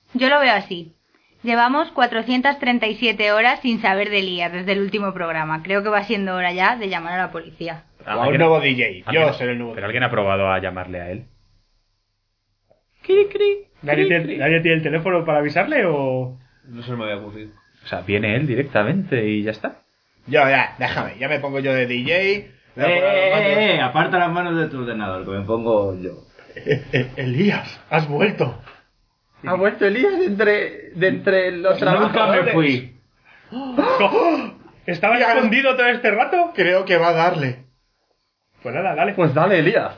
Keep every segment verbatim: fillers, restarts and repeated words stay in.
Yo lo veo así. Llevamos cuatrocientas treinta y siete horas sin saber de Elías desde el último programa. Creo que va siendo hora ya de llamar a la policía. O a un nuevo D J. Yo seré el nuevo. ¿Pero alguien ha probado a llamarle a él? Cri, cri. ¿Nadie, tiene, ¿Nadie tiene el teléfono para avisarle o...? No se me había ocurrido. O sea, viene él directamente y ya está. Yo, ya, déjame. Ya me pongo yo de D J. Eh, eh, eh, aparta las manos de tu ordenador, que me pongo yo. Eh, eh, Elías, has vuelto. ¿Ha vuelto Elías de entre, de entre los trabajadores? Nunca me fui. ¡Oh! ¿Estaba ya escondido todo este rato? Creo que va a darle. Pues nada, dale. Pues dale, Elías.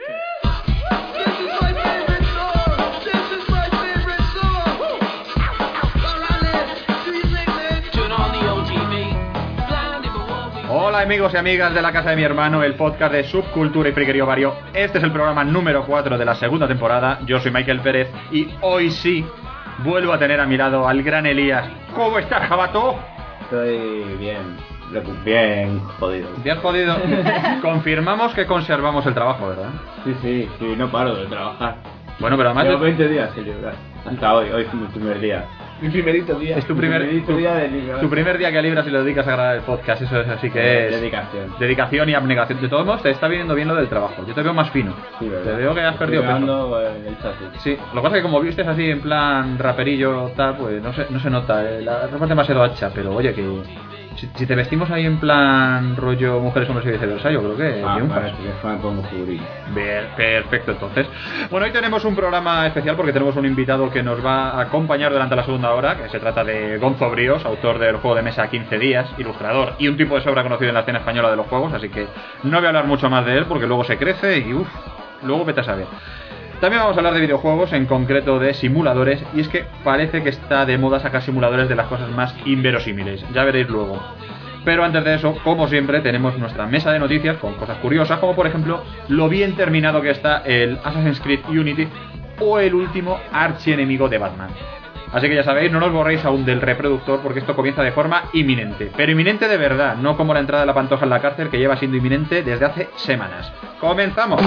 Hola amigos y amigas de la casa de mi hermano, el podcast de Subcultura y Friquerío Vario. Este es el programa número cuatro de la segunda temporada. Yo soy Michael Pérez y hoy sí vuelvo a tener a mi lado al gran Elías. ¿Cómo estás, Jabato? Estoy bien, bien jodido. Bien jodido. Confirmamos que conservamos el trabajo, ¿verdad? Sí, sí, sí, no paro de trabajar. Bueno, pero además... Llevo veinte días sin librar. Hasta hoy, hoy es mi primer día. Mi primerito día. Es tu primer, mi primerito tu, día de librar. Tu primer día que libras y lo dedicas a grabar el podcast, eso es así que eh, es... Dedicación. Dedicación y abnegación. De todos modos, te está viniendo bien lo del trabajo. Yo te veo más fino. Sí, ¿verdad? Te veo que has perdido peso. El chasis. Sí, lo que pasa es que como vistes así en plan raperillo tal, pues no se, no se nota. Eh. La ropa es demasiado hacha, pero oye que... Si, si te vestimos ahí en plan rollo mujeres, hombres y viceversa, yo creo que ah, triunfas. Vale, que me pongo jugurín. Bien, perfecto, entonces. Bueno, hoy tenemos un programa especial porque tenemos un invitado que nos va a acompañar durante la segunda hora, que se trata de Gonzo Bríos, autor del juego de mesa quince días, ilustrador y un tipo de sobra conocido en la escena española de los juegos, así que no voy a hablar mucho más de él porque luego se crece y uff, luego vete a saber. También vamos a hablar de videojuegos, en concreto de simuladores, y es que parece que está de moda sacar simuladores de las cosas más inverosímiles, ya veréis luego. Pero antes de eso, como siempre, tenemos nuestra mesa de noticias con cosas curiosas, como por ejemplo lo bien terminado que está el Assassin's Creed Unity o el último archienemigo de Batman. Así que ya sabéis, no nos borréis aún del reproductor porque esto comienza de forma inminente. Pero inminente de verdad, no como la entrada de la Pantoja en la cárcel que lleva siendo inminente desde hace semanas. ¡Comenzamos!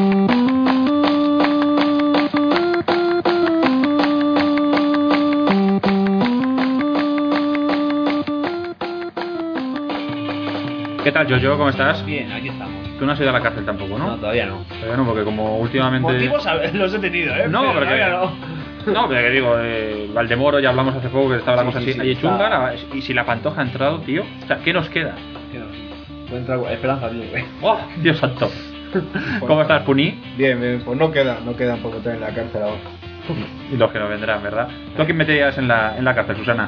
¿Qué tal, Jojo? ¿Cómo estás? Bien, aquí estamos. Tú no has ido a la cárcel tampoco, ¿no? No, todavía no. Todavía no, porque como últimamente... Motivos los he tenido, ¿eh? No, pero todavía que... no. No, pero que digo, eh, Valdemoro, ya hablamos hace poco que estaba la sí, cosa sí, así, sí, ahí está... chunga, la... y si la Pantoja ha entrado, tío, o sea, ¿qué nos queda? ¿Qué nos? Puede entrar esperanza, tío, güey. ¡Oh, Dios santo! ¿Cómo estás, Puni? Bien, bien, pues no queda, no queda un poco en la cárcel ahora. Y los que no vendrán, ¿verdad? ¿Tú a quién meterías en la, en la cárcel, Susana?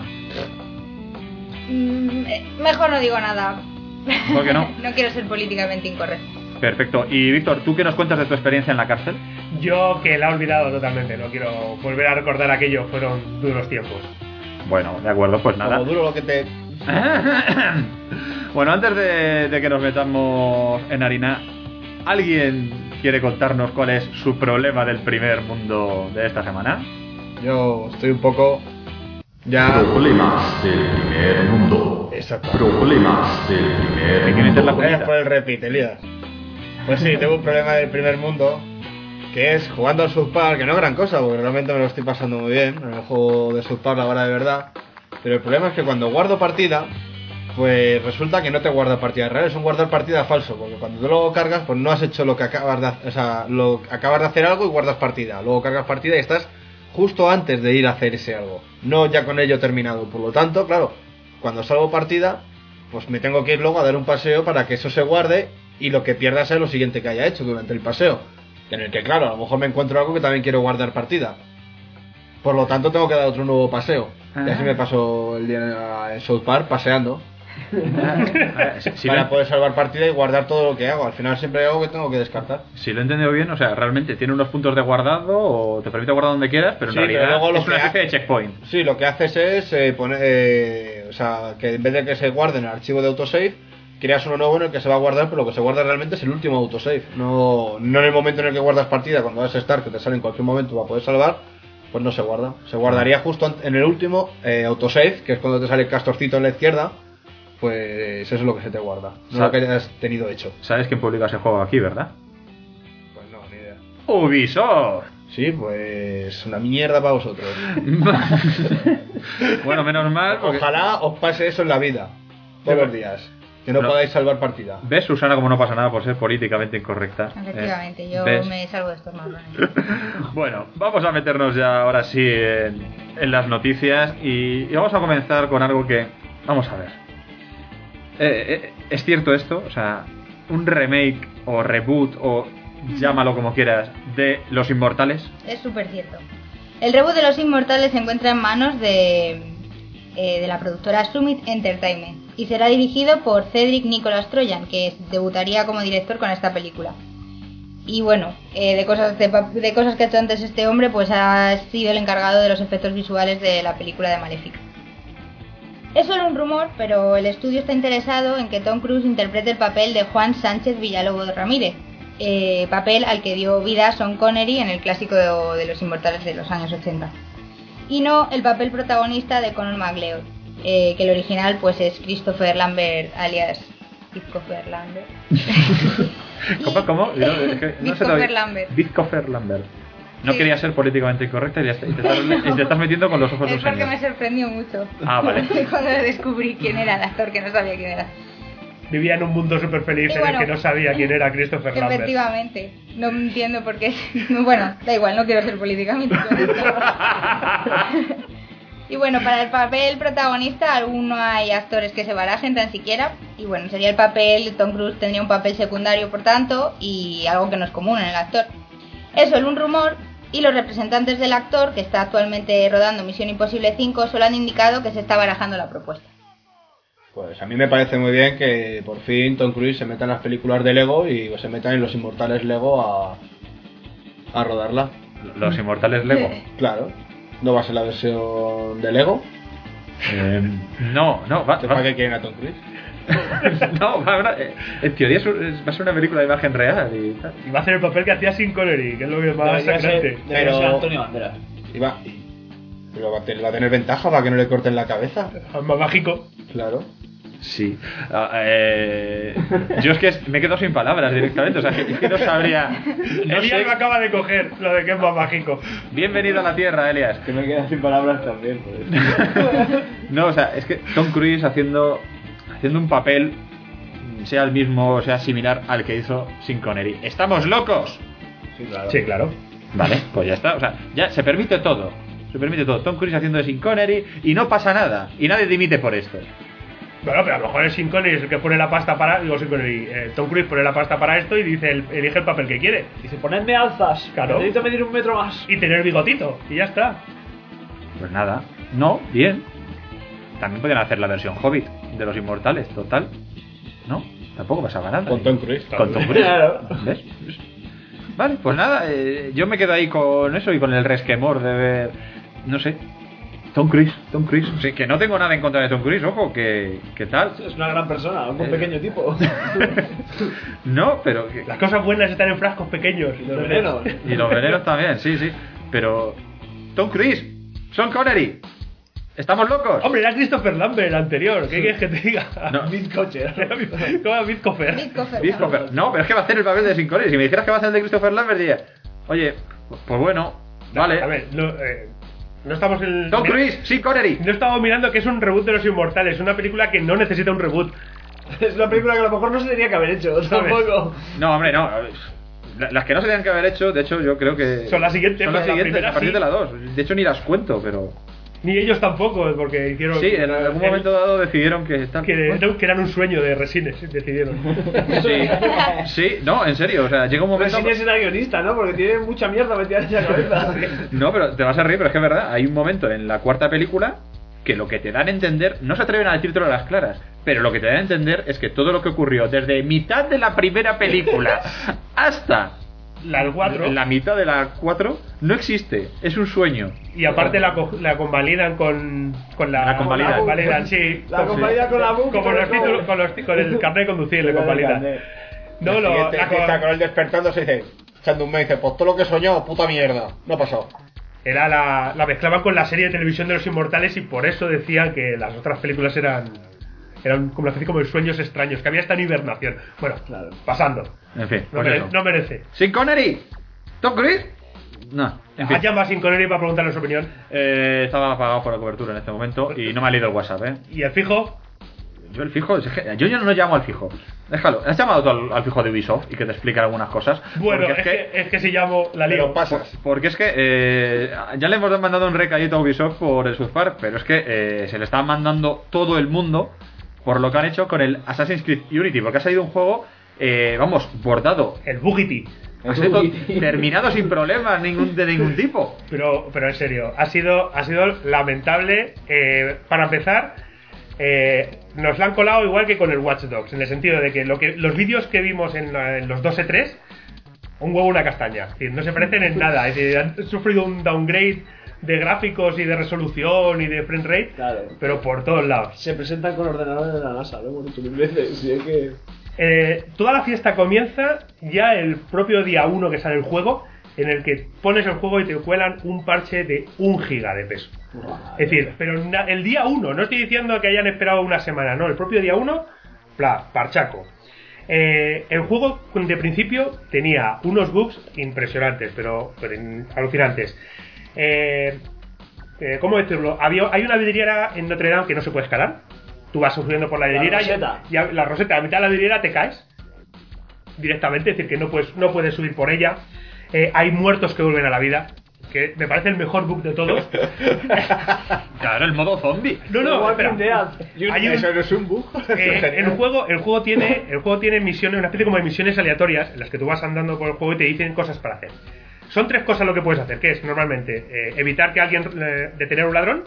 Mm, mejor no digo nada. ¿Por qué no? No quiero ser políticamente incorrecto. Perfecto. Y Víctor, ¿tú qué nos cuentas de tu experiencia en la cárcel? Yo que la he olvidado totalmente, no quiero volver a recordar aquello, fueron duros tiempos. Bueno, de acuerdo, pues nada. Como duro lo que te... Bueno, antes de, de que nos metamos en harina, ¿alguien quiere contarnos cuál es su problema del primer mundo de esta semana? Yo estoy un poco... Ya... Problemas del primer mundo. Exacto. Problemas del primer Hay que meter la mundo. Gracias por el repeat, Elías. Pues sí, tengo un problema del primer mundo, que es jugando al South Park, que no es gran cosa, porque realmente me lo estoy pasando muy bien en el juego de South Park, la hora de verdad. Pero el problema es que cuando guardo partida, pues resulta que no te guarda partida real, es un guardar partida falso, porque cuando tú lo cargas, pues no has hecho lo que acabas de hacer, o sea, lo, acabas de hacer algo y guardas partida, luego cargas partida y estás justo antes de ir a hacer ese algo, no ya con ello terminado. Por lo tanto, claro, cuando salgo partida, pues me tengo que ir luego a dar un paseo para que eso se guarde y lo que pierda sea lo siguiente que haya hecho durante el paseo, en el que claro, a lo mejor me encuentro algo que también quiero guardar partida, por lo tanto tengo que dar otro nuevo paseo. Y así me paso el día en South Park paseando si para lo, poder salvar partida y guardar todo lo que hago. Al final siempre hay algo que tengo que descartar. si lo he entendido bien, o sea, realmente tiene unos puntos de guardado o te permite guardar donde quieras, pero en Sí, pero realidad luego lo es una que especie ha- de checkpoint. Sí, lo que haces es eh, poner, eh, o sea, que en vez de que se guarde en el archivo de autosave, creas uno nuevo en el que se va a guardar, pero lo que se guarda realmente es el último autosave, no, no en el momento en el que guardas partida, cuando vas a estar, que te sale en cualquier momento para poder salvar, pues no se guarda. Se guardaría justo en el último eh, autosave, que es cuando te sale el castorcito en la izquierda, pues eso es lo que se te guarda, no Sa- lo que hayas tenido hecho. ¿Sabes quién publica ese juego aquí, verdad? Pues no, ni idea. Ubisoft. Sí, pues una mierda para vosotros. Bueno, menos mal. Porque... Ojalá os pase eso en la vida, todos los días. Que no, no podáis salvar partida. ¿Ves, Susana, como no pasa nada por ser políticamente incorrecta? Efectivamente, eh, yo ¿ves? me salvo de estos marrones. Bueno, vamos a meternos ya ahora sí en, en las noticias y, y vamos a comenzar con algo que... Vamos a ver. Eh, eh, ¿Es cierto esto? O sea, un remake o reboot o llámalo como quieras de Los Inmortales. Es súper cierto. El reboot de Los Inmortales se encuentra en manos de, eh, de la productora Summit Entertainment y será dirigido por Cedric Nicolas Troyan, que debutaría como director con esta película. Y bueno, eh, de, cosas, de, de cosas que ha hecho antes este hombre, pues ha sido el encargado de los efectos visuales de la película de Maléfica. Es solo un rumor, pero el estudio está interesado en que Tom Cruise interprete el papel de Juan Sánchez Villalobos Ramírez, eh, papel al que dio vida Sean Connery en el clásico de, de Los Inmortales de los años ochenta. Y no el papel protagonista de Conor McLeod, eh, que el original pues es Christopher Lambert alias Christopher Lambert. ¿Cómo? ¿Cómo? Yo, es que no sé Christopher Lambert. Christopher Lambert. No Sí. quería ser políticamente incorrecta y ya está. Y te estás, y te estás metiendo con los ojos de Es un porque señor. me sorprendió mucho. Ah, vale. Cuando descubrí quién era el actor, que no sabía quién era. Vivía en un mundo súper feliz Y en bueno, el que no sabía quién era Christopher Lambert. Efectivamente. No entiendo por qué. Bueno, da igual, no quiero ser políticamente correcta. Y bueno, para el papel protagonista aún no hay actores que se barajen tan siquiera. Y bueno, sería el papel, Tom Cruise tendría un papel secundario por tanto, y algo que no es común en el actor. Es solo un rumor, y los representantes del actor, que está actualmente rodando Misión Imposible cinco, solo han indicado que se está barajando la propuesta. Pues a mí me parece muy bien que por fin Tom Cruise se meta en las películas de Lego y se meta en Los Inmortales Lego a, a rodarla. Los Inmortales Lego. Claro. ¿No va a ser la versión de Lego? Eh, no, no, va, ¿Para va, qué quieren a Tom Cruise? no, va, va, eh, en teoría es, un- es- va a ser una película de imagen real y tal. Y va a hacer el papel que hacía Sean Connery, que es lo que más Debería ser, sacrante. debería Pero- ser Antonio Banderas. Y va, pero va a, tener, va a tener ventaja para que no le corten la cabeza. Más mágico. Claro. Sí. Ah, eh, yo es que me quedo sin palabras directamente, o sea, que, es que no sabría. No Elías sé. me acaba de coger lo de que es más mágico. Bienvenido a la Tierra, Elias. Que me quedas sin palabras también, pues. No, o sea, es que Tom Cruise haciendo haciendo un papel, sea el mismo o sea similar al que hizo Sean Connery. ¿Estamos locos? Sí, claro. Sí, claro. Vale, pues ya está. O sea, ya se permite todo. Se permite todo. Tom Cruise haciendo de Sean Connery y no pasa nada. Y nadie dimite por esto. Bueno, pero a lo mejor el Sean Connery es el que pone la pasta para... Digo, Sean Connery, eh, Tom Cruise pone la pasta para esto y dice el- elige el papel que quiere. Dice, ponedme alzas. Claro. Necesito medir un metro más. Y tener bigotito. Y ya está. Pues nada. No, bien. También podían hacer la versión Hobbit de los Inmortales, total. ¿No? Tampoco pasaba nada. Con Tom Cruise. Con Tom Cruise. Claro. ¿Ves? Vale, pues nada, eh, yo me quedo ahí con eso y con el resquemor de ver, no sé, Tom Cruise, Tom Cruise. Sí, que no tengo nada en contra de Tom Cruise, ojo, que, que tal. Es una gran persona, un Eh. pequeño tipo. No, pero... que- Las cosas buenas están en frascos pequeños. Los venenos. Y los venenos también, sí, sí. Pero... Tom Cruise, Sean Connery, ¿estamos locos? Hombre, era Christopher Lambert el anterior. ¿Qué quieres que te diga? No. Bizcoche. ¿Cómo era Bizcofer? Christopher Bill Lambert. Cooper. No, pero es que va a hacer el papel de Sean Connery. Si me dijeras que va a hacer el de Christopher Lambert, diría, oye, pues bueno, vale. A ver, no, eh, no estamos en... Tom Cruise, Sean Connery. No estamos mirando que es un reboot de Los Inmortales. Una película que no necesita un reboot. Es una película que a lo mejor no se tenía que haber hecho, tampoco. No, hombre, no. La- Las que no se tenían que haber hecho, de hecho, yo creo que. Son las siguientes, Son las pero la siguientes, primera a partir sí. de la dos. De hecho, ni las cuento, pero. Ni ellos tampoco, porque hicieron... Sí, en algún el- momento dado decidieron que están. Que, que eran un sueño de Resines, decidieron. Sí, sí, no, en serio, o sea, llega un momento. Resines era guionista, ¿no? Porque tiene mucha mierda metida en esa cabeza. No, pero te vas a reír, pero es que es verdad. Hay un momento en la cuarta película que lo que te dan a entender, no se atreven a decírtelo a las claras, pero lo que te dan a entender es que todo lo que ocurrió desde mitad de la primera película hasta La cuatro. la mitad de la cuatro no existe, es un sueño. Y aparte la, co- la convalidan con, con la... La convalidan. La convalidan, sí. La convalida con la book. Como los títulos, con, los, con el carnet de conducir le convalidan. No, La lo, siguiente la, empieza con- con él despertándose y dice, echando un mes, dice, pues todo lo que he soñado, puta mierda. No ha pasado. era la, la mezclaban con la serie de televisión de Los Inmortales y por eso decían que las otras películas eran eran como una especie como de sueños extraños, que había esta en hibernación. Bueno, Claro. pasando. En fin, No, pues mere- eso. no merece. Sean Connery, Tom Cruise. No, en fin. ¿Has llamado sin Connery para preguntarle su opinión? Eh, estaba apagado por la cobertura en este momento y no me ha leído el WhatsApp, ¿eh? ¿Y el fijo? Yo el fijo, es que- yo ya no lo llamo al fijo. Déjalo. ¿Has llamado tú al, al fijo de Ubisoft y que te explique algunas cosas? Bueno, Porque es, que, es que si llamo la Pero lío. pasas. Porque es que eh, ya le hemos mandado un recadito a Ubisoft por el South Park, pero es que eh, se le está mandando todo el mundo por lo que han hecho con el Assassin's Creed Unity, porque ha salido un juego, eh, vamos, bordado, El Bugity. ha sido terminado sin problemas ningún, de ningún tipo. Pero, pero en serio, ha sido, ha sido lamentable. Eh, para empezar, eh, nos la han colado igual que con el Watch Dogs, en el sentido de que, lo que los vídeos que vimos en, la- en los dos E tres, un huevo una castaña. Es decir, no se parecen en nada. Es decir, han sufrido un downgrade de gráficos y de resolución y de frame rate, Claro. pero por todos lados. Se presentan con ordenadores de la NASA, lo hemos dicho mil veces. Y es que. Eh, toda la fiesta comienza ya el propio día uno que sale el juego, en el que pones el juego y te cuelan un parche de un giga de peso. Es decir, pero na- el día uno, no estoy diciendo que hayan esperado una semana, no, el propio día uno, pla, parchaco. Eh, el juego de principio tenía unos bugs impresionantes, pero, pero in- alucinantes. Eh, eh, ¿Cómo decirlo? Había, hay una vidriera en Notre Dame que no se puede escalar. Tú vas subiendo por la La vidriera roseta. y, y a- la roseta, a mitad de la vidriera te caes directamente, es decir, que no puedes, no puedes subir por ella. Eh, hay muertos que vuelven a la vida, que me parece el mejor bug de todos. Claro, el modo zombie. No, no, Walking espera. Dead. Hay un- Eso no es un bug. Eso es eh, genial. el juego, el juego tiene, el juego tiene misiones, una especie como de misiones aleatorias en las que tú vas andando por el juego y te dicen cosas para hacer. Son tres cosas lo que puedes hacer, que es normalmente eh, evitar que alguien eh, detener a un ladrón,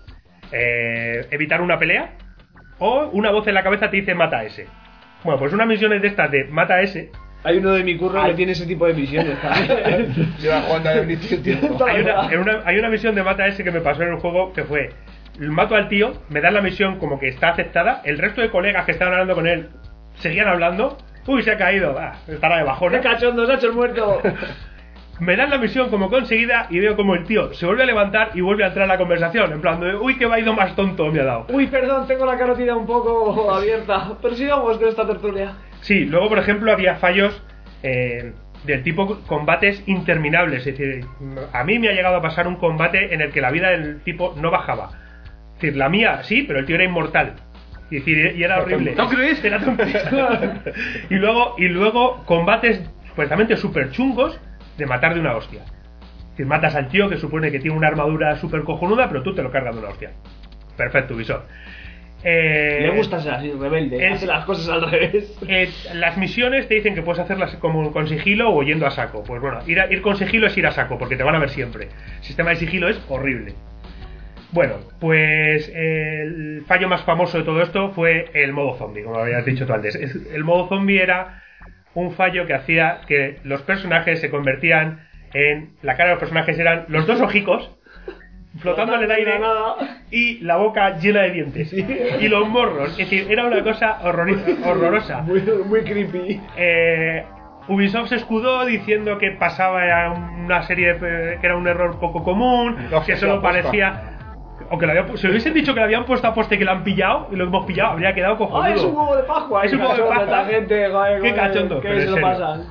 eh, evitar una pelea, o una voz en la cabeza te dice mata a ese. Bueno, pues una misión es de estas de mata a ese. Hay uno de mi curro que tiene ese tipo de misiones. también. Lleva jugando al Unity un tiempo. Hay una, en una- hay una misión de mata a ese que me pasó en el juego que fue: mato al tío, me dan la misión como que está aceptada, el resto de colegas que estaban hablando con él seguían hablando. Uy, se ha caído, ah, estará de bajona. ¡Qué cachondo, se ha hecho el muerto! Me dan la misión como conseguida y veo como el tío se vuelve a levantar y vuelve a entrar a la conversación. En plan, de, uy, qué vaído más tonto me ha dado. Uy, perdón, tengo la carotida un poco abierta. Pero sigamos con esta tertulia. Sí, luego, por ejemplo, había fallos eh, del tipo combates interminables. Es decir, a mí me ha llegado a pasar un combate en el que la vida del tipo no bajaba. Es decir, la mía sí, pero el tío era inmortal. Es decir, y era horrible. Tom Cruise. Era Tom Cruise. y luego, y luego combates supuestamente súper chungos de matar de una hostia. Es decir, matas al tío que supone que tiene una armadura súper cojonuda, pero tú te lo cargas de una hostia. Perfecto, Ubisoft. Eh, Le gusta ser así, rebelde. es- Hace las cosas al revés. eh, las misiones te dicen que puedes hacerlas como con sigilo o yendo a saco. Pues bueno, ir, a- ir con sigilo es ir a saco, porque te van a ver siempre. El sistema de sigilo es horrible. Bueno, pues eh, el fallo más famoso de todo esto fue el modo zombie, como habías dicho tú antes. Es- El modo zombie era un fallo que hacía que los personajes se convertían en... La cara de los personajes eran los dos hojicos flotando en el aire y la boca llena de dientes. Y los morros. Es decir, era una cosa horrori- horrorosa. Muy, muy creepy. Eh, Ubisoft se escudó diciendo que pasaba a una serie de, que era un error poco común, No, que que solo se lo ha puesto. parecía... O que lo había, pu- si hubiesen dicho que lo habían puesto a poste y que lo han pillado y lo hemos pillado, habría quedado cojonudo. ¡Ah, es un huevo de Pascua! Es un Qué huevo de cachondo Pascua. esta gente, joder, Qué joder, cachondo, ¿Qué pero en se lo serio. pasan?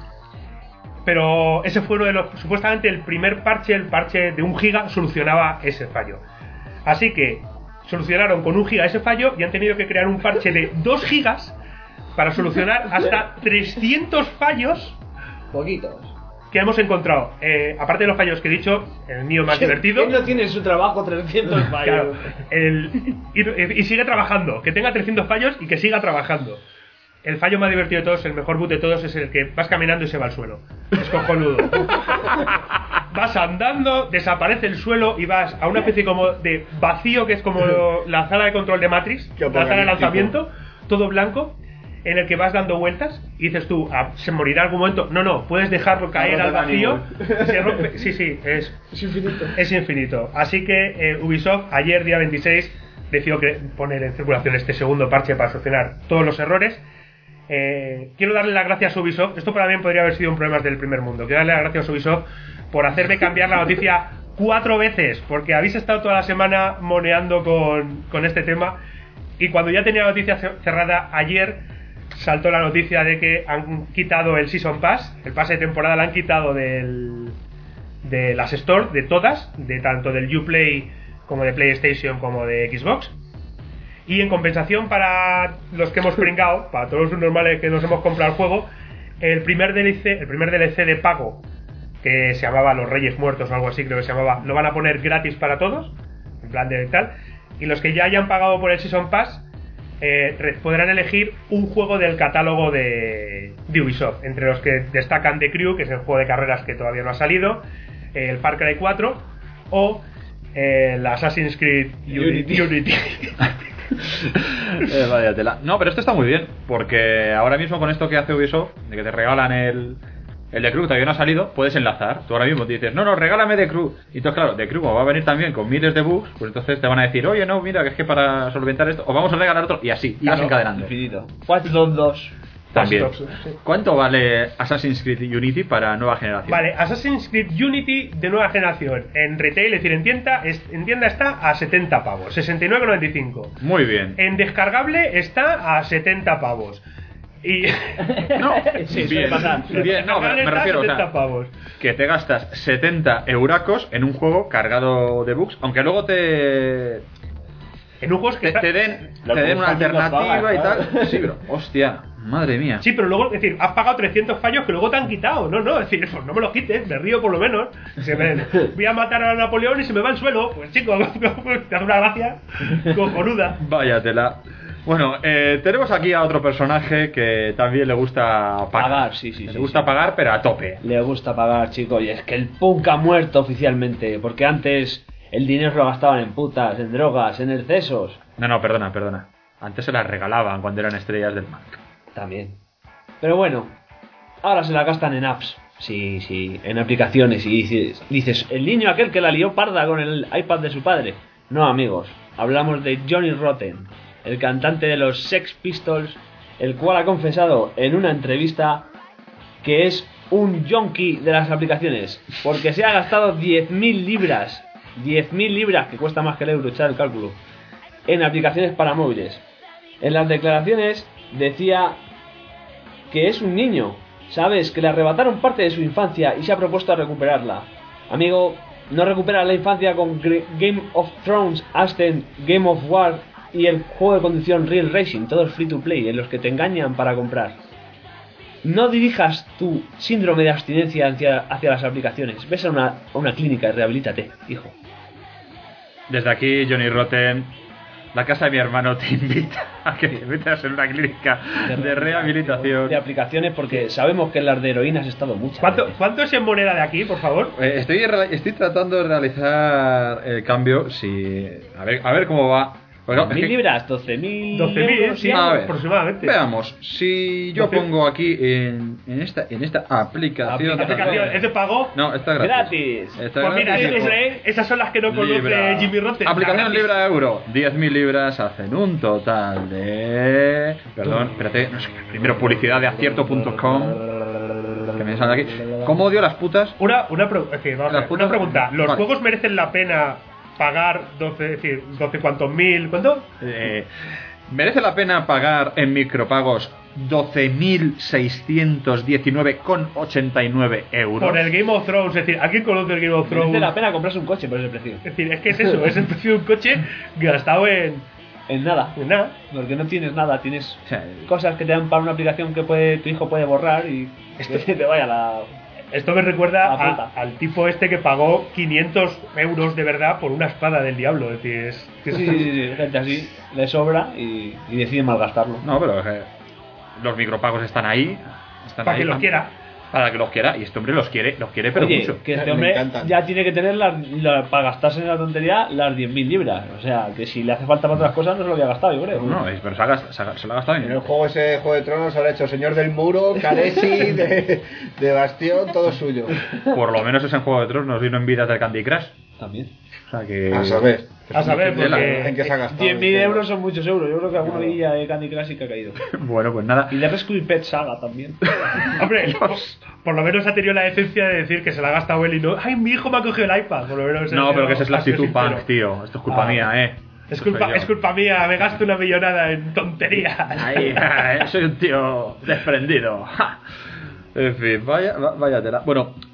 Pero ese fue uno de los... Supuestamente el primer parche, el parche de un giga, solucionaba ese fallo. Así que solucionaron con un giga ese fallo y han tenido que crear un parche de dos gigas para solucionar hasta trescientos fallos Poquitos. que hemos encontrado. Eh, aparte de los fallos que he dicho, el mío más divertido. ¿Quién no tiene en su trabajo trescientos fallos? Claro, el, y, y sigue trabajando, que tenga trescientos fallos y que siga trabajando. El fallo más divertido de todos, el mejor boot de todos, es el que vas caminando y se va al suelo. Es cojonudo. Vas andando, desaparece el suelo y vas a una especie como de vacío, que es como la sala de control de Matrix, Qué la sala de apocalíptico. lanzamiento, todo blanco, en el que vas dando vueltas y dices tú, ah, se morirá en algún momento. No, no, puedes dejarlo caer al vacío. Se rompe. Sí, sí, es, Es infinito. es infinito. Así que eh, Ubisoft ayer, día veintiséis, decidió que- poner en circulación este segundo parche para solucionar todos los errores. Eh, quiero darle las gracias a Ubisoft. Esto para mí podría haber sido un problema del primer mundo. Quiero darle las gracias a Ubisoft por hacerme cambiar la noticia cuatro veces, porque habéis estado toda la semana moneando con, con este tema. Y cuando ya tenía la noticia cerrada ayer, saltó la noticia de que han quitado el Season Pass, el pase de temporada, lo han quitado del, de las Store, de todas, de tanto del Uplay como de PlayStation como de Xbox. Y en compensación para los que hemos pringado, para todos los normales que nos hemos comprado el juego, el primer D L C, el primer D L C de pago, que se llamaba Los Reyes Muertos o algo así, creo que se llamaba, lo van a poner gratis para todos, en plan de tal. Y los que ya hayan pagado por el Season Pass eh, podrán elegir un juego del catálogo de, de Ubisoft, entre los que destacan The Crew, que es el juego de carreras que todavía no ha salido, el Far Cry cuatro o el Assassin's Creed Unity. Unity. eh, vaya tela. No, pero esto está muy bien, porque ahora mismo con esto que hace Ubisoft, de que te regalan el, el The Crew, todavía no ha salido, puedes enlazar. Tú ahora mismo te dices, no, no, regálame The Crew. Y entonces, claro, The Crew como va a venir también con miles de bugs, pues entonces te van a decir, oye, no, mira, que es que para solventar esto, os vamos a regalar otro, y así, y vas encadenando. Infinito. Watch Dogs dos. También. ¿Cuánto vale Assassin's Creed Unity para nueva generación? Vale, Assassin's Creed Unity de nueva generación en retail, es decir, en tienda, es, en tienda está a setenta pavos, sesenta y nueve con noventa y cinco. Muy bien. En descargable está a setenta pavos. Y no, sí, bien, bien, no, me, me refiero, o sea, pavos. Que te gastas setenta euracos en un juego cargado de bugs, aunque luego te en un juego que te, te den, te den una alternativa pagas, y tal. ¿Sabes? Sí, pero hostia, madre mía. Sí, pero luego, es decir, has pagado trescientos fallos que luego te han quitado. No, no, es decir, pues no me los quites, me río por lo menos. Se me, voy a matar a Napoleón y se me va al suelo. Pues chico, te hace una gracia cojonuda. Váyatela. Bueno, eh, tenemos aquí a otro personaje que también le gusta pagar. Pagar, sí, sí. Le sí, gusta sí. pagar, pero a tope. Le gusta pagar, chicos. Y es que el punk ha muerto oficialmente. Porque antes el dinero lo gastaban en putas, en drogas, en excesos. No, no, perdona, perdona. Antes se las regalaban cuando eran estrellas del Mac. También. Pero bueno, ahora se la gastan en apps. Sí, sí, en aplicaciones. Y dices, dices, el niño aquel que la lió parda con el iPad de su padre. No, amigos. Hablamos de Johnny Rotten, el cantante de los Sex Pistols, el cual ha confesado en una entrevista que es un yonki de las aplicaciones, porque se ha gastado diez mil libras, diez mil libras, que cuesta más que el euro, echar el cálculo, en aplicaciones para móviles. En las declaraciones decía que es un niño, sabes, que le arrebataron parte de su infancia y se ha propuesto a recuperarla. Amigo, no recuperas la infancia con Game of Thrones, Ascent, Game of War y el juego de conducción Real Racing, todos free to play, en los que te engañan para comprar. No dirijas tu síndrome de abstinencia hacia, hacia las aplicaciones. Ves a una, a una clínica y rehabilítate, hijo. Desde aquí, Johnny Rotten, la casa de mi hermano te invita a que te metas en una clínica de, de rehabilitación. De aplicaciones, porque sabemos que en las de heroína has estado mucho. ¿Cuánto, ¿Cuánto es en moneda de aquí, por favor? Eh, estoy, estoy tratando de realizar el cambio. Si, a, ver, a ver cómo va. ¿doce mil libras? ¿doce mil? doce mil, sí, a ver, aproximadamente. Veamos, si yo pongo aquí en, en esta en esta aplicación... ¿Aplicación? ¿Es de pago? No, está gratis. ¡Gratis! Está pues mira, gratis. Ese, esas son las que no conoce Libra. Jimmy Rotten. Aplicación libra euro. diez mil libras hacen un total de... Perdón, espérate. No sé, primero publicidad de acierto punto com. Que me sale aquí. ¿Cómo odio las putas? Una, una, pre es decir, vamos a ver, putas... una pregunta. ¿Los vale. juegos merecen la pena pagar doce, es decir, doce cuantos mil? ¿Cuánto? Eh, ¿Merece la pena pagar en micropagos doce mil seiscientos diecinueve con ochenta y nueve euros? Por el Game of Thrones, es decir, ¿alguien conoce el Game of Thrones? Merece la pena comprarse un coche por ese precio. Es decir, es que es eso, es el precio de un coche gastado en... En nada. En nada. Porque no tienes nada, tienes O sea, cosas que te dan para una aplicación que puede tu hijo puede borrar y esto te vaya la... Esto me recuerda La puta. a, al tipo este que pagó quinientos euros de verdad por una espada del diablo. Es decir, es... Sí, sí, sí, sí, gente así le sobra y, y decide malgastarlo. no, pero eh, los micropagos están ahí. Están Para ahí, que los am- quiera. Para que los quiera. Y este hombre los quiere, los quiere pero Oye, mucho. que este Me hombre encantan. ya tiene que tener las- la- para gastarse en la tontería las diez mil libras. O sea, que si le hace falta para otras cosas no se lo había gastado, yo creo. No, es- pero se, ha gast- se, ha- se lo ha gastado En el bien. juego ese Juego de Tronos habrá hecho Señor del Muro, Khaleesi, de, de Bastión, todo suyo. Por lo menos es en Juego de Tronos y no en vidas del Candy Crush. También. O sea que... A saber. A saber, Tela. porque... ¿En qué se ha gastado? diez mil Es que- euros son muchos euros. Yo creo que alguna villa de Candy Crush sí que ha caído. Bueno, pues nada. Y de Rescue Pet Saga también. Hombre, por, por lo menos ha tenido la decencia de decir que se la ha gastado él y no... ¡Ay, mi hijo me ha cogido el iPad! Por lo menos No, pero que esa es la ha sido actitud sincero. punk, tío. Esto es culpa Ah. mía, eh. Es Esto culpa, soy yo. es culpa mía, me gasto una millonada en tonterías. Ahí, soy un tío desprendido. Ja. En fin, vaya, va- vaya tela. Bueno,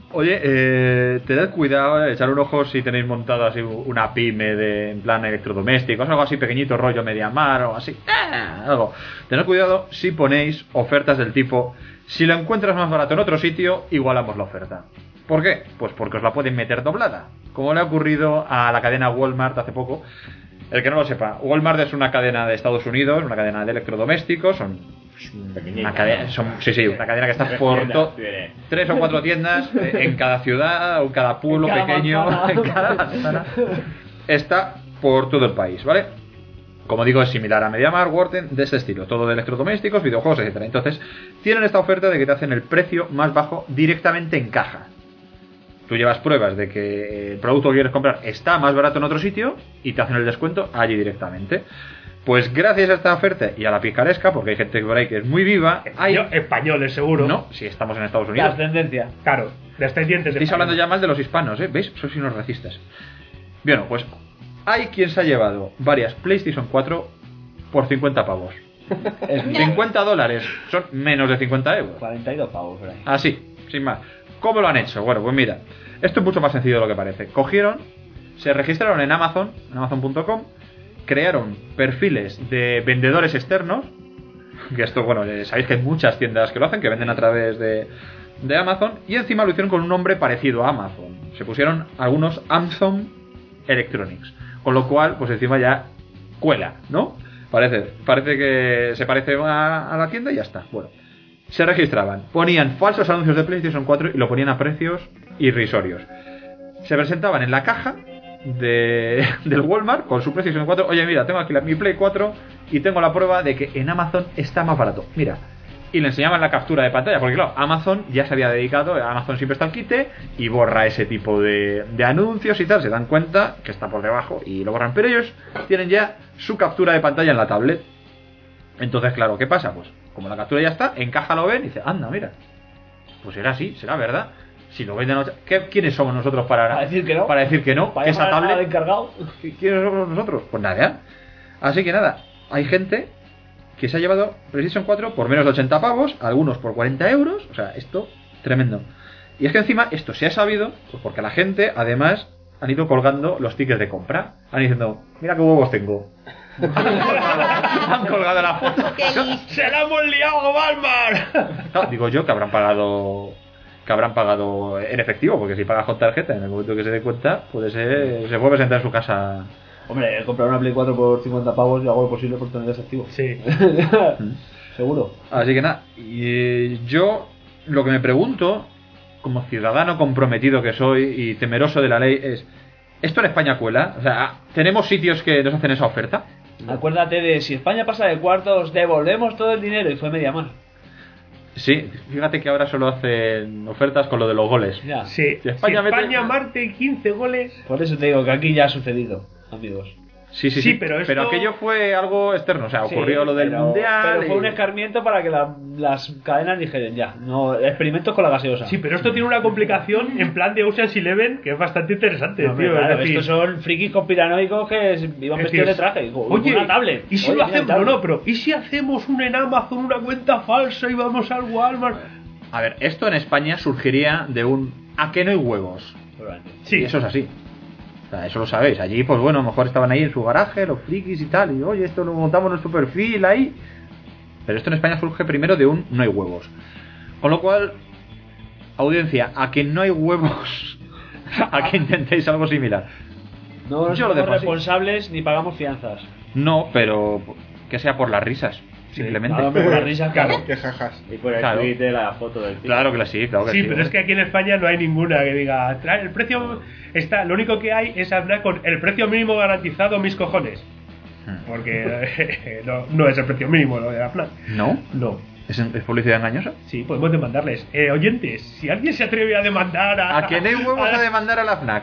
Oye, eh, tened cuidado, eh, echar un ojo si tenéis montado así una pyme de, en plan electrodomésticos, algo así pequeñito, rollo Mediamar o así, eh, algo. Tened cuidado si ponéis ofertas del tipo, si lo encuentras más barato en otro sitio, igualamos la oferta. ¿Por qué? Pues porque os la pueden meter doblada, como le ha ocurrido a la cadena Walmart hace poco. El que no lo sepa, Walmart es una cadena de Estados Unidos, una cadena de electrodomésticos, son una cadena, son, sí, sí, una cadena que está por to, tres o cuatro tiendas en cada ciudad o en cada pueblo en cada pequeño, manzana. en cada manzana, está por todo el país, ¿vale? Como digo, es similar a MediaMarkt, Worten, de ese estilo, todo de electrodomésticos, videojuegos, etcétera. Entonces, tienen esta oferta de que te hacen el precio más bajo directamente en caja. Tú llevas pruebas de que el producto que quieres comprar está más barato en otro sitio y te hacen el descuento allí directamente. Pues gracias a esta oferta y a la picaresca, porque hay gente por ahí que es muy viva, hay... Yo, españoles, seguro. No, si estamos en Estados La Unidos. ascendencia. Claro, descendientes de Estáis hablando ya españoles. mal de los hispanos, ¿eh? ¿Veis? Sois unos racistas. Bueno, pues hay quien se ha llevado varias PlayStation cuatro por cincuenta pavos. Es cincuenta dólares, son menos de cincuenta euros. cuarenta y dos pavos por ahí. Así, sin más. ¿Cómo lo han hecho? Bueno, pues mira, esto es mucho más sencillo de lo que parece. Cogieron, se registraron en Amazon, en amazon punto com, crearon perfiles de vendedores externos, que esto, bueno, sabéis que hay muchas tiendas que lo hacen, que venden a través de, de Amazon, y encima lo hicieron con un nombre parecido a Amazon. Se pusieron algunos Amazon Electronics, con lo cual, pues encima ya cuela, ¿no? Parece, parece que se parece a, a la tienda y ya está. Bueno, se registraban, ponían falsos anuncios de PlayStation cuatro y lo ponían a precios irrisorios. Se presentaban en la caja de, del Walmart con su PlayStation cuatro. Oye, mira, tengo aquí la, mi Play cuatro y tengo la prueba de que en Amazon está más barato. Mira. Y le enseñaban la captura de pantalla, porque claro, Amazon ya se había dedicado, Amazon siempre está al quite y borra ese tipo de, de anuncios y tal, se dan cuenta que está por debajo y lo borran, pero ellos tienen ya su captura de pantalla en la tablet. Entonces, claro, ¿qué pasa? Pues como la captura ya está, en caja lo ven y dice, anda, mira, pues será así, será verdad. Si lo venden, ¿qué, ¿quiénes somos nosotros para, Para decir que no. Para decir que no, Para que esa llamar al tablet, encargado. ¿quiénes somos nosotros? Pues nada. Así que nada, hay gente que se ha llevado PlayStation cuatro por menos de ochenta pavos, algunos por cuarenta euros, o sea, esto, tremendo. Y es que encima esto se ha sabido, pues porque la gente, además, han ido colgando los tickets de compra. Han ido diciendo, mira qué huevos tengo. Han colgado la foto. ¡Qué listo! ¡Se la hemos liado, Walmart! No, digo yo que habrán pagado que habrán pagado en efectivo, porque si pagas con tarjeta en el momento que se dé cuenta, puede ser, se puede sentar en su casa. Hombre, comprar una Play cuatro por cincuenta pavos y hago lo posible por tener ese activo. Sí. Seguro. Así que nada, y yo lo que me pregunto, como ciudadano comprometido que soy y temeroso de la ley, es, ¿esto en España cuela? O sea, ¿tenemos sitios que nos hacen esa oferta? Acuérdate de si España pasa de cuartos, devolvemos todo el dinero, y fue MediaMarkt. Sí, fíjate que ahora solo hacen ofertas con lo de los goles. Ya. Sí. Si España si España mete- marte quince goles. Por eso te digo que aquí ya ha sucedido, amigos. Sí, sí, Sí, sí, pero esto- aquello fue algo externo, o sea, ocurrió Sí, lo del pero- mundial. Pero fue y- un escarmiento para que la- las cadenas dijeran ya. No, experimentos con la gaseosa. Sí, pero esto tiene una complicación en plan de Ocean's Eleven que es bastante interesante, No, hombre, tío. claro, es decir, estos son frikis conspiranoicos que iban es vestidos decir, de traje. y con Oye, una tablet. ¿y si Oye, lo mira, hacemos? No, tablet. no, pero ¿y si hacemos un en Amazon, una cuenta falsa y vamos al Walmart? A ver, esto en España surgiría de un ¿a qué no hay huevos? Sí. Y eso es así. O sea, eso lo sabéis. Allí, pues bueno, a lo mejor estaban ahí en su garaje, los frikis y tal, y oye, esto lo montamos en nuestro perfil ahí. Pero esto en España surge primero de un no hay huevos. Con lo cual, audiencia, a que no hay huevos, a que intentéis algo similar. No Yo lo somos dejo así. responsables ni pagamos fianzas. No, pero que sea por las risas, simplemente. Claro, hombre, por las risas, claro. Qué jajas. Y por el Claro. tweet de la foto del tío. Claro que la sí, claro que Sí, sí. pero es que aquí en España no hay ninguna que diga "Tra- el precio está, lo único que hay es hablar con el precio mínimo garantizado mis cojones". Hmm. Porque no, no es el precio mínimo lo de la FNAC. ¿No? No. ¿Es, es publicidad engañosa? Sí, podemos demandarles. Eh, oyentes, si alguien se atreve a demandar a, ¿A que no hay huevos a demandar a la FNAC?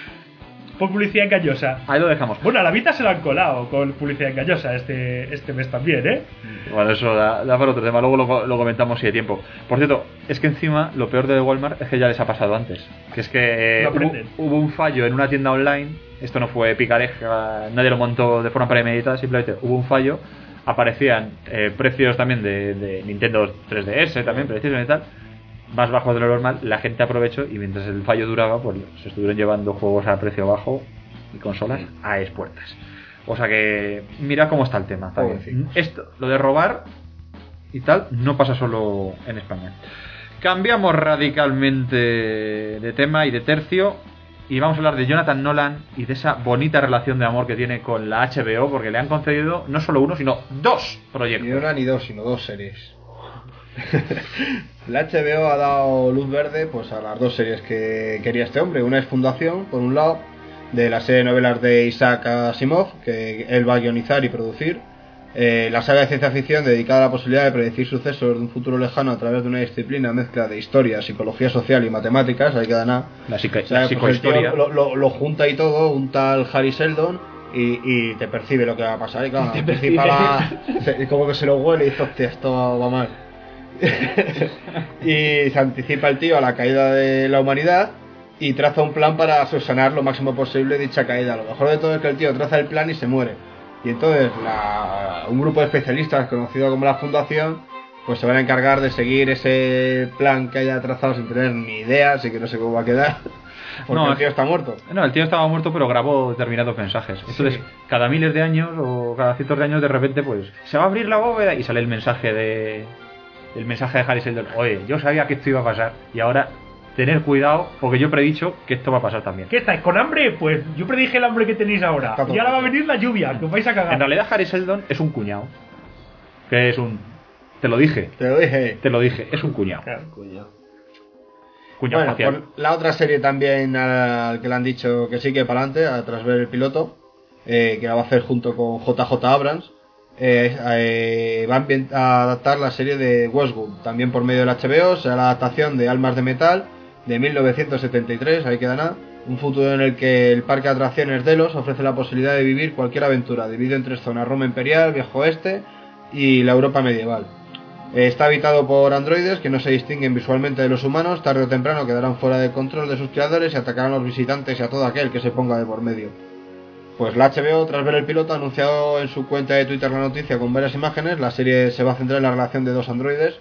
por publicidad engañosa. Ahí lo dejamos. Bueno, a la Vita se lo han colado con publicidad engañosa este, este mes también, ¿eh? Bueno, eso da, da para otro tema, luego lo, lo comentamos si hay tiempo. Por cierto, es que encima lo peor de Walmart es que ya les ha pasado antes. Que es que Lo hubo, aprenden. hubo un fallo en una tienda online, esto no fue picareja, nadie lo montó de forma premeditada, simplemente hubo un fallo, aparecían eh, precios también de, de Nintendo tres D S, también precios y tal, más bajo de lo normal, la gente aprovechó y mientras el fallo duraba, pues se estuvieron llevando juegos a precio bajo y consolas a expuertas. O sea que mira cómo está el tema. Oh, sí. Esto, lo de robar y tal, no pasa solo en España. Cambiamos radicalmente de tema y de tercio y vamos a hablar de Jonathan Nolan y de esa bonita relación de amor que tiene con la H B O, porque le han concedido no solo uno, sino dos proyectos. Ni una ni dos, sino dos series. La H B O ha dado luz verde pues a las dos series que quería este hombre. Una es Fundación, por un lado, de la serie de novelas de Isaac Asimov, que él va a guionizar y producir. Eh, la saga de ciencia ficción dedicada a la posibilidad de predecir sucesos de un futuro lejano a través de una disciplina mezcla de historia, psicología social y matemáticas. Ahí queda nada. La, psico o sea, la pues psicohistoria. el tío lo, lo, lo junta y todo, un tal Harry Seldon, y, y te percibe lo que va a pasar. Y claro, Te anticipa percibe. la, se, como que se lo huele y dice, hostia, esto va mal. Y se anticipa el tío a la caída de la humanidad y traza un plan para subsanar lo máximo posible dicha caída. Lo mejor de todo es que el tío traza el plan y se muere. Y entonces la, un grupo de especialistas conocido como la Fundación pues se van a encargar de seguir ese plan que haya trazado sin tener ni idea, así que no sé cómo va a quedar. Porque No, el tío está muerto. No, el tío estaba muerto, pero grabó determinados mensajes. Entonces, Sí. cada miles de años o cada cientos de años, de repente, pues se va a abrir la bóveda y sale el mensaje de el mensaje de Harry Seldon. Oye, yo sabía que esto iba a pasar y ahora tener cuidado porque yo he predicho que esto va a pasar también. ¿Qué estáis? ¿Con hambre? Pues yo predije el hambre que tenéis ahora. Está todo Y ahora va a bien. venir la lluvia, que os vais a cagar. En realidad, Harry Seldon es un cuñado. Que es un. Te lo dije, Te lo dije. te lo dije, es un cuñado. Claro. Coño. Cuñado Bueno, espacial. por la otra serie también al que le han dicho que sí, que para adelante, tras ver el piloto, eh, que la va a hacer junto con J J Abrams, eh, eh, va a, ambient- a adaptar la serie de Westwood, también por medio del H B O. Será la adaptación de Almas de Metal de mil novecientos setenta y tres, ahí queda nada. Un futuro en el que el parque de atracciones Delos ofrece la posibilidad de vivir cualquier aventura, dividido en tres zonas: Roma Imperial, Viejo Oeste y la Europa medieval. Eh, Está habitado por androides que no se distinguen visualmente de los humanos. Tarde o temprano quedarán fuera de control de sus creadores y atacarán a los visitantes y a todo aquel que se ponga de por medio. Pues la H B O, tras ver el piloto, ha anunciado en su cuenta de Twitter la noticia con varias imágenes. La serie se va a centrar en la relación de dos androides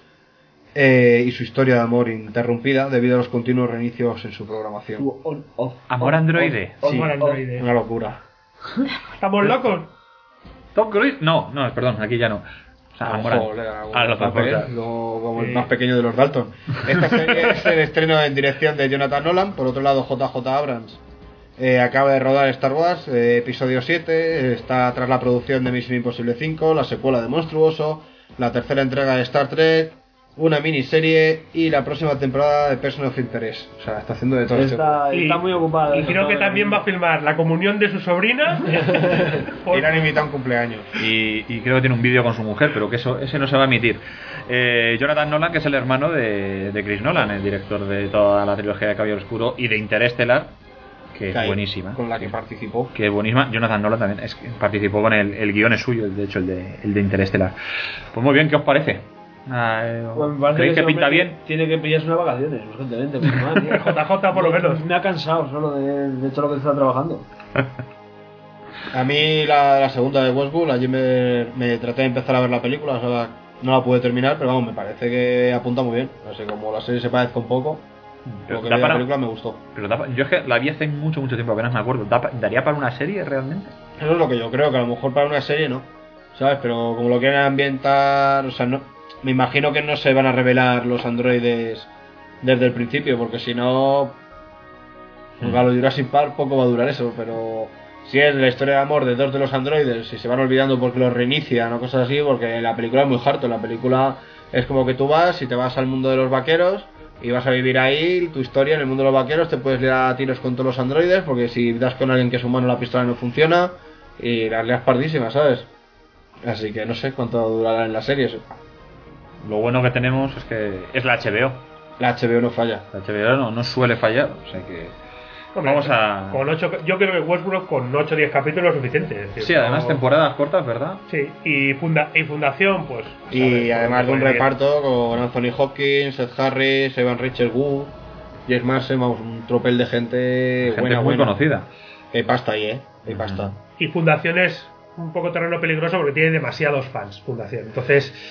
eh, y su historia de amor interrumpida debido a los continuos reinicios en su programación. On, off, Amor on, androide. on, Sí, on, androide. Una locura. ¿Estamos locos? Tom Cruise. No, no, perdón, aquí ya no. O sea, A lo amor mejor an- era algún a lo papel, mejor. como, como Sí. el más pequeño de los Dalton. Esta serie es el estreno en dirección de Jonathan Nolan. Por otro lado, J J Abrams eh, acaba de rodar Star Wars, eh, episodio siete. Está tras la producción de Misión Imposible cinco, la secuela de Monstruoso, la tercera entrega de Star Trek, una miniserie y la próxima temporada de Person of Interest. O sea, está haciendo de todo esto. Está, Y- está muy ocupada. Y creo que también va a filmar la comunión de su sobrina. Por- Y le han invitado a un cumpleaños. Y, y creo que tiene un vídeo con su mujer, pero que eso ese no se va a emitir. Eh, Jonathan Nolan, que es el hermano de, de Chris Nolan, el director de toda la trilogía de Caballero Oscuro y de Interestelar, que es Que hay, buenísima. Con la que participó. Que es buenísima. Jonathan Nolan también es que participó con el, el guión es suyo, el- de hecho, el de, el de Interestelar. Pues muy bien, ¿qué os parece? Ah, eh, Pues me parece ¿Creéis que ese pinta hombre bien? Tiene que pillarse unas vacaciones, urgentemente. Pues, madre mía. J J por lo menos. Me ha cansado solo de, de todo lo que está trabajando. A mí la, la segunda de Westwood, allí me, me traté de empezar a ver la película, o sea, no la pude terminar, pero vamos, me parece que apunta muy bien. No sé, como la serie se parezca un poco, lo que Da vi de para- la película me gustó. Pero da pa- yo es que la vi hace mucho, mucho tiempo, apenas me acuerdo. Da pa- ¿Daría para una serie realmente? Eso es lo que yo creo, que a lo mejor para una serie no, ¿sabes? Pero como lo quieren ambientar, o sea, no, me imagino que no se van a revelar los androides desde el principio, porque si no, pues a lo Jurassic Park poco va a durar eso, pero si es la historia de amor de dos de los androides y se van olvidando porque los reinician o cosas así, porque la película es muy harto, la película es como que tú vas y te vas al mundo de los vaqueros y vas a vivir ahí tu historia en el mundo de los vaqueros, te puedes liar a tiros con todos los androides, porque si das con alguien que es humano la pistola no funciona y las lias pardísimas, ¿sabes? Así que no sé cuánto durará en la serie eso. Lo bueno que tenemos es que es la H B O. La H B O no falla. La H B O no, no suele fallar, o sea que Hombre, vamos a... Con ocho, yo creo que Westworld con ocho o diez capítulos es suficiente. es decir, Sí, además no- temporadas cortas, ¿verdad? Sí, y, funda, y Fundación, pues. Y ¿sabes? además de un Pues, reparto con Anthony Hopkins, Seth Harris, Evan Rachel Wood, James Marsden, vamos, un tropel de gente, Gente buena, muy buena. conocida. Hay pasta ahí, ¿eh? Hay pasta. Y Fundación es un poco terreno peligroso porque tiene demasiados fans, Fundación. Entonces,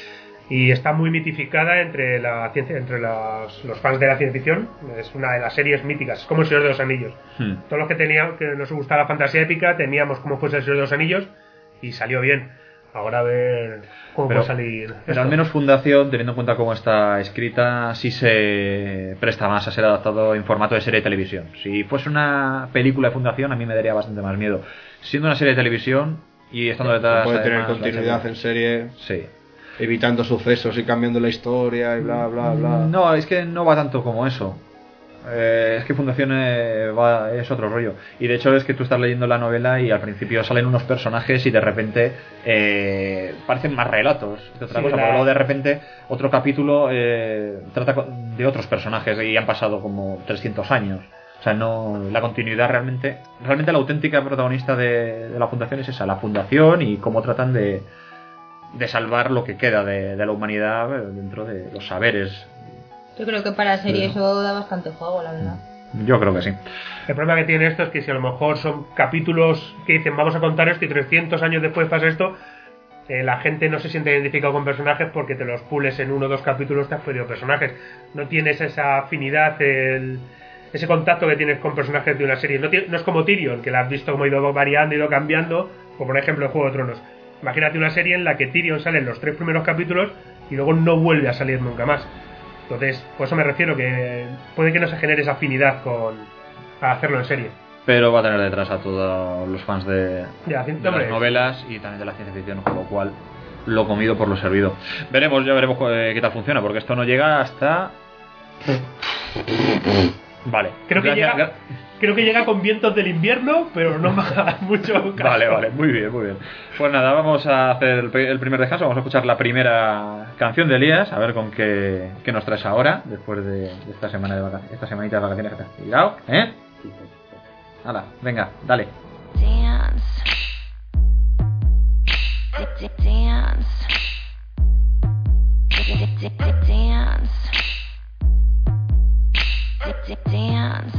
y está muy mitificada entre la ciencia, entre los, los fans de la ciencia ficción. Es una de las series míticas, es como el Señor de los Anillos. Hmm. Todos los que teníamos, que nos gustaba la fantasía épica, teníamos como fuese el Señor de los Anillos y salió bien. Ahora a ver cómo pero, puede salir. Pero esto. al menos Fundación, teniendo en cuenta cómo está escrita, sí se presta más a ser adaptado en formato de serie de televisión. Si fuese una película de Fundación, a mí me daría bastante más miedo. Siendo una serie de televisión y estando detrás, puede tener además, continuidad en serie. Sí. Evitando sucesos y cambiando la historia y bla bla bla. No, es que no va tanto como eso. Eh, es que Fundación eh, va, es otro rollo. Y de hecho es que tú estás leyendo la novela y al principio salen unos personajes y de repente eh, parecen más relatos de otra sí, cosa, la... porque luego de repente otro capítulo eh, trata de otros personajes y han pasado como trescientos años. O sea, no, la continuidad realmente, realmente la auténtica protagonista de, de la Fundación es esa, la Fundación y cómo tratan de, de salvar lo que queda de, de la humanidad dentro de los saberes. Yo creo que para serie eso da bastante juego, la verdad. Yo creo que sí. El problema que tiene esto es que si a lo mejor son capítulos que dicen vamos a contar esto y trescientos años después pasa esto, eh, la gente no se siente identificado con personajes porque te los pules en uno o dos capítulos, te has perdido personajes. No tienes esa afinidad, el, ese contacto que tienes con personajes de una serie. No, tiene, no es como Tyrion, que la has visto como ha ido variando, ido cambiando, como por ejemplo el Juego de Tronos. Imagínate una serie en la que Tyrion sale en los tres primeros capítulos y luego no vuelve a salir nunca más. Entonces, por eso me refiero que puede que no se genere esa afinidad con a hacerlo en serie. Pero va a tener detrás a todos los fans de, ya, de las novelas y también de la ciencia ficción, con lo cual lo comido por lo servido. Veremos, ya veremos qué tal funciona, porque esto no llega hasta... Vale. Creo que, Gracias, llega, creo que llega con vientos del invierno, pero no me haga mucho caso. Vale, vale, muy bien, muy bien. Pues nada, vamos a hacer el, el primer descanso. Vamos a escuchar la primera canción de Elías, a ver con qué, qué nos traes ahora, después de, de esta semana de vacaciones, esta semanita de vacaciones que te has tirado, ¿eh? Hala, venga, dale. Dance. Dance. Dance. Dance.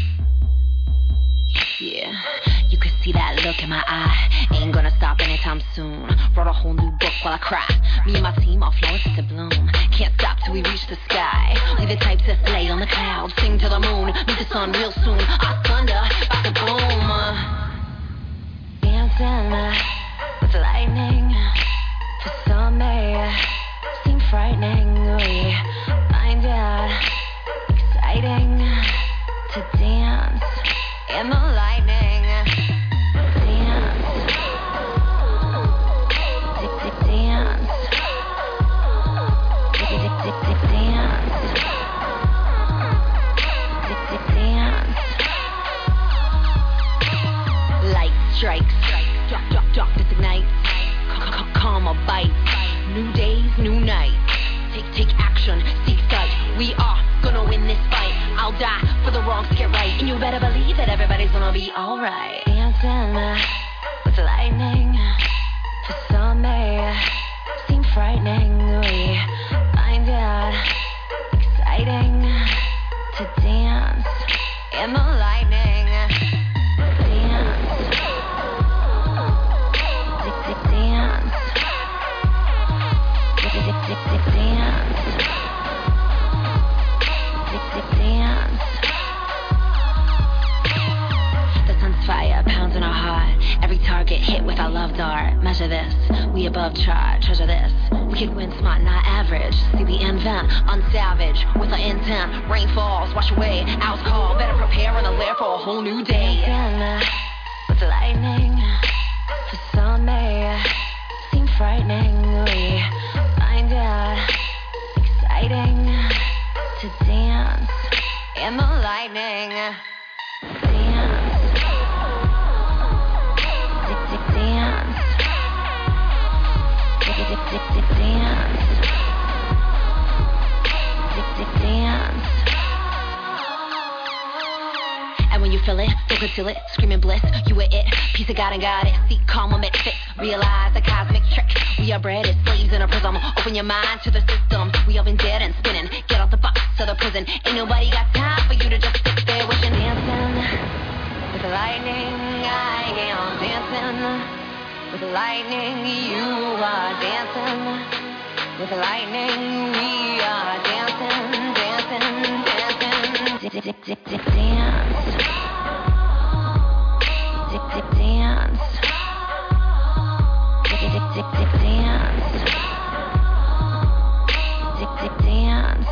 Yeah, you could see that look in my eye. Ain't gonna stop anytime soon. Wrote a whole new book while I cry. Me and my team are flowers to bloom. Can't stop till we reach the sky. We the types that lay on the clouds, sing to the moon, meet the sun real soon. Our thunder, about to boom. Dancing with lightning. For some may seem frightening. We find it exciting to dance in the lightning. Dance. Dance. Dance. Dance. Light strikes. Dark, dark, darkness ignites. Karma bites. New days, new nights. Take, take action. Seek sight. We are gonna win this fight. I'll die for the wrongs to get right, and you better believe that everybody's gonna be alright. Dancing with lightning. For some may seem frightening. We find it exciting to dance in the lightning. Dance. Dance. Dance. The sun's fire pounds in our heart. Every target hit with our love dart. Measure this, we above chart. Treasure this, we could win smart, not average. See we invent, unsavage with our intent. Rain falls, wash away, owls call. Better prepare and alert for a whole new day. Dancing with lightning. For some may seem frightening. We find it exciting to dance in the lightning. Dance. Dance. Dance. Dance. And when you feel it, don't conceal it, screaming bliss, you are it, piece of God and got it, seek calm when it fits, realize the cosmic trick, we are bred as slaves in a prism, open your mind to the system, we have been dead and spinning, get out the box to the prison, ain't nobody got time for you to just sit there wishing. Dancing with the lightning, I am dancing with the lightning, you are dancing With lightning, we are dancing, dancing, dancing. Dick, dick, dick, dick, dance. Dick, dick, dance. Dick, dick, dick, dick, dance. Dick, dick, dance.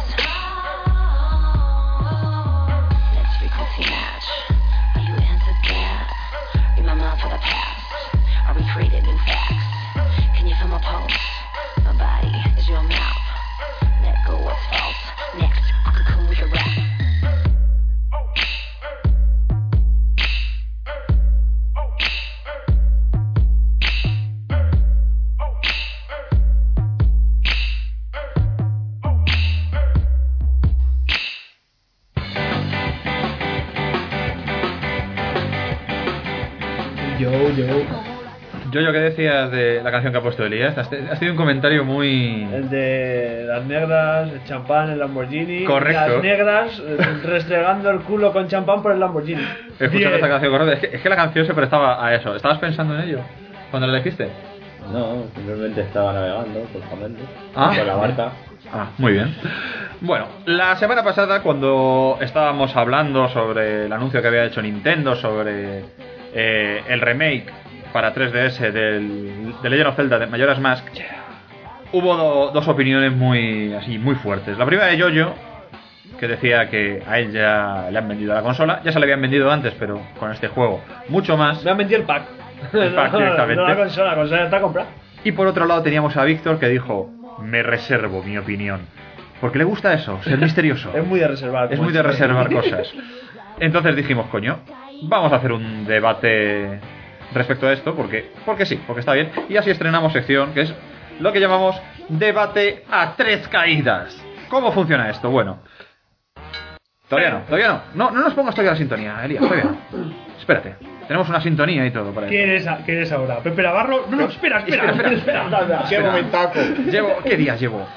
Let's frequency match. Are you into that? Remember for the past. Are we creating new facts? Can you feel my pulse? My body is your mouth. Let go what's false. Next, cocoon with a rap. Yo, yo. Yo, yo, ¿qué decías de la canción que ha puesto Elías? Has, has tenido un comentario muy... El de las negras, el champán, el Lamborghini. Correcto. Las negras eh, restregando el culo con champán por el Lamborghini. He escuchado esta canción, correcto. Es que, es que la canción se prestaba a eso. ¿Estabas pensando en ello cuando la elegiste? No, simplemente estaba navegando por Jamendo, Ah. con la barca. Ah, muy bien. Bueno, la semana pasada cuando estábamos hablando sobre el anuncio que había hecho Nintendo sobre eh, el remake para tres D S del, de Legend of Zelda de Majora's Mask, hubo do, dos opiniones muy así muy fuertes. La primera de Yoyo, que decía que a él ya le han vendido la consola, ya se le habían vendido antes, pero con este juego mucho más. Me han vendido el pack. El pack no, directamente. no la consola, la consola está comprada. Y por otro lado teníamos a Víctor que dijo: me reservo mi opinión. Porque le gusta eso, ser misterioso. Es muy de reservar. Es muy de reservar cosas. Entonces dijimos, coño, vamos a hacer un debate respecto a esto, porque, porque sí, porque está bien. Y así estrenamos sección, que es lo que llamamos debate a tres caídas. ¿Cómo funciona esto? Bueno, todavía no, todavía no. No, no nos pongas todavía la sintonía, Elías, todavía no. Espérate, tenemos una sintonía y todo para ¿Quién esto. eres, ¿Quién eres ahora? ¿Pepe Navarro? No, no, espera, espera, Espera, espera. espera, espera. ¡Qué Espera. momentaco! Llevo, ¿qué días llevo?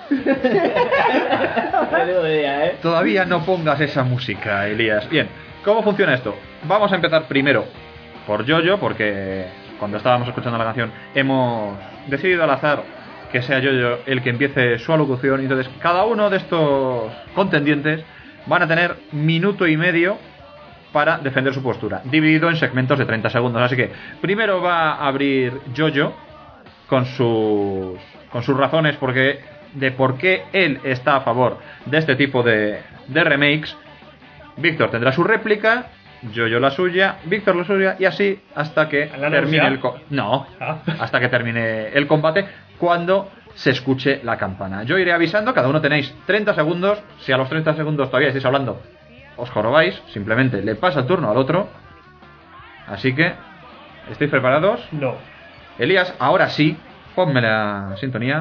¿eh? Todavía no pongas esa música, Elías. Bien, ¿cómo funciona esto? Vamos a empezar primero por Yoyo, porque cuando estábamos escuchando la canción hemos decidido al azar que sea Yoyo el que empiece su alocución. Entonces, cada uno de estos contendientes van a tener minuto y medio para defender su postura, dividido en segmentos de treinta segundos. Así que primero va a abrir Yoyo con sus, con sus razones porque, de por qué él está a favor de este tipo de, de remakes. Víctor tendrá su réplica, Yoyo la suya, Víctor la suya, y así hasta que ¿La termine anuncia? el co- no, Ah. hasta que termine el combate, cuando se escuche la campana. Yo iré avisando, cada uno tenéis treinta segundos. Si a los treinta segundos todavía estáis hablando, os jorobáis, simplemente le pasa el turno al otro. Así que, ¿estáis preparados? No. Elías, ahora sí, ponme la sintonía.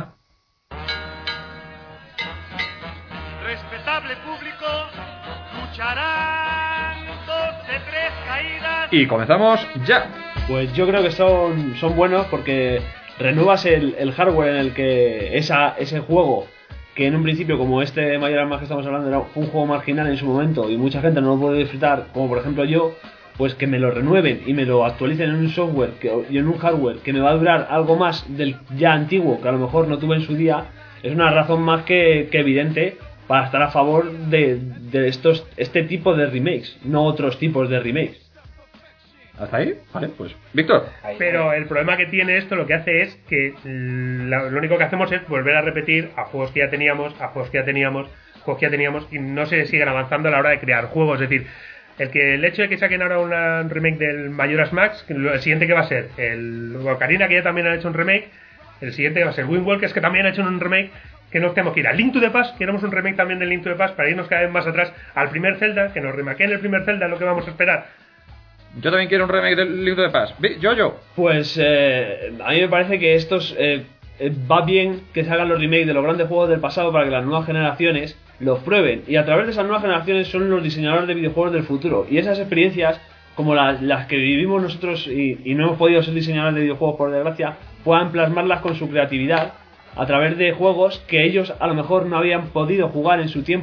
Respetable público, lucharán dos de tres caídas. Y comenzamos ya. Pues yo creo que son, son buenos porque renuevas el, el hardware en el que esa, ese juego, que en un principio, como este Majora's Mask que estamos hablando, era un juego marginal en su momento y mucha gente no lo puede disfrutar, como por ejemplo yo, pues que me lo renueven y me lo actualicen en un software que, y en un hardware que me va a durar algo más del ya antiguo, que a lo mejor no tuve en su día, es una razón más que, que evidente para estar a favor de, de estos este tipo de remakes, no otros tipos de remakes. ¿Hasta ahí? Vale, pues Víctor. Pero el problema que tiene esto lo que hace es que lo, lo único que hacemos es volver a repetir a juegos que ya teníamos, a juegos que ya teníamos, juegos que ya teníamos y no se siguen avanzando a la hora de crear juegos. Es decir, el que el hecho de que saquen ahora una, un remake del Majora's Mask, el siguiente que va a ser el Ocarina, que ya también han hecho un remake, el siguiente va a ser Wind Waker, que también ha hecho un remake, que nos tenemos que ir a Link to the Past, queremos un remake también del Link to the Past para irnos cada vez más atrás al primer Zelda, que nos remakeen el primer Zelda, lo que vamos a esperar. Yo también quiero un remake del Link to the Past. Yo, yo. Pues eh, a mí me parece que estos eh, eh, va bien que se hagan los remakes de los grandes juegos del pasado para que las nuevas generaciones los prueben. Y a través de esas nuevas generaciones son los diseñadores de videojuegos del futuro. Y esas experiencias, como las, las que vivimos nosotros y, y no hemos podido ser diseñadores de videojuegos por desgracia, puedan plasmarlas con su creatividad a través de juegos que ellos a lo mejor no habían podido jugar en su tiempo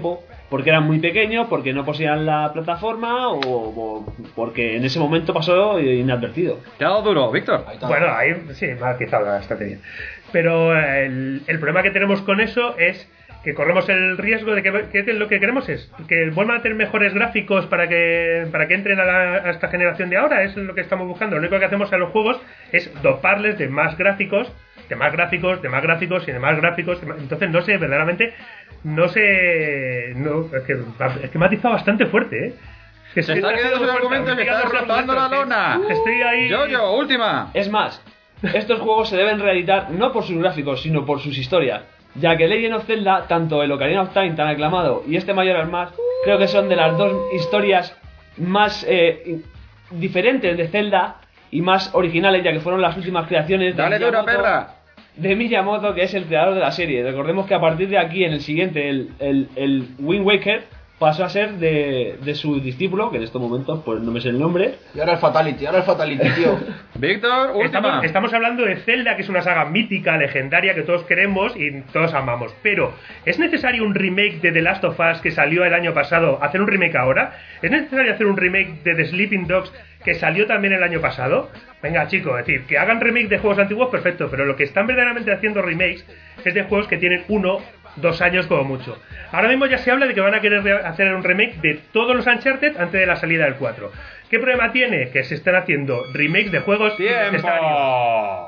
porque eran muy pequeños, porque no poseían la plataforma o, o porque en ese momento pasó inadvertido. ¿Te ha dado duro, Víctor? Bueno, ahí sí, me ha quitado bastante bien. Pero el, el problema que tenemos con eso es que corremos el riesgo de que, que, que lo que queremos es que vuelvan a tener mejores gráficos para que para que entren a, la, a esta generación de ahora. Es lo que estamos buscando. Lo único que hacemos a los juegos es doparles de más gráficos, de más gráficos, de más gráficos y de más gráficos. Entonces no sé, verdaderamente no sé, no, es que, es que me ha atizado bastante fuerte, ¿eh? Que se está quedando sin argumentos, que está rozando la lona. Estoy ahí. Yo, yo, última. Es más, estos juegos se deben reeditar no por sus gráficos, sino por sus historias. Ya que Legend of Zelda, tanto el Ocarina of Time tan aclamado y este Majora's Mask, creo que son de las dos historias más eh, diferentes de Zelda y más originales, ya que fueron las últimas creaciones de Dale Miyamoto, dura, perra. de Miyamoto, que es el creador de la serie. Recordemos que a partir de aquí, en el siguiente, el, el, el Wind Waker pasó a ser de, de su discípulo, que en estos momentos pues no me sé el nombre. Y ahora el Fatality, ahora el Fatality, tío. Víctor, última. Estamos, estamos hablando de Zelda, que es una saga mítica, legendaria, que todos queremos y todos amamos. Pero, ¿es necesario un remake de The Last of Us que salió el año pasado, hacer un remake ahora? ¿Es necesario hacer un remake de The Sleeping Dogs que salió también el año pasado? Venga, chicos, es decir, que hagan remake de juegos antiguos, perfecto, pero lo que están verdaderamente haciendo remakes es de juegos que tienen uno, dos años como mucho. Ahora mismo ya se habla de que van a querer hacer un remake de todos los Uncharted antes de la salida del cuatro. ¿Qué problema tiene? Que se están haciendo remakes de juegos ¡Tiempo!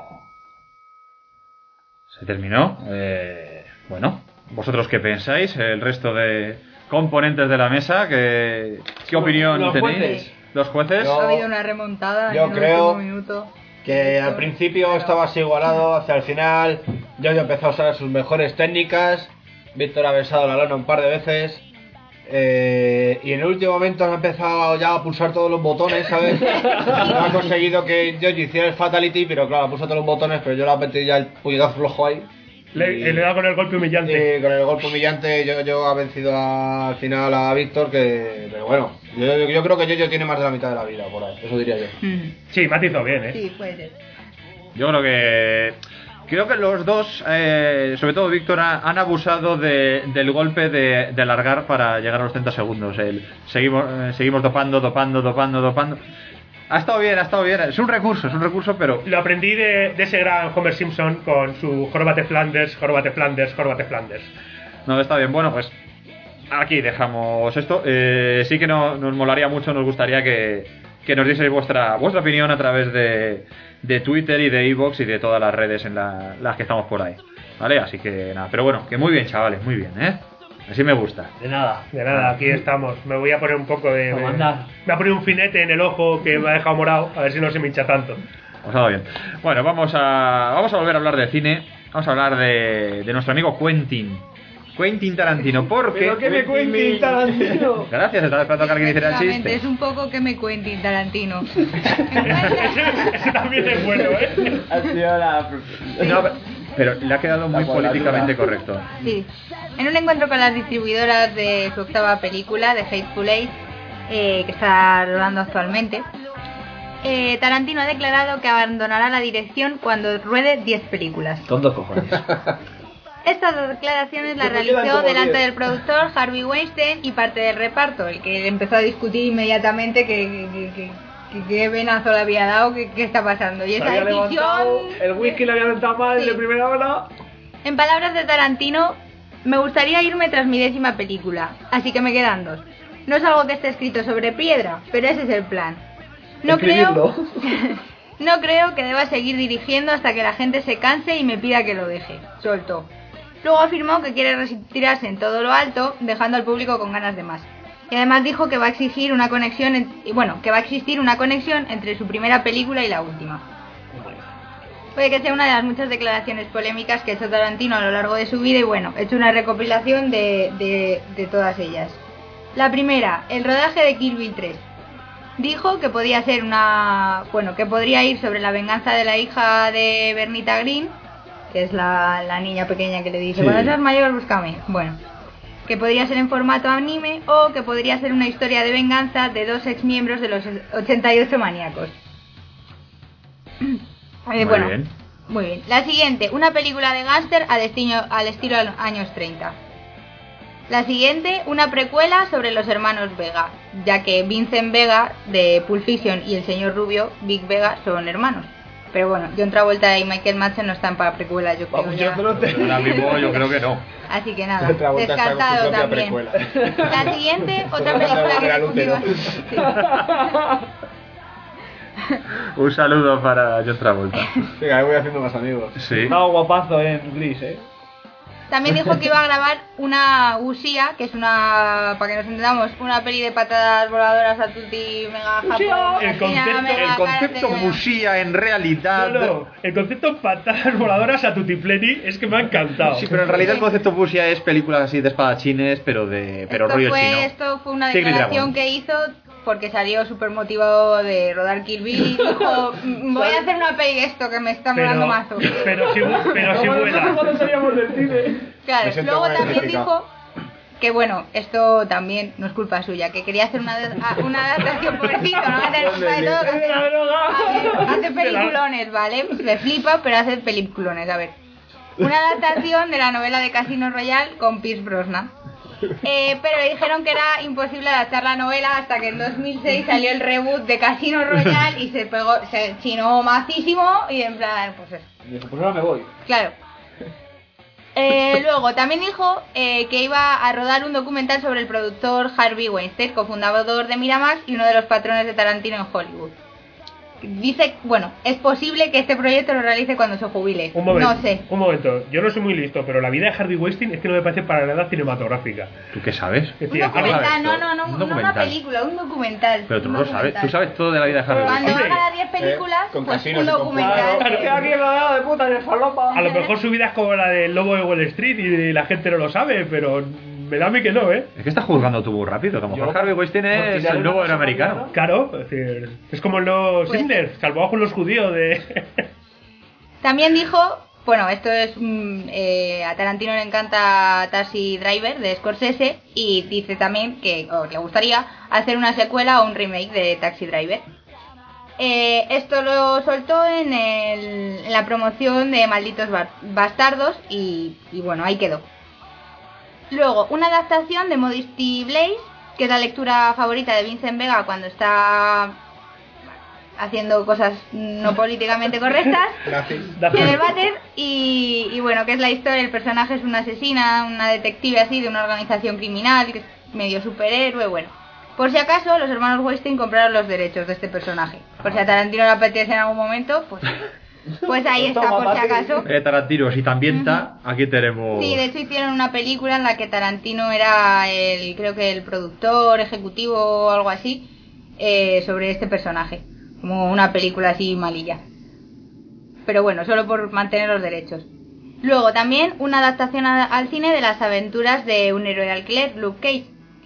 Se terminó. Eh, bueno, ¿vosotros qué pensáis? El resto de componentes de la mesa, ¿qué, qué opinión los tenéis? Jueces. ¿Los jueces? Yo- Ha habido una remontada yo en el creo último minuto. Que al principio estaba así igualado, hacia el final yo he empezado a usar sus mejores técnicas, Víctor ha besado la lona un par de veces, eh, y en el último momento ha empezado ya a pulsar todos los botones, ¿sabes? No ha conseguido que yo hiciera el Fatality, pero claro, ha pulsado todos los botones, pero yo le he metido ya el puñetazo flojo ahí. Le, Y- le he dado con el golpe humillante. Y con el golpe humillante yo, yo ha vencido a- al final a Víctor, que pero bueno, yo, yo, yo creo que Yoyo tiene más de la mitad de la vida por ahí, eso diría yo. Mm. Sí, me ha atizado bien, ¿eh? Sí, puede ser. Yo creo que creo que los dos, eh, sobre todo Víctor, ha- han abusado de, del golpe de, de alargar para llegar a los treinta segundos. El, seguimos, eh, seguimos dopando, dopando, dopando, dopando. Ha estado bien, ha estado bien. Es un recurso, es un recurso, pero Lo aprendí de, de ese gran Homer Simpson con su Joróbate Flanders, Joróbate Flanders, Joróbate Flanders. no está bien. Bueno, pues aquí dejamos esto. Eh, sí que no, nos molaría mucho, nos gustaría que, que nos dieseis vuestra vuestra opinión a través de, de Twitter y de iVoox y de todas las redes en la- las que estamos por ahí. ¿Vale? Así que nada, pero bueno, que muy bien, chavales, muy bien, ¿eh? Así me gusta. De nada. De nada, aquí estamos. Me voy a poner un poco de... A Me, mandar. me voy a poner un finete en el ojo que me ha dejado morado, a ver si no se me hincha tanto. Os ha dado bien. Bueno, vamos a vamos a volver a hablar de cine. Vamos a hablar de, de nuestro amigo Quentin. Quentin Tarantino, porque... ¿Pero qué me cuentin, Tarantino? Gracias, estaba esperando que alguien hiciera el Efectivamente, chiste. es un poco que me cuente Tarantino. ese, ese también es bueno, ¿eh? Ha sido la... No, pero, pero le ha quedado muy La cuadratura. políticamente correcto. Sí. En un encuentro con las distribuidoras de su octava película, de Hateful Eight, eh, que está rodando actualmente, eh, Tarantino ha declarado que abandonará la dirección cuando ruede diez películas. Con dos cojones. Estas declaraciones las Me quedan realizó como delante diez. del productor Harvey Weinstein y parte del reparto, el que empezó a discutir inmediatamente que, que, que, que- qué venazo le había dado, que qué está pasando. Y Se esa había levantado, decisión... el whisky le había levantado mal Sí. de primera hora. En palabras de Tarantino, me gustaría irme tras mi décima película, así que me quedan dos. No es algo que esté escrito sobre piedra, pero ese es el plan. No creo, Escribirlo. no creo que deba seguir dirigiendo hasta que la gente se canse y me pida que lo deje. Soltó. Luego afirmó que quiere retirarse en todo lo alto, dejando al público con ganas de más. Y además dijo que va a exigir una conexión, en- y bueno, que va a existir una conexión entre su primera película y la última. Puede que sea una de las muchas declaraciones polémicas que ha hecho Tarantino a lo largo de su vida y bueno, he hecho una recopilación de, de, de todas ellas. La primera, el rodaje de Kill Bill tres. Dijo que podía ser una... bueno, que podría ir sobre la venganza de la hija de Bernita Green, que es la, la niña pequeña que le dice, Sí. cuando seas mayor, búscame. Bueno, que podría ser en formato anime o que podría ser una historia de venganza de dos exmiembros de los ochenta y ocho maníacos. Eh, Muy bueno, bien. muy bien. La siguiente, una película de gángster al estilo, al estilo años treinta. La siguiente, una precuela sobre los hermanos Vega, ya que Vincent Vega de Pulp Fiction y el señor Rubio, Vic Vega, son hermanos. Pero bueno, John Travolta y Michael Madsen no están para precuelas, yo creo. Vamos, ya. Ahora mismo yo creo que no. Así que nada, descartado también. La siguiente, otra película que continúa. Un saludo para John Travolta. Venga, ahí voy haciendo más amigos. Sí. Estaba guapazo en Gris, ¿eh? También dijo que iba a grabar una Ushia, que es una, para que nos entendamos, una peli de patadas voladoras a tutti mega Japón. El concepto, El concepto Mushia en realidad... No, no, el concepto patadas voladoras a tutipleni es que me ha encantado. Sí, pero en realidad el concepto Mushia es películas así de espadachines, pero de pero esto rollo fue, chino. Esto fue una Tigre y declaración dragón. que hizo porque salió súper motivado de rodar Kill Bill y dijo, voy a hacer una peli de esto que me está molando mazo. Pero si, pero si vuela. Claro, Me siento luego muy también identificado. dijo que bueno, esto también no es culpa suya, que quería hacer una, una adaptación, pobrecito, no va a tener culpa de todo, que hace, hace peliculones, ¿vale? Me flipa, pero hace peliculones, a ver. Una adaptación de la novela de Casino Royale con Pierce Brosnan. Eh, pero le dijeron que era imposible adaptar la novela hasta que en dos mil seis salió el reboot de Casino Royale y se pegó, se chinó macísimo y en plan, pues eso. Y dijo, pues ahora me voy. Claro. Eh, luego también dijo eh, que iba a rodar un documental sobre el productor Harvey Weinstein, cofundador de Miramax y uno de los patrones de Tarantino en Hollywood. Dice, bueno, es posible que este proyecto lo realice cuando se jubile. Un momento, no sé. un momento, yo no soy muy listo, pero la vida de Harvey Weinstein es que no me parece para nada cinematográfica. ¿Tú qué sabes? Es Un decir, a mí- documental, no, no, no, Un no una documental. película, un documental. Pero tú un no lo sabes. documental. Tú sabes todo de la vida de Harvey Cuando Weinstein. haga diez películas, Eh, con pues casinos un y con documental. Claro, Estoy aquí rodeado de putas de falopa. A lo mejor su vida es como la del Lobo de Wall Street y la gente no lo sabe, pero me da a mí que no, ¿eh? Es que estás juzgando tú muy rápido. Que a lo mejor Yo- Harvey Weinstein por es tirar el una nuevo cosa americano. mañana. Claro, es decir, es como los Pues- Sinders, salvados con los judíos de... También dijo, bueno, esto es mm, eh, a Tarantino le encanta Taxi Driver de Scorsese y dice también que o le gustaría hacer una secuela o un remake de Taxi Driver. Eh, esto lo soltó en, el, en la promoción de Malditos Bar- Bastardos y, y bueno, ahí quedó. Luego, una adaptación de Modesty Blaze, que es la lectura favorita de Vincent Vega cuando está haciendo cosas no políticamente correctas Gracias. en el váter y, y bueno, que es la historia, el personaje es una asesina, una detective así de una organización criminal, que es medio superhéroe, bueno. Por si acaso, los hermanos Weinstein compraron los derechos de este personaje. Por si a Tarantino le apetece en algún momento, pues pues ahí está, por si acaso. Eh, Tarantino, si te ambienta, aquí tenemos... Sí, de hecho hicieron una película en la que Tarantino era el, creo que el productor ejecutivo o algo así, eh, sobre este personaje. Como una película así malilla. Pero bueno, solo por mantener los derechos. Luego también una adaptación a- al cine de las aventuras de un héroe de alquiler, Luke Cage.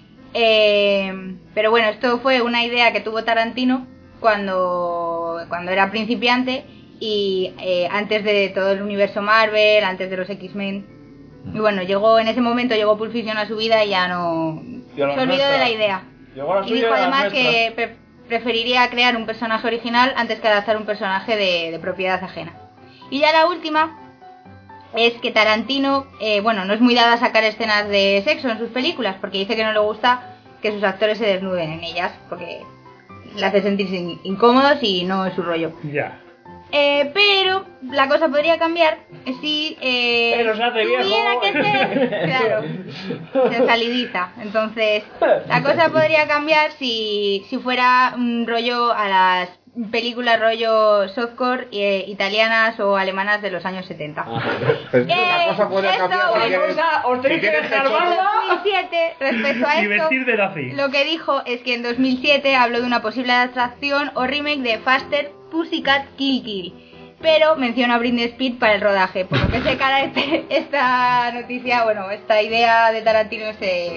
Eh, pero bueno, esto fue una idea que tuvo Tarantino cuando, cuando era principiante y eh, antes de todo el universo Marvel, antes de los X-Men. Y bueno, llegó en ese momento llegó Pulp Fiction a su vida y ya no Y a las se olvidó nuestras. de la idea. Llegó la Y suya dijo y a las además nuestras. que pre- preferiría crear un personaje original antes que adaptar un personaje de, de propiedad ajena. Y ya la última es que Tarantino, eh, bueno, no es muy dado a sacar escenas de sexo en sus películas porque dice que no le gusta que sus actores se desnuden en ellas porque le hace sentirse in- incómodos y no es su rollo. Ya. Eh, pero la cosa podría cambiar si eh, Pero se hace viejo. tuviera que ser, claro, se salidiza. Entonces, la cosa podría cambiar si, si fuera un rollo a las películas rollo softcore eh, italianas o alemanas de los años setenta. Pues Eh, la cosa podría esto, cambiar porque una quieres- os tenéis si que quieres dejar sexo- barba. dos mil siete, respecto a Y esto, vestir de nazi. lo que dijo es que en dos mil siete habló de una posible adaptación o remake de Faster Pussycat Kill Kill, pero menciona a Britney Spears para el rodaje, por lo que se cara este, esta noticia, bueno, esta idea de Tarantino se,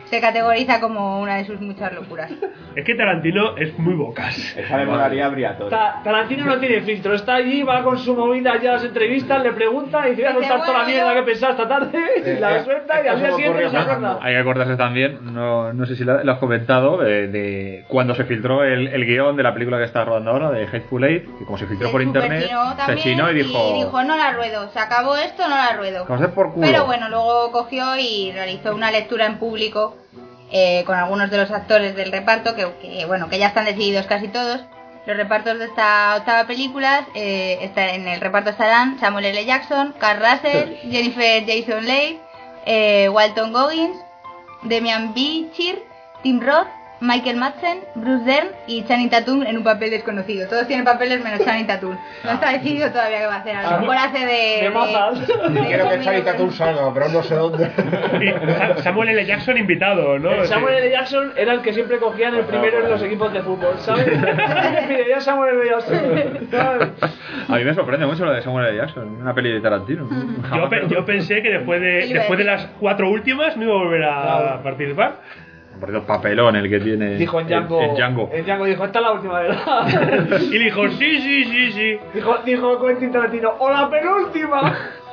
se categoriza como una de sus muchas locuras. Es que Tarantino es muy bocas. Esa le molaría habría todo. Ta- Tarantino no tiene filtro, está allí, va con su movida ya a las entrevistas, le preguntan y dice, voy a Dice, soltar toda la bueno, mierda yo- que he pensado esta tarde, y la eh, suelta y al esto día se me siguiente no se ocurrió acuerda. Hay que acordarse también, no, no sé si lo, lo has comentado, de, de cuando se filtró el, el guión de la película que está rodando ahora, de Hateful Eight, que como se filtró Se por internet, superchinó se también chinó y dijo... y dijo, no la ruedo, se acabó esto, no la ruedo. "Que os dé por culo". Pero bueno, luego cogió y realizó una lectura en público eh, con algunos de los actores del reparto, que, que bueno, que ya están decididos casi todos. Los repartos de esta octava película, eh, está, en el reparto estarán Samuel L. Jackson, Carl Russell, Jennifer Jason Leigh, eh, Walton Goggins, Demian Bichir, Tim Roth, Michael Madsen, Bruce Dern y Channing Tatum en un papel desconocido. Todos tienen papeles menos Channing Tatum. No está decidido todavía qué va a hacer. A lo mejor hace de... De mazas. de- Quiero que de- Channing Tatum salga, pero no sé dónde. Y Sa- Samuel L. Jackson invitado, ¿no? El Samuel L. Jackson era el que siempre cogían el primero en los equipos de fútbol, ¿sabes? Mira, ya Samuel L. Jackson. ¿sabes? A mí me sorprende mucho lo de Samuel L. Jackson, una peli de Tarantino. Yo, Jamás pe- me- yo pensé que después de, Iba a después de decir. las cuatro últimas no iba a volver a Claro. participar. Por Dios, papelón el que tiene Dijo en Django. en Django. En Django dijo, esta es la última, ¿verdad? Y le dijo, sí, sí, sí, sí. dijo, dijo Quentin Tarantino, ¡o la penúltima!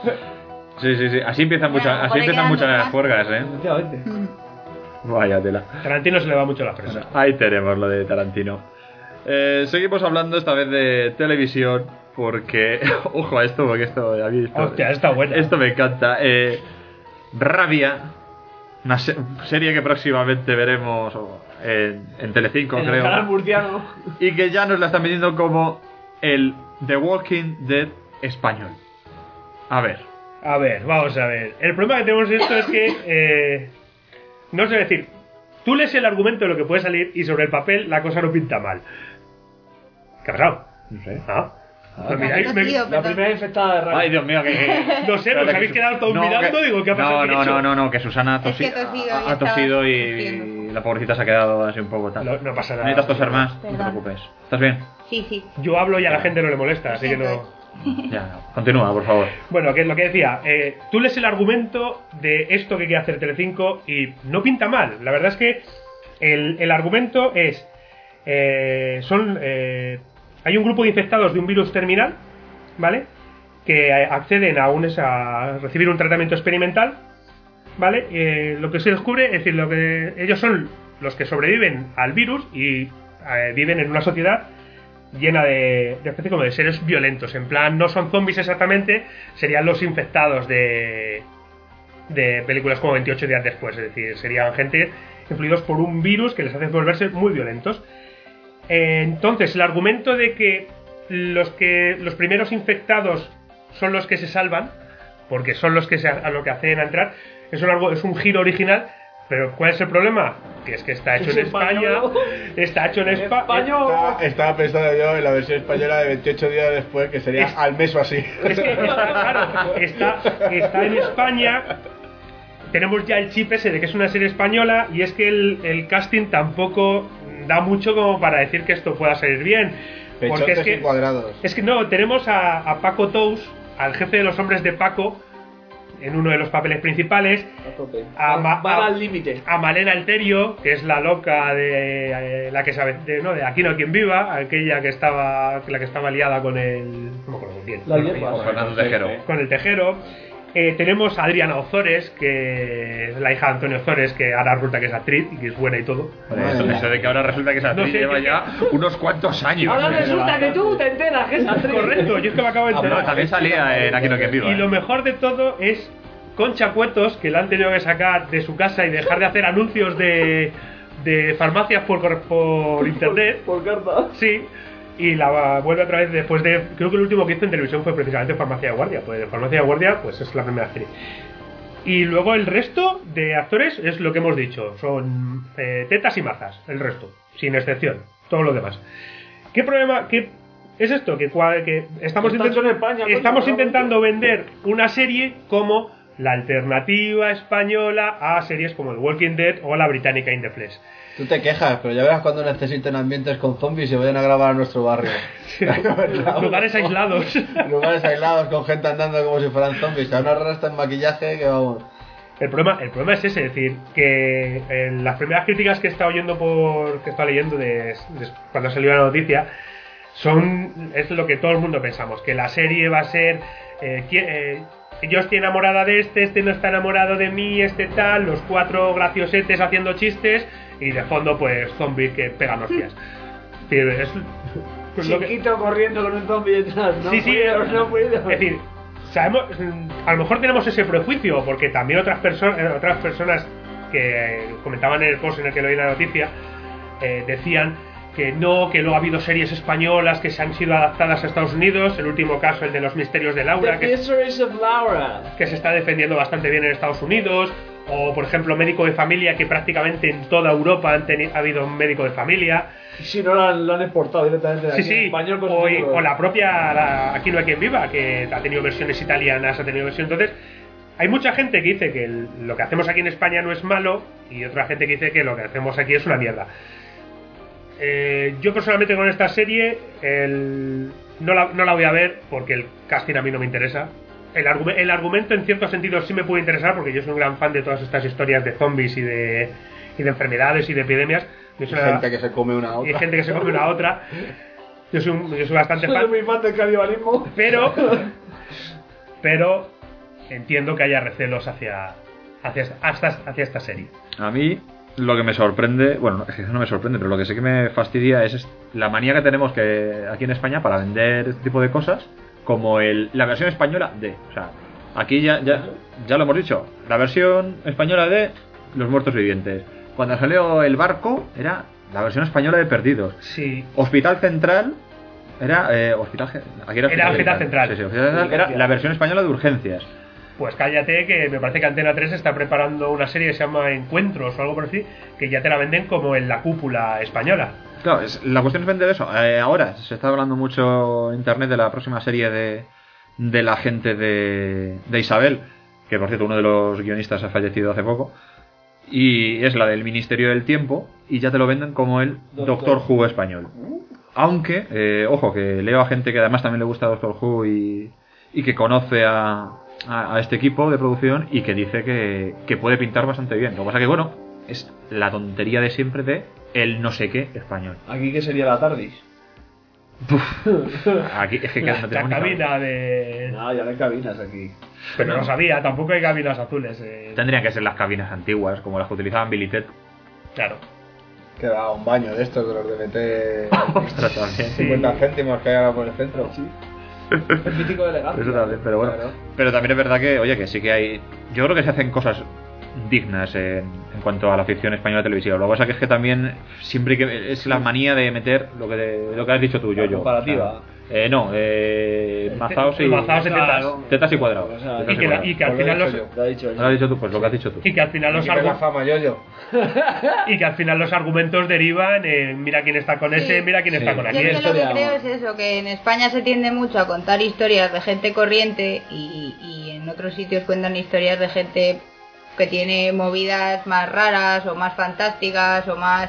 Sí, sí, sí. Así empiezan Bueno, muchas, así por ahí empiezan quedan muchas dos las más. juergas, ¿eh? Efectivamente. Vaya tela. Tarantino se le va mucho la presa. Ahí tenemos lo de Tarantino. Eh, seguimos hablando esta vez de televisión porque ojo a esto, porque esto a mí esto, Hostia, está buena. esto me encanta. Eh, Rabia, una se- serie que próximamente veremos en, en Telecinco, En el creo, canal murciano. y que ya nos la están vendiendo como el The Walking Dead español. A ver, A ver, vamos a ver. El problema que tenemos esto es que... eh, no sé decir... Tú lees el argumento de lo que puede salir y sobre el papel la cosa no pinta mal. ¿Qué ha pasado? no sé. ¿Ah? Ah, Me miráis- me- tío, La perdón. primera infectada de rabia. Ay, Dios mío, que... que- No sé, pues habéis quedado todos No, mirando, que- digo, ¿qué ha pasado? No, ¿Qué he no, hecho? no, no, no, que Susana ha, tosi- Es que he tosido y ha- ha estaba tosido y tosiendo. la pobrecita se ha quedado así un poco tal. No, no pasa nada. Necesitas toser más, no te Perdón. preocupes. ¿Estás bien? Sí, sí. Yo hablo y a la gente no le molesta, así que no... Ya, no. Continúa, por favor. Bueno, que es lo que decía, eh, tú lees el argumento de esto que quiere hacer Telecinco y no pinta mal. La verdad es que el, el argumento es, eh, son, eh, hay un grupo de infectados de un virus terminal, ¿vale? Que eh, acceden a, un, a recibir un tratamiento experimental, ¿vale? Eh, lo que se descubre es decir, lo que ellos son los que sobreviven al virus y eh, viven en una sociedad llena de, de especie como de seres violentos. En plan, no son zombies exactamente, serían los infectados de, de películas como veintiocho días después. Es decir, serían gente influidos por un virus que les hace volverse muy violentos. Eh, entonces, el argumento de que los que los primeros infectados son los que se salvan, porque son los que se, a lo que hacen a entrar, es un, algo, es un giro original. Pero ¿cuál es el problema? Que es que está hecho Es en España, español. está hecho en España. Español. Estaba, estaba pensando yo en la versión española de veintiocho días después, que sería Es- al mes o así. Es que, claro, está, está en España. Tenemos ya el chip ese de que es una serie española y es que el, el casting tampoco da mucho como para decir que esto pueda salir bien. Porque Pechotes es que, y cuadrados. es que no, tenemos a, a Paco Tous, al jefe de los hombres de Paco, en uno de los papeles principales. A tope. A Ma- Van a- al límite. A Malena Alterio, que es la loca de eh, la que sabe, de, no, de Aquí no hay quien viva, aquella que estaba, la que estaba liada con el, no me acuerdo muy bien, La no, hierba. con- Fernando Tejero. con el Tejero. Eh, tenemos a Adriana Ozores, que es la hija de Antonio Ozores, que ahora resulta que es actriz y que es buena y todo. Joder, eso, eso de que ahora resulta que esa No actriz sé, lleva yo- ya unos cuantos años. Ahora resulta que tú te enteras que es actriz. Correcto, yo es que me acabo de Ah, pero enterar. también salía en Aquí no hay quien viva. Y ¿eh? lo mejor de todo es Concha Cuetos, que la han tenido que sacar de su casa y dejar de hacer anuncios de, de farmacias por, cor- por internet. Por, por carta. Sí, y la vuelve otra vez después de... Creo que el último que hizo en televisión fue precisamente Farmacia de Guardia. Pues Farmacia de Guardia pues es la primera serie. Y luego el resto de actores es lo que hemos dicho. Son eh, tetas y mazas, el resto. Sin excepción, todo lo demás. ¿Qué problema? ¿Qué es esto? Que, cua- que estamos, Está intent- hecho en España, coño, estamos ¿no? intentando vender una serie como la alternativa española a series como The Walking Dead o la británica In the Flesh. Tú te quejas, pero ya verás cuando necesiten ambientes con zombies y vayan a grabar a nuestro barrio. Lugares aislados. Lugares aislados con gente andando como si fueran zombies. Se van a ahorrar hasta en maquillaje que vamos. El problema, el problema es ese, es decir, que en las primeras críticas que he estado oyendo por, que he estado leyendo de, de cuando salió la noticia, son es lo que todo el mundo pensamos, que la serie va a ser eh, eh, yo estoy enamorada de este, este no está enamorado de mí, este tal, los cuatro graciosetes haciendo chistes y de fondo pues zombies que pegan hostias. Sí, es, pues Chiquito lo que... corriendo con un zombie detrás, no sí, sí, puedo, no puedo. Es decir, sabemos, a lo mejor tenemos ese prejuicio porque también otras personas otras personas que comentaban en el post en el que leí la noticia eh, decían que no, que luego ha habido series españolas que se han sido adaptadas a Estados Unidos, el último caso el de los misterios de Laura, que, of Laura. que se está defendiendo bastante bien en Estados Unidos, o por ejemplo Médico de Familia, que prácticamente en toda Europa han teni- ha habido un médico de familia. Y si no lo han, lo han exportado directamente de aquí sí, sí. en español con o, o la propia la, Aquí no hay quien viva, que ha tenido versiones italianas, ha tenido versiones. Entonces hay mucha gente que dice que el, lo que hacemos aquí en España no es malo, y otra gente que dice que lo que hacemos aquí es una mierda. Eh, yo personalmente con esta serie el, no, la, no la voy a ver porque el casting a mí no me interesa. El, argu- el argumento en cierto sentido sí me puede interesar porque yo soy un gran fan de todas estas historias de zombies y de, y de enfermedades y de epidemias. Hay gente que se come una a otra. Y hay gente que se come una a otra. Yo soy, un, yo soy bastante soy fan. muy fan del canibalismo. Pero, pero entiendo que haya recelos hacia, hacia, hacia, hacia esta serie. A mí lo que me sorprende, bueno, es que no me sorprende, pero lo que sí que me fastidia es la manía que tenemos que aquí en España para vender este tipo de cosas, como el la versión española de, o sea, aquí ya ya ya lo hemos dicho, la versión española de Los Muertos Vivientes. Cuando salió El Barco era la versión española de Perdidos. Sí. Hospital Central era eh, hospital aquí era, era Hospital Central. Sí, sí, Hospital Central era la versión española de Urgencias. Pues cállate, que me parece que Antena tres está preparando una serie que se llama Encuentros o algo por así, que ya te la venden como en la cúpula española. Claro, es, la cuestión es vender eso. Eh, ahora se está hablando mucho en internet de la próxima serie de, de la gente de, de Isabel, que por cierto uno de los guionistas ha fallecido hace poco, y es la del Ministerio del Tiempo, y ya te lo venden como el Doctor Who español. Aunque, eh, ojo, que leo a gente que además también le gusta Doctor Who y, y que conoce a... A, a este equipo de producción y que dice que, que puede pintar bastante bien. Lo que pasa que, bueno, es la tontería de siempre de el no sé qué español. ¿Aquí qué sería la TARDIS? Aquí es que la, no la cabina de... No, ya no hay cabinas aquí. Pero no lo sabía, tampoco hay cabinas azules. Eh. Tendrían que ser las cabinas antiguas, como las que utilizaban Billy Ted. Claro. Que da un baño de estos, de los de meter Ostras, también. cincuenta céntimos que hay ahora por el centro. Sí. El mítico de elegancia. Eso también, pero bueno. Claro. Pero también es verdad que, oye, que sí que hay. Yo creo que se hacen cosas dignas en, en cuanto a la ficción española televisiva. Lo que pasa que es que también siempre que es la manía de meter lo que de, lo que has dicho tú, yo, yo. Comparativa. O sea, eh, no, eh, mazaos y mazaos y tetas. tetas y cuadrados. O sea, Tetas Y que, la- y que al Pues lo final he los dicho Lo ha dicho él. Lo has dicho tú, pues lo que has dicho tú. y que al final los Quita la argu- fama, yo, yo. y que al final los argumentos derivan en mira quién está con ese, Sí. mira quién Sí. está con Yo aquel. es que lo que historia, creo amor. es eso, que en España se tiende mucho a contar historias de gente corriente y, y en otros sitios cuentan historias de gente que tiene movidas más raras o más fantásticas o más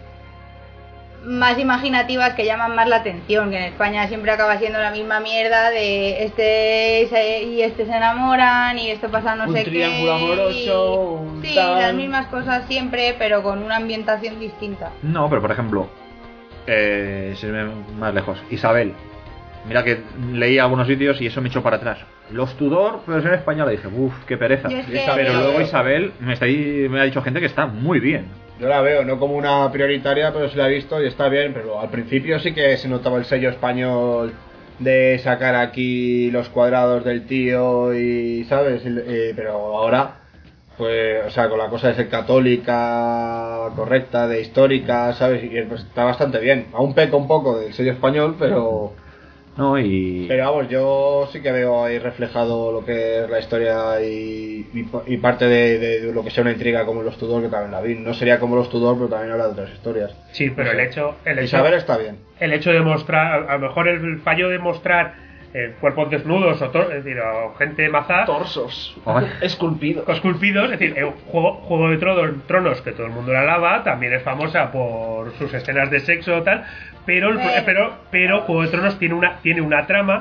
más imaginativas que llaman más la atención, que en España siempre acaba siendo la misma mierda de este se- y este se enamoran y esto pasa no Un sé triángulo qué. amoroso, un Sí, tal. las mismas cosas siempre, pero con una ambientación distinta. No, pero por ejemplo, eh, sin irme más lejos, Isabel. Mira que leí algunos sitios y eso me echó para atrás. Los Tudor, versión española, dije, uff, qué pereza. Yo es que- Pero luego Isabel me, está ahí- me ha dicho gente que está muy bien. Yo la veo, no como una prioritaria, pero sí la he visto y está bien. Pero al principio sí que se notaba el sello español de sacar aquí los cuadrados del tío y, ¿sabes? Y- y- pero ahora, pues, o sea, con la cosa de ser católica, correcta, de histórica, ¿sabes? Y pues está bastante bien. Aún peca un poco del sello español, pero... No, y. Pero vamos, yo sí que veo ahí reflejado lo que es la historia y, y, y parte de, de lo que sea una intriga como los Tudor, que también la vi. No sería como los Tudor, pero también habla de otras historias. Sí, pero el hecho, el hecho, Isabel está bien. el hecho de mostrar, a lo mejor el fallo de mostrar eh, cuerpos desnudos o, tor- es decir, o gente mazada, Torsos. Ay. Esculpidos. esculpidos, es decir, el juego, juego de Tronos, Tronos, que todo el mundo la alaba, también es famosa por sus escenas de sexo o tal, pero, el, Bueno. pero, pero Juego de Tronos tiene una, tiene una trama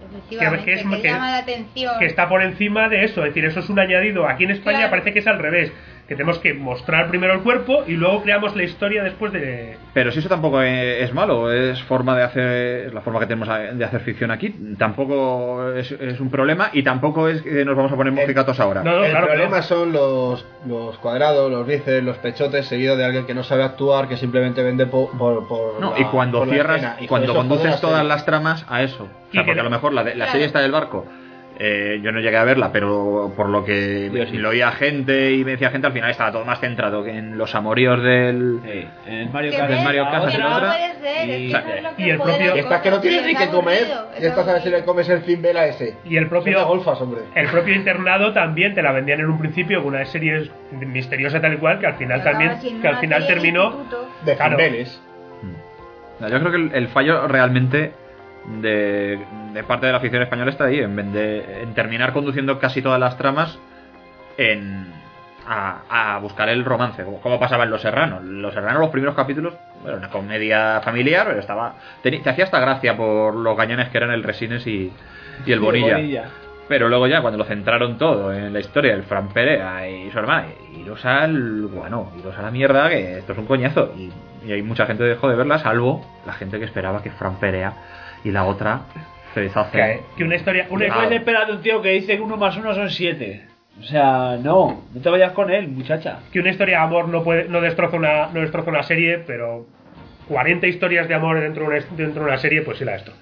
efectivamente, que, es, que que, llama la atención. que está por encima de eso, es decir, eso es un añadido. Aquí en España Claro. parece que es al revés, que tenemos que mostrar primero el cuerpo y luego creamos la historia después de... Pero si eso tampoco es, es malo, es forma de hacer, es la forma que tenemos de hacer ficción aquí. Tampoco es, es un problema y tampoco es que nos vamos a poner mojigatos ahora. No, no, el claro que problema no. son los, los cuadrados, los bíceps, los pechotes, seguido de alguien que no sabe actuar, que simplemente vende po- por, por No, la- y cuando por la cierras, escena. Y cuando eso jode conduces la todas serie. las tramas a eso. O Y sea, que porque no- a lo mejor la, de- la Claro. serie está del barco. Eh, yo no llegué a verla, pero por lo que Yo sí. lo oía gente y me decía gente, al final estaba todo más centrado que en los amoríos del... Sí, en el Mario Que Kart. del ves, Mario que Kart y no otra. puede ser, es que Y- eso es lo que y el jode propio- las Y estás que no cosas, tienes sí, ni es que comer, aburrido, es y estás a ver si le aburrido. comes el Zimbel a ese. Y el propio... Son de golfas, hombre. El propio internado también te la vendían en un principio con una serie misteriosa tal y cual que al final Pero también ahora, si en que al una final serie de terminó instituto- De Claro. Zimbeles. No, yo creo que el, el fallo realmente de, de parte de la ficción española está ahí, en, vez de- en terminar conduciendo casi todas las tramas en, a, a buscar el romance, como, como pasaba en Los Serranos. Los Serranos, los primeros capítulos, era una comedia familiar, pero estaba te, te hacía hasta gracia por los gañones que eran el Resines y, y el Bonilla. Bonilla. Pero luego ya, cuando lo centraron todo en la historia del Fran Perea y su hermana, iros al... bueno, iros a la mierda, que esto es un coñazo. Y, y hay mucha gente que dejó de verla, salvo la gente que esperaba que Fran Perea y la otra se deshace. que, que una historia una, ¿Qué puedes esperar de un tío que dice que uno más uno son siete? O sea, no, no te vayas con él, muchacha. que una historia de amor no puede no destroza una no destroza una serie, pero cuarenta historias de amor dentro de una, dentro de una serie pues sí la destroza.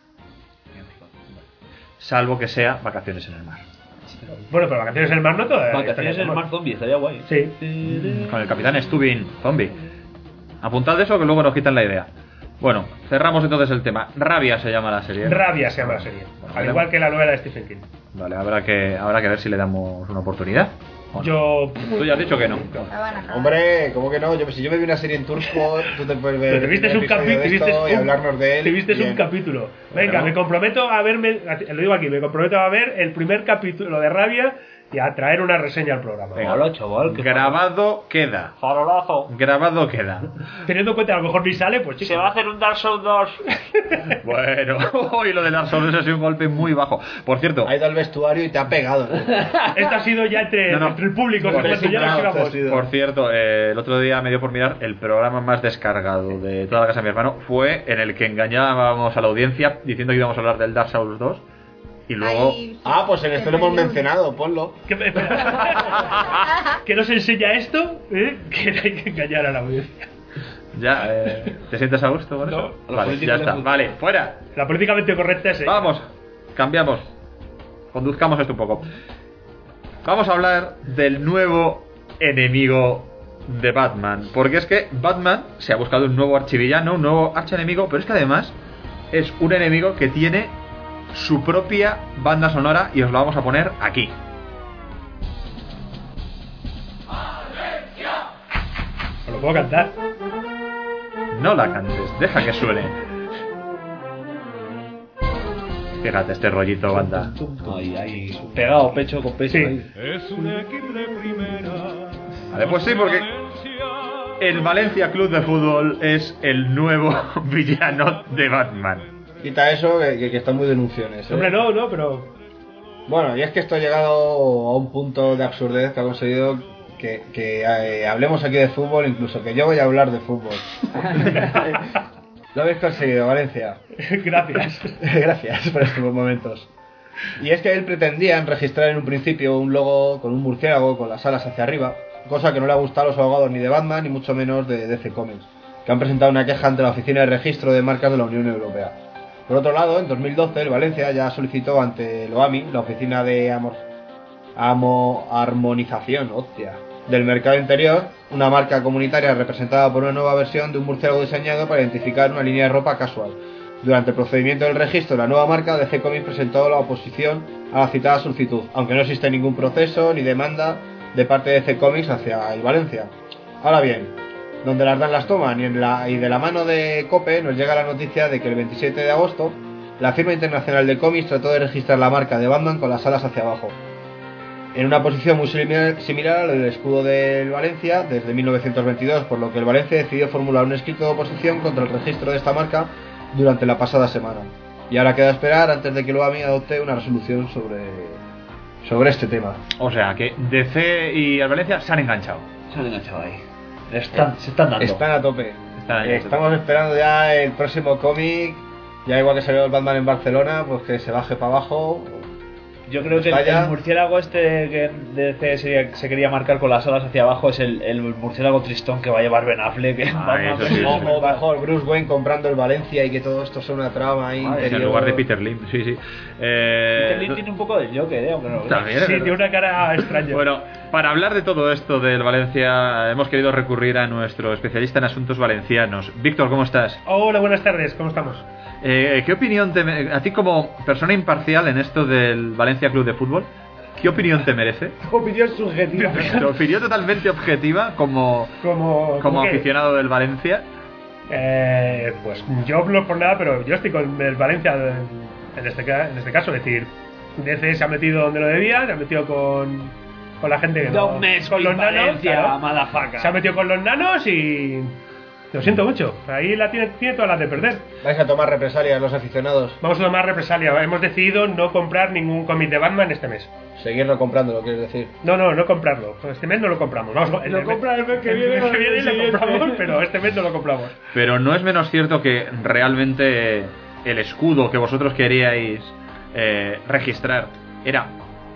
Salvo que sea Vacaciones en el Mar. Bueno, pero Vacaciones en el Mar no toda Vacaciones en el Mar Zombie, estaría guay. Sí. Con el Capitán Stubin, zombie. Apuntad eso que luego nos quitan la idea. Bueno, cerramos entonces el tema. Rabia se llama la serie. Rabia se llama la serie. Al igual que la novela de Stephen King. Vale, habrá que, habrá que ver si le damos una oportunidad. ¿o no? Yo Tú ya has dicho que no. La van a acabar. Hombre, ¿cómo que no? Yo, si yo me vi una serie en turco, tú te puedes ver Pero te viste el un episodio capítulo de te viste esto y un, hablarnos de él. te viste bien. un capítulo. Venga, Bueno. me comprometo a verme, lo digo aquí, me comprometo a ver el primer capítulo de Rabia y a traer una reseña al programa. Venga. Hola, chaval. que Grabado queda. farolazo. Grabado queda. Teniendo en cuenta que a lo mejor ni sale, pues chicos. Se va a hacer un Dark Souls dos. Bueno, y lo de Dark Souls ha sido un golpe muy bajo. Por cierto, Ha ido al vestuario y te ha pegado. Esto ha sido ya entre, No, no. entre el público, Por en cuanto ya nos eso, íbamos. sí. por cierto, eh, el otro día me dio por mirar el programa más descargado de toda la casa de mi hermano. Fue en el que engañábamos a la audiencia diciendo que íbamos a hablar del Dark Souls dos. Y luego... Ahí, Ah, pues en esto lo hemos Ahí, mencionado, ponlo. ¿Qué- espera. ¿Que nos enseña esto? ¿Eh? Que hay que engañar a la audiencia. Ya, eh, ¿te sientes a gusto con No, eso? los Vale, políticos ya les está. gusta. Vale, fuera. La políticamente correcta es ella. Vamos, cambiamos. Conduzcamos esto un poco. Vamos a hablar del nuevo enemigo de Batman. Porque es que Batman se ha buscado un nuevo archivillano, un nuevo archienemigo, pero es que además es un enemigo que tiene su propia banda sonora y os la vamos a poner aquí. ¿Os lo puedo cantar? No la cantes, deja que suene. Fíjate este rollito banda. Ay, ay, pegado pecho con pecho. Sí. ahí. Vale, pues sí, porque el Valencia Club de Fútbol es el nuevo villano de Batman. Quita eso, que, que, que están muy denunciaciones. ¿eh? Hombre, no, no, pero... Bueno, y es que esto ha llegado a un punto de absurdez que ha conseguido que, que eh, hablemos aquí de fútbol, incluso que yo voy a hablar de fútbol. Lo habéis conseguido, Valencia. Gracias. Gracias por estos momentos. Y es que él pretendía registrar en un principio un logo con un murciélago con las alas hacia arriba, cosa que no le ha gustado a los abogados ni de Batman ni mucho menos de D C Comics, que han presentado una queja ante la Oficina de Registro de Marcas de la Unión Europea. Por otro lado, en dos mil doce el Valencia ya solicitó ante el O A M I, la Oficina de Amor... Amo... Armonización, hostia, del mercado interior, una marca comunitaria representada por una nueva versión de un murciélago diseñado para identificar una línea de ropa casual. Durante el procedimiento del registro de la nueva marca, D C Comics presentó la oposición a la citada solicitud, aunque no existe ningún proceso ni demanda de parte de D C Comics hacia el Valencia. Ahora bien, donde las dan las toman y, en la, y de la mano de COPE nos llega la noticia de que el veintisiete de agosto la firma internacional de cómics trató de registrar la marca de Batman con las alas hacia abajo, en una posición muy similar, similar a la del escudo del Valencia desde mil novecientos veintidós, por lo que el Valencia decidió formular un escrito de oposición contra el registro de esta marca durante la pasada semana. Y ahora queda esperar antes de que el UAMI adopte una resolución sobre, sobre este tema. O sea, que D C y el Valencia se han enganchado. Se han enganchado ahí. Están, Eh, se están dando. Están a tope. Están ahí, Eh, Estamos esperando ya el próximo cómic. Ya igual que salió el Batman en Barcelona, pues que se baje para abajo. Yo creo que el, Vaya. el murciélago este que D C se, se quería marcar con las alas hacia abajo es el, el murciélago tristón que va a llevar Ben Affleck. Que Ah, va- eso va- sí, O, eso o mejor, Bruce Wayne comprando el Valencia y que todo esto sea una trama ahí. En interior. lugar de Peter Lim, sí, sí. Eh, Peter Lim tiene un poco del Joker, eh, aunque no lo creas. También, Sí, ¿verdad? tiene una cara extraña. Bueno, para hablar de todo esto del Valencia, hemos querido recurrir a nuestro especialista en asuntos valencianos. Víctor, ¿cómo estás? Hola, buenas tardes, ¿cómo estamos? Eh, ¿Qué opinión te me- a ti como persona imparcial en esto del Valencia Club de Fútbol? ¿Qué opinión te merece? Opinión subjetiva. Tu opinión totalmente objetiva como, Como, como que, aficionado del Valencia. eh, pues yo no por nada, pero yo estoy con el Valencia en, en, este, ca- en este caso. Es decir, D C se ha metido donde lo debía, se ha metido con, con la gente que no- Don't mess con with los nanos. Valencia, Claro. motherfucker. Se ha metido con los nanos y. Lo siento mucho, ahí la tiene, tiene todas las de perder. ¿Vais a tomar represalias los aficionados? Vamos a tomar represalia. Hemos decidido no comprar ningún cómic de Batman este mes. Seguirlo comprando, lo quieres decir. No, no, no comprarlo. Este mes no lo compramos. Vamos, Lo compra el mes que viene, El mes que o el viene lo siguiente. compramos, pero este mes no lo compramos. Pero no es menos cierto que realmente el escudo que vosotros queríais eh, registrar era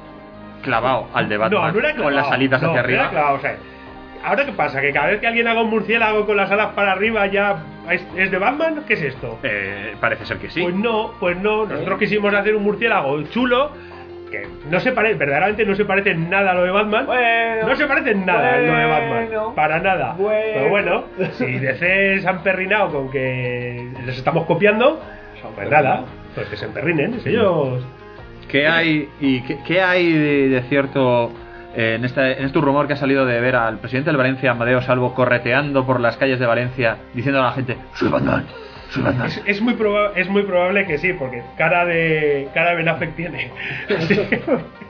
clavado al de Batman, No, no era clavado. con las alitas no, hacia no arriba. era clavado, o sea, ahora qué pasa, que cada vez que alguien haga un murciélago con las alas para arriba ya es, es de Batman. ¿Qué es esto? Eh, parece ser que sí. Pues no, pues no. Nosotros quisimos hacer un murciélago chulo que no se parece, verdaderamente no se parece en nada a lo de Batman. Bueno, No se parece en nada a lo de Batman. bueno, Para nada. bueno. Pero bueno, si D C se han perrinado con que les estamos copiando, pues nada, pues que se emperrinen, es ellos. ¿Qué hay y qué, qué hay de, de cierto eh, en este en este rumor que ha salido de ver al presidente del Valencia, Amadeo Salvo, correteando por las calles de Valencia diciendo a la gente: "Soy Batman, soy Batman"? Es, es muy proba- es muy probable que sí, porque cara de cara de Ben Affleck tiene. Así que,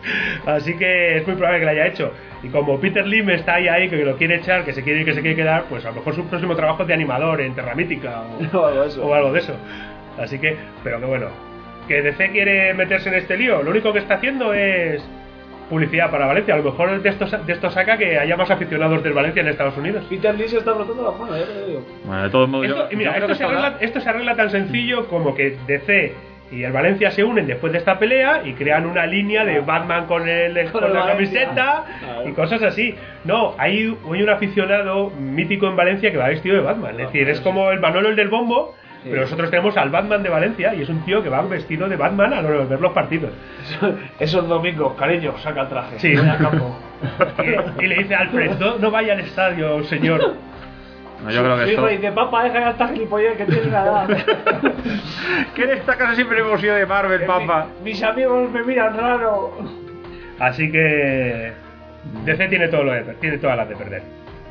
así que es muy probable que lo haya hecho. Y como Peter Lim está ahí, ahí que lo quiere echar, que se quiere que se quiere quedar, pues a lo mejor su próximo trabajo es de animador en Terra Mítica o, O algo de eso. o algo de eso. Así que, pero que bueno, que D C quiere meterse en este lío. Lo único que está haciendo es publicidad para Valencia. A lo mejor de esto, sa- de esto saca que haya más aficionados del Valencia en Estados Unidos. Peter Lee se está brotando la mano, ya te lo digo. Bueno, de todos modos, Esto, yo- y mira, yo creo esto, que se esto arregla, esto se arregla tan sencillo como que D C y el Valencia se unen después de esta pelea y crean una línea de Batman con, el, con el la Valencia. camiseta Claro. y cosas así. No, hay, hay un aficionado mítico en Valencia que va vestido de Batman. Es decir, es como el Manolo el del bombo, Sí. pero nosotros tenemos al Batman de Valencia y es un tío que va vestido de Batman a lo- ver los partidos. Esos domingos, cariño, saca el traje. Sí, voy al campo. Y, y le dice a Alfred: no, no vaya al estadio, señor. No, yo creo que Sí, esto... rey, de papá, deja ya esta gilipollez que tiene una edad. que en esta casa siempre hemos sido de Marvel, Que papá. mi- mis amigos me miran raro. Así que D C tiene todo lo de per- tiene todas las de perder.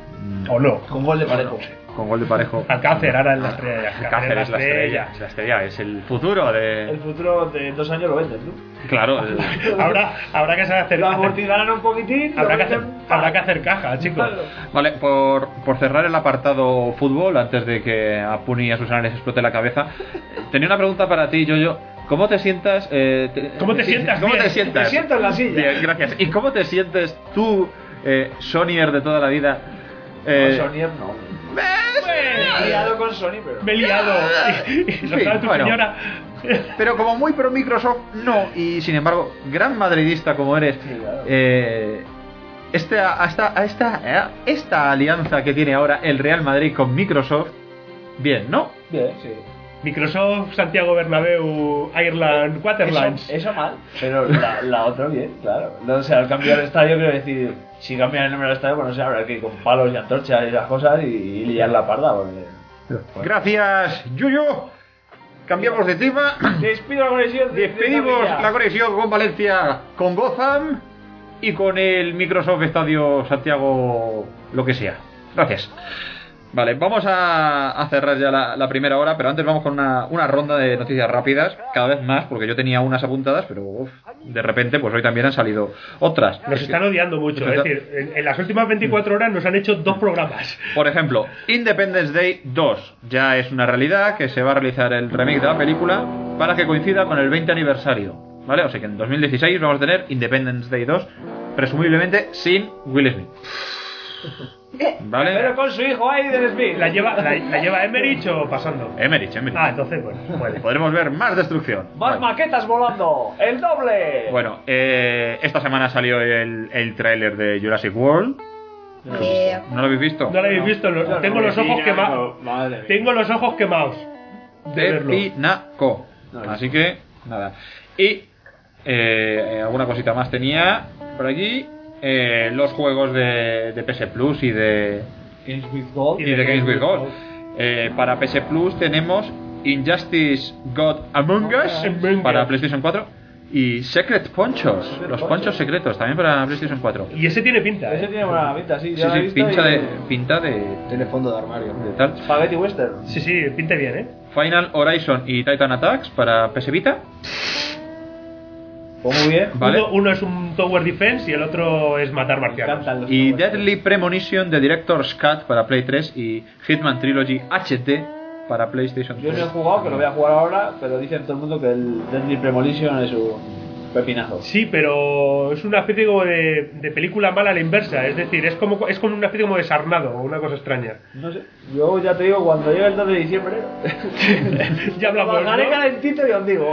O no. Con gol de parejo. Con gol de parejo. Alcácer ahora en la estrella. Alcácer es la estrella, es la estrella, es el futuro El de... futuro de dos años lo vendes, ¿no? Claro, el- Habrá, habrá que hacer, Lo hacer- amortizarán un poquitín. habrá, lo que hacer, venden- habrá que hacer caja, chicos. Claro. Vale, por, por cerrar el apartado fútbol, antes de que a Puni y a Susana les explote la cabeza, eh, tenía una pregunta para ti, Yoyo. ¿Cómo te sientas? eh, te- ¿Cómo te sí, sientas? ¿Cómo Bien. te sientas? Me siento en la silla. Bien, gracias. ¿Y cómo te sientes tú, eh, Sonyer de toda la vida? Eh, No, Sony no. Me he liado con Sony, pero. Me he liado. Y, y Sí, lo sabe tu bueno. señora. Pero como muy pro Microsoft, no. Y sin embargo, gran madridista como eres, Sí, claro. eh, este, a esta, a esta, eh, esta alianza que tiene ahora el Real Madrid con Microsoft, bien, ¿no? Bien, sí. Microsoft, Santiago Bernabéu, Ireland, Waterlands. Eso, eso mal, pero la, la otra bien, claro. No, o sea, al cambiar el estadio, quiero decir, si cambian el nombre del estadio, pues no sé, habrá que ir con palos y antorchas y esas cosas y, y liar la parda. Porque... Gracias, Yuyo. Cambiamos de tema. Despido la conexión. de- de Despedimos Valencia. la conexión con Valencia, con Gotham y con el Microsoft Estadio Santiago, lo que sea. Gracias. Vale, vamos a, a cerrar ya la, la primera hora, pero antes vamos con una, una ronda de noticias rápidas, cada vez más, porque yo tenía unas apuntadas, pero uf, de repente, pues hoy también han salido otras. Nos están odiando mucho, es decir, en, en las últimas veinticuatro horas nos han hecho dos programas. Por ejemplo, Independence Day dos ya es una realidad, que se va a realizar el remake de la película para que coincida con el veinte aniversario, ¿vale? O sea que en dos mil dieciséis vamos a tener Independence Day dos, presumiblemente sin Will Smith. ¿Vale? Pero con su hijo Aiden Smith. ¿La lleva, la, la lleva Emmerich o pasando? Emmerich, Emmerich. Ah, entonces, bueno, vale. Podremos ver más destrucción. Más Vale. maquetas volando. ¡El doble! Bueno, eh, esta semana salió el, el tráiler de Jurassic World. Eh, ¿No lo habéis visto? No lo habéis visto, lo- tengo los ojos quemados. Madre mía. Tengo los ojos quemados. De verlo. Pepinaco. Así que, nada. Y eh, alguna cosita más tenía por aquí. Eh, los juegos de, de P S Plus y de, Games with Gold. y de Games with Gold. Eh, para P S Plus tenemos Injustice God Among Us Among Us. para PlayStation cuatro y Secret Ponchos, los ponchos secretos también para PlayStation cuatro. Y ese tiene pinta, Ese ¿eh? tiene buena pinta, sí. Sí, ya lo he sí, visto pinta y- de, pinta de, Tiene fondo de armario. de tal. Spaghetti Western. Sí, sí, pinta bien, ¿eh? Final Horizon y Titan Attacks para P S Vita. Pues muy bien. Vale. Uno, uno es un Tower Defense y el otro es matar Me marcianos. encantan los Y juegos. Deadly Premonition de Director's Cut para Play tres y Hitman Trilogy H D para PlayStation Yo no he tres. jugado, que lo voy a jugar ahora, pero dicen todo el mundo que el Deadly Premonition es un pepinazo. Sí, pero es una especie como de, de película mala a la inversa. Es decir, es como es como una especie como de Sarnado o una cosa extraña. No sé, yo ya te digo, cuando llegue el dos de diciembre, Ya hablamos, lo bajaré ¿no? calentito y os digo.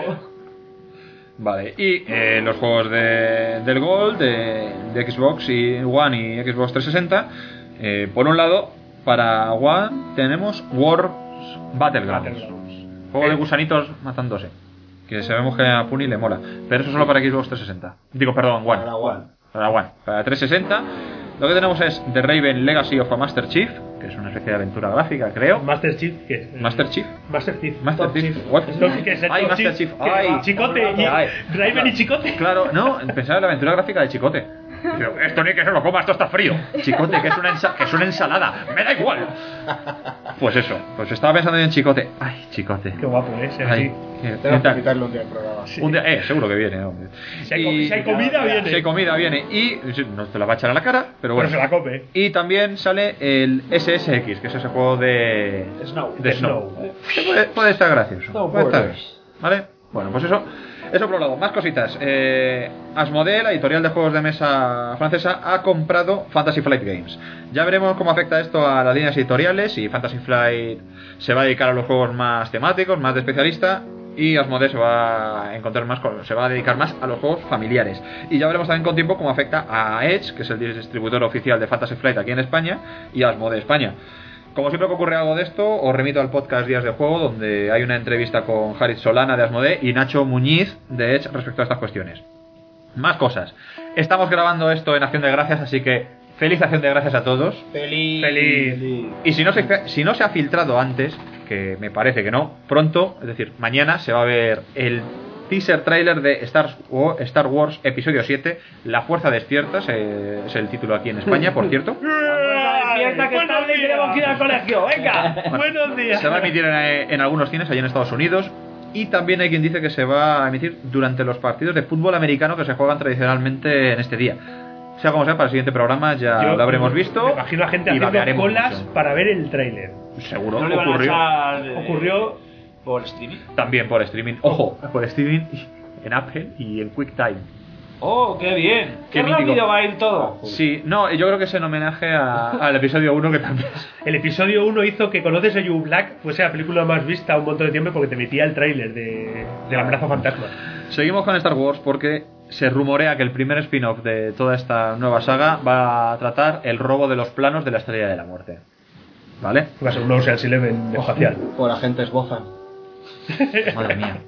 Vale, y eh, los juegos de, del Gold, de, de Xbox y One y Xbox trescientos sesenta. Eh, por un lado, para One tenemos Wars Battlegrounds. Battlegrounds. Juego de Eh. gusanitos matándose. Que sabemos que a Puni le mola. Pero eso solo para Xbox trescientos sesenta. Digo, perdón, One. Para One. Para One. Para trescientos sesenta. Lo que tenemos es The Raven Legacy of a Master Chief, que es una especie de aventura gráfica, creo. Master Chief, ¿qué es? Master Chief. Master Chief. Master Top Chief. What? Top- ¿qué es el Ay, Top Master Chief? Chief. ¿Qué? Ay. Chicote. y- Ay. Raven y Chicote. Claro, no, pensaba en la aventura gráfica de Chicote. Digo, esto ni que se lo coma, esto está frío. Chicote, que es una, ensa- que es una ensalada. Me da igual. Pues eso, pues estaba pensando yo en Chicote. Ay, Chicote. Qué guapo, ¿eh? Ese Ay, así. qué- Tengo qué que tal. invitarle un día al programa. Un día, eh, seguro que viene, hombre. Si hay, com- si hay comida, viene. Si hay comida, viene. Y sí, no te la va a echar a la cara, pero bueno. Pero se la come. Y también sale el S S X, que es ese juego de Snow. de De Snow. Snow. Que puede, puede estar gracioso. Snow Puede estar Borders. bien. ¿Vale? Bueno, pues eso. Eso por un lado. Más cositas. Eh, Asmodee, la editorial de juegos de mesa francesa, ha comprado Fantasy Flight Games. Ya veremos cómo afecta esto a las líneas editoriales. Y Fantasy Flight se va a dedicar a los juegos más temáticos, más de especialista. Y Asmodee se va a encontrar más con- se va a dedicar más a los juegos familiares. Y ya veremos también con tiempo cómo afecta a Edge, que es el distribuidor oficial de Fantasy Flight aquí en España, y a Asmodee España. Como siempre que ocurre algo de esto, os remito al podcast Días de Juego, donde hay una entrevista con Harit Solana de Asmodee y Nacho Muñiz de Edge respecto a estas cuestiones. Más cosas. Estamos grabando esto en Acción de Gracias, así que feliz Acción de Gracias a todos. Feliz. Feliz. Y si no se, si no se ha filtrado antes, que me parece que no, pronto, es decir, mañana se va a ver el teaser trailer de Star, Wa- Star Wars Episodio siete, La Fuerza Despierta, se- es el título aquí en España, por cierto. Despierta que Buenos tarde y tenemos que ir al colegio, venga. Buenos días. Se va a emitir en, en algunos cines allí en Estados Unidos. Y también hay quien dice que se va a emitir durante los partidos de fútbol americano que se juegan tradicionalmente en este día. Sea como sea, para el siguiente programa ya Yo lo habremos visto. Me imagino a gente y haciendo babearemos colas mucho. para ver el tráiler. Seguro No le van a ocurrió. echar, eh, Ocurrió. por streaming. También por streaming. Ojo, por streaming en Apple y en QuickTime. Oh, qué bien. Qué Qué, mítico. rápido va a ir todo. Sí, no, yo creo que es en homenaje a- al episodio uno que también. El episodio uno hizo que Conoces a You Black fuese la película más vista un montón de tiempo porque te metía el tráiler de, del amenazo fantasma. Seguimos con Star Wars porque se rumorea que el primer spin-off de toda esta nueva saga va a tratar el robo de los planos de la Estrella de la Muerte. ¿Vale? Va a ser un Ocean's Eleven espacial. Por agentes Bozan. Madre mía.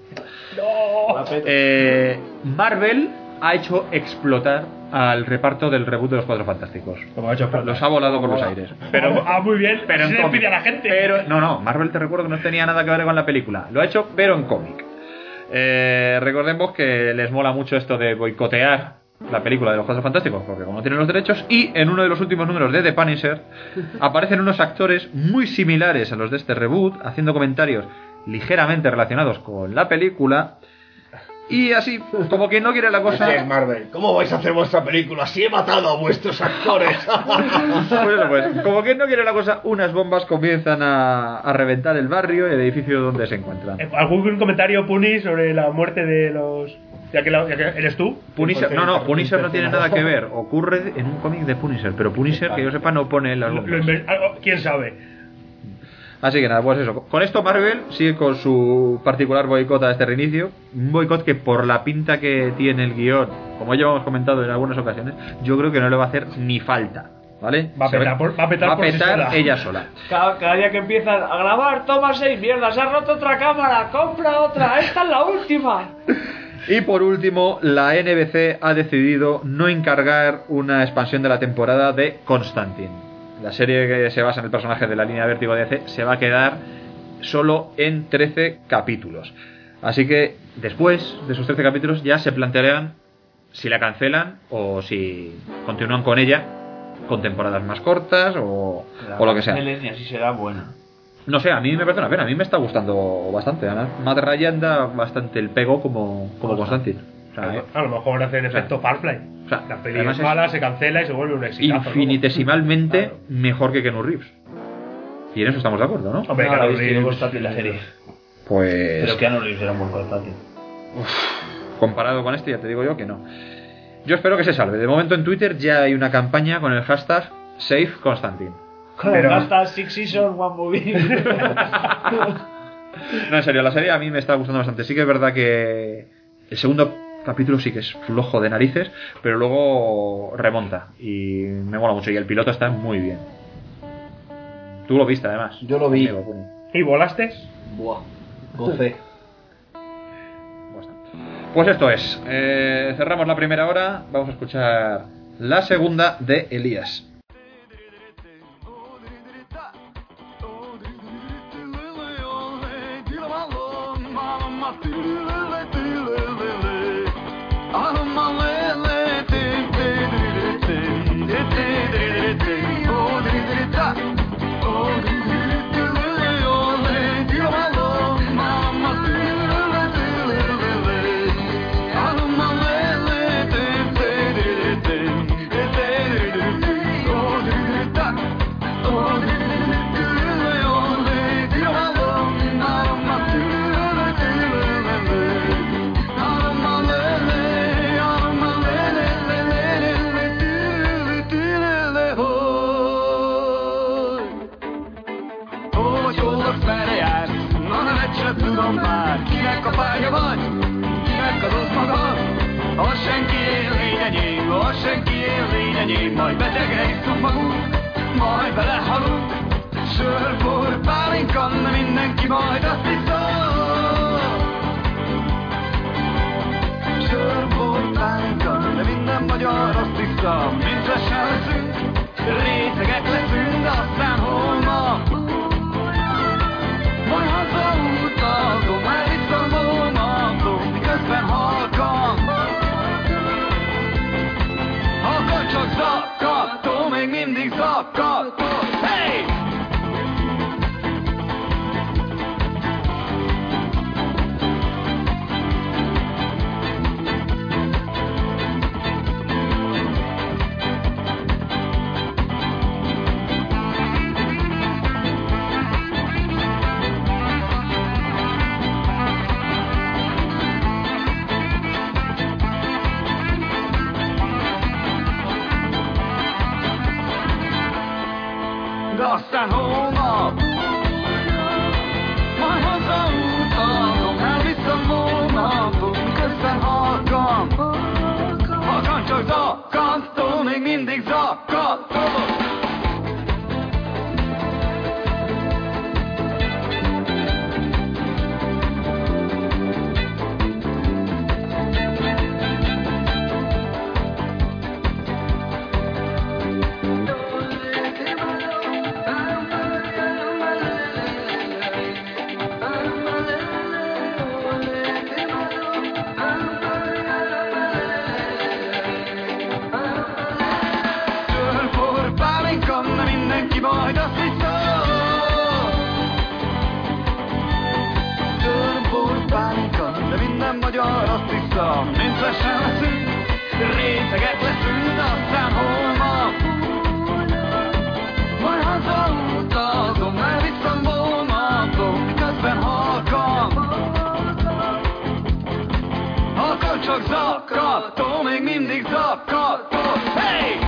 Eh, Marvel ha hecho explotar al reparto del reboot de los Cuatro Fantásticos. Como ha hecho Fran. Los ha volado por los aires. Pero, ah, muy bien. Pero en se le cómic. pide a la gente. Pero, no, no, Marvel te recuerdo que no tenía nada que ver con la película. Lo ha hecho, pero en cómic. Eh, recordemos que les mola mucho esto de boicotear la película de los Cuatro Fantásticos, porque como no tienen los derechos, y en uno de los últimos números de The Punisher aparecen unos actores muy similares a los de este reboot, haciendo comentarios ligeramente relacionados con la película. Y así, como quien no quiere la cosa... Así es, Marvel. ¿Cómo vais a hacer vuestra película si he matado a vuestros actores? Pues, pues, como quien no quiere la cosa, unas bombas comienzan a, a reventar el barrio y el edificio donde se encuentran. ¿Algún comentario, Puni, sobre la muerte de los... Ya que, la, ya que eres tú? Punisher, no, no, Punisher no tiene nada que ver. Ocurre en un cómic de Punisher, pero Punisher, que yo sepa, no pone las Lo, bombas. lo inven- algo- ¿Quién sabe? Así que nada, pues eso. Con esto Marvel sigue con su particular boicot a este reinicio. Un boicot que por la pinta que tiene el guión, como ya hemos comentado en algunas ocasiones, yo creo que no le va a hacer ni falta. ¿Vale? Va a Se petar ve- por- va a petar por sí sola. ella sola. Cada, cada día que empiezan a grabar, toma seis mierdas, se ha roto otra cámara, compra otra, esta es la última. Y por último, la N B C ha decidido no encargar una expansión de la temporada de Constantine. La serie que se basa en el personaje de la línea Vértigo de D C se va a quedar solo en trece capítulos. Así que después de esos trece capítulos ya se plantearán si la cancelan o si continúan con ella con temporadas más cortas o, o lo que sea. Y así será buena. No sé, a mí me parece una pena, a mí me está gustando bastante. Además, Matt Ryan da bastante el pego como, como Constantine. O sea, eh, A lo mejor hacen efecto Firefly. o sea, La peli además es es mala, se cancela y se vuelve un exitazo. infinitesimalmente Claro. mejor que Keanu Reeves. Y en eso estamos de acuerdo, ¿no? Hombre, No, claro, la viste, Reeves- yo Constantine la serie. Pues Pero que no le hicieron muy Constantine. comparado con este ya te digo yo que no. Yo espero que se salve. De momento en Twitter ya hay una campaña con el hashtag Save Constantine. Con Pero- el hashtag Six Seasons One Movie. No, en serio, la serie a mí me está gustando bastante. Sí que es verdad que el segundo capítulo sí que es flojo de narices, pero luego remonta y me mola mucho. Y el piloto está muy bien. Tú lo viste además. Yo lo vi. Conmigo, Puni. ¿Y volaste? Buah, gocé. Pues esto es. Eh, cerramos la primera hora. Vamos a escuchar la segunda de Elías. Aztán holnap majd hazautazom, elviszem hónapot, miközben halkan halkan csak zakkattól, még mindig zakkattól. csendesen leszünk, rétegek leszünk, aztán holnap majd hazautazom, elviszem vonatom, miközben halkan halkan csak zakatol, még mindig zakatol. Hey!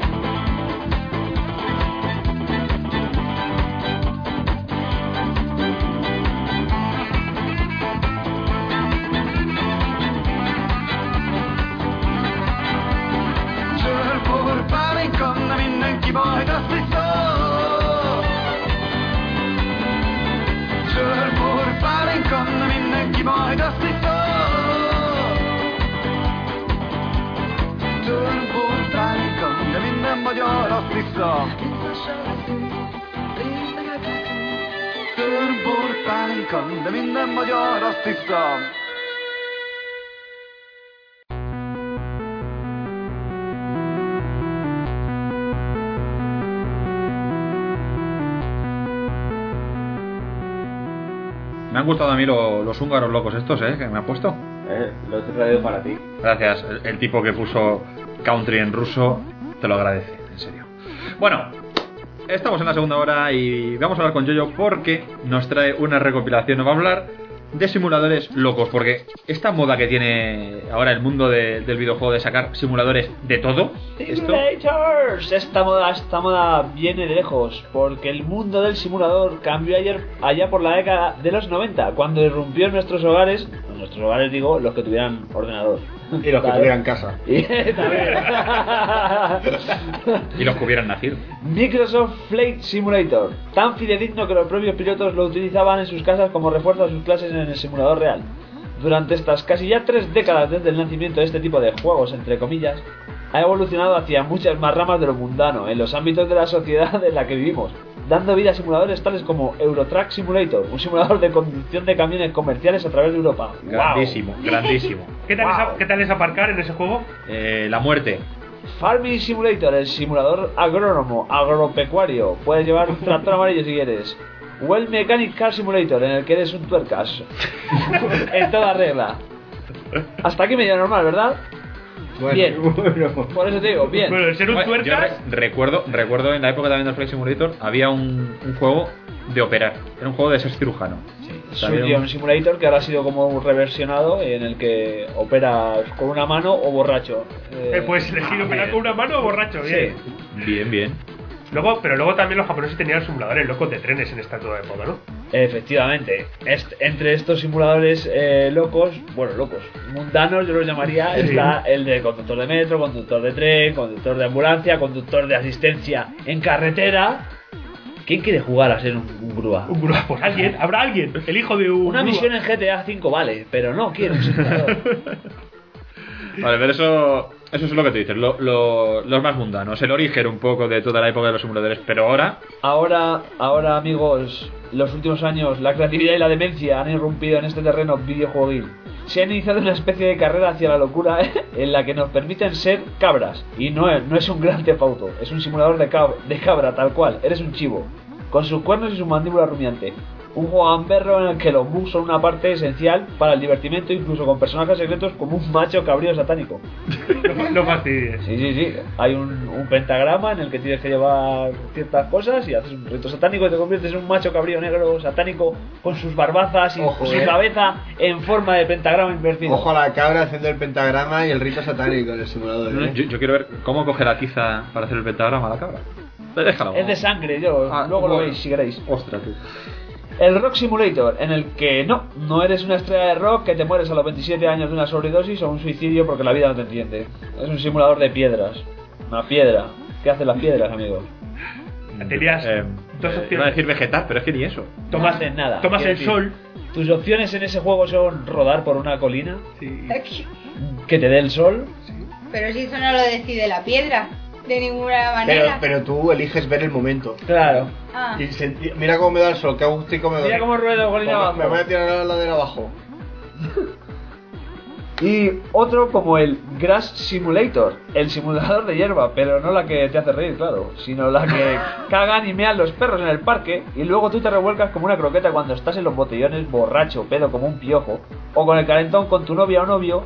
Csörpor pálinka, de mindenki majd azt hiszem. Csörpor pálinka, de mindenki majd azt hiszem. Csörpor pálinka, de minden magyar azt hiszem. Csörpor pálinka, de minden magyar azt hiszem. Me han gustado a mí lo- los húngaros locos estos, ¿eh? Que me ha puesto. Eh, lo he traído para ti. Gracias. El, el tipo que puso country en ruso te lo agradece, en serio. Bueno, estamos en la segunda hora y vamos a hablar con Yoyo porque nos trae una recopilación. Nos va a hablar de simuladores locos, porque esta moda que tiene ahora el mundo de- del videojuego de sacar simuladores de todo, esto... Simulators. Esta moda, esta moda viene de lejos, porque el mundo del simulador cambió ayer, allá por la década de los noventa, cuando irrumpió en nuestros hogares, en nuestros hogares digo, los que tuvieran ordenador. Y los que ¿Vale? tuvieran casa. Y, también. Y los que hubieran nacido. Microsoft Flight Simulator, tan fidedigno que los propios pilotos lo utilizaban en sus casas como refuerzo a sus clases en el simulador real. Durante estas casi ya tres décadas desde el nacimiento de este tipo de juegos, entre comillas, ha evolucionado hacia muchas más ramas de lo mundano en los ámbitos de la sociedad en la que vivimos, dando vida a simuladores tales como Eurotrack Simulator, un simulador de conducción de camiones comerciales a través de Europa. Grandísimo, grandísimo. ¿Qué tal, Wow. es, ¿Qué tal es aparcar en ese juego? Eh, la muerte. Farming Simulator, el simulador agrónomo, agropecuario. Puedes llevar un tractor amarillo si quieres. Well Mechanic Car Simulator, en el que eres un tuercas. En toda regla. Hasta aquí medio normal, ¿verdad? Bueno, Bien. bueno. Por eso te digo, bien. Bueno, el ser un Bueno, yo tuercas. re- recuerdo, recuerdo en la época también del Flight Simulator había un, un juego de operar. Era un juego de ser cirujano. También Surgeon un- Simulator, que ahora ha sido como reversionado, en el que operas con una mano o borracho. Eh, Eh, puedes elegir operar con una mano o borracho, bien. Sí. Bien, bien. Luego, pero luego también los japoneses tenían simuladores locos de trenes en esta toda época, ¿no? Efectivamente, Est- entre estos simuladores eh, locos, bueno, locos, mundanos, yo los llamaría, Sí. está el de conductor de metro, conductor de tren, conductor de ambulancia, conductor de asistencia en carretera. ¿Quién quiere jugar a ser un, un grúa? Un grúa, pues alguien, habrá alguien, el hijo de un Una grúa. misión en G T A cinco vale, pero no quiero un simulador. Vale, pero eso, eso es lo que te dices, lo, lo- los más mundanos, el origen un poco de toda la época de los simuladores, pero ahora, Ahora, ahora amigos, los últimos años la creatividad y la demencia han irrumpido en este terreno videojueguil. Se ha iniciado una especie de carrera hacia la locura en la que nos permiten ser cabras. Y no es, no es un gran Theft Auto, es un simulador de, cab- de cabra tal cual, eres un chivo, con sus cuernos y su mandíbula rumiante. Un juego gamberro en el que los bugs son una parte esencial para el divertimento, incluso con personajes secretos como un macho cabrío satánico. No, no fastidies. Sí, sí, sí. Hay un, un pentagrama en el que tienes que llevar ciertas cosas y haces un rito satánico y te conviertes en un macho cabrío negro satánico con sus barbazas y Ojo, su eh. cabeza en forma de pentagrama invertido. Ojo a la cabra haciendo el pentagrama y el rito satánico en el simulador. no, ¿eh? yo, yo quiero ver cómo coge la tiza para hacer el pentagrama a la cabra. Déjalo. Es de sangre, yo. Ah, luego lo bueno. veis si queréis. Ostras, tú. El Rock Simulator, en el que no, no eres una estrella de rock que te mueres a los veintisiete años de una sobredosis o un suicidio porque la vida no te entiende. Es un simulador de piedras. Una piedra. ¿Qué hacen las piedras, amigos? Tenías Eh, dos eh, opciones. iba a decir vegetal, pero es que ni eso. Tomas, No hacen nada. tomas Quiero el decir, sol. Tus opciones en ese juego son rodar por una colina, Sí. que te dé el sol. Pero si eso no lo decide la piedra, de ninguna Pero, manera. pero tú eliges ver el momento. Claro. Ah. Y senti- mira cómo me da el sol, qué agustico me da. Mira cómo rueda colina Me- abajo. Me voy a tirar a la ladera abajo. Y otro como el Grass Simulator, el simulador de hierba, pero no la que te hace reír, claro, sino la que cagan y mean los perros en el parque y luego tú te revuelcas como una croqueta cuando estás en los botellones borracho, pedo como un piojo, o con el calentón con tu novia o novio,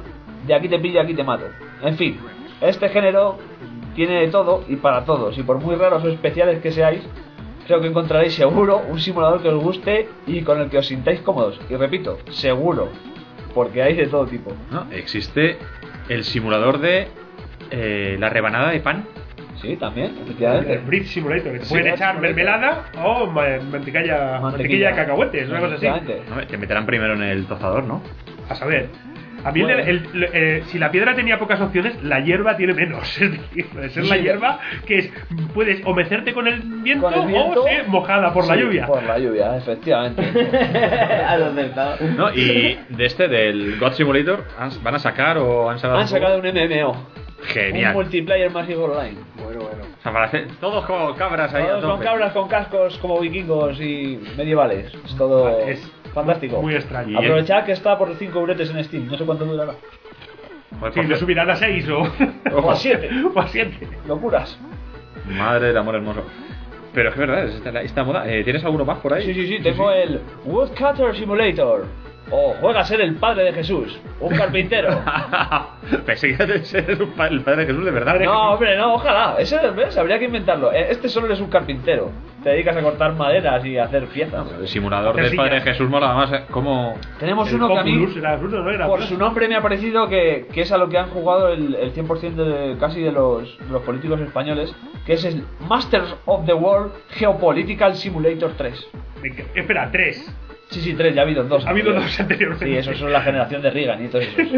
de aquí te pillo, aquí te mato. En fin, este género tiene de todo y para todos, y por muy raros o especiales que seáis, creo que encontraréis seguro un simulador que os guste y con el que os sintáis cómodos. Y repito, seguro, porque hay de todo tipo. No, existe el simulador de eh, la rebanada de pan. Sí, también, efectivamente. El Bread Simulator, que te Sí, pueden el echar Simulator. mermelada o ma- mantequilla, mantequilla de cacahuetes, una cosa así. Efectivamente. No, te meterán primero en el tostador, ¿no? A saber. A mí, el- Bueno. el- el- eh, si la piedra tenía pocas opciones, la hierba tiene menos. Es decir, puede ser la Sí. hierba que es, puedes o mecerte con el viento, Con el viento, o ser mojada por la sí, lluvia. Por la lluvia, efectivamente. Has acertado. No, y de este, del God Simulator, ¿han- ¿van a sacar o han sacado? Han sacado un M M O. Genial. Un multiplayer masivo online. Bueno, bueno. O sea, para hacer todos como cabras ahí. a Todos con tope. cabras, con cascos como vikingos y medievales. Es todo Es fantástico. muy extraño. Aprovechad que está por cinco euretes en Steam. No sé cuánto durará. Joder, Si por lo cierto, subirán a seis o, O a siete. o a siete. Locuras. madre del amor hermoso. Pero es que es verdad, es esta, esta moda. Eh, ¿Tienes alguno más por ahí? Sí, sí, sí. Tengo el Woodcutter Simulator. O juega a ser el padre de Jesús. Un carpintero. Pensé que era ser un pa- el padre de Jesús de verdad. No, hombre, no, ojalá. Ese, ¿ves? Habría que inventarlo. Eh, Este solo es un carpintero. Te dedicas a cortar maderas y a hacer piezas. El simulador Hacer del padre de sillas. Jesús mola más. ¿eh? ¿Cómo? Tenemos El uno que a mí, Populus era ruso, ¿no? Era por ruso. su nombre me ha parecido que, que es a lo que han jugado el, el cien por ciento de, casi de los, de los políticos españoles, que es el Masters of the World Geopolitical Simulator tres. Eh, Espera, tres. Sí, sí, tres, ya ha habido dos. Ha habido anteriores. dos anteriormente. Sí, esos son la generación de Reagan y todos esos.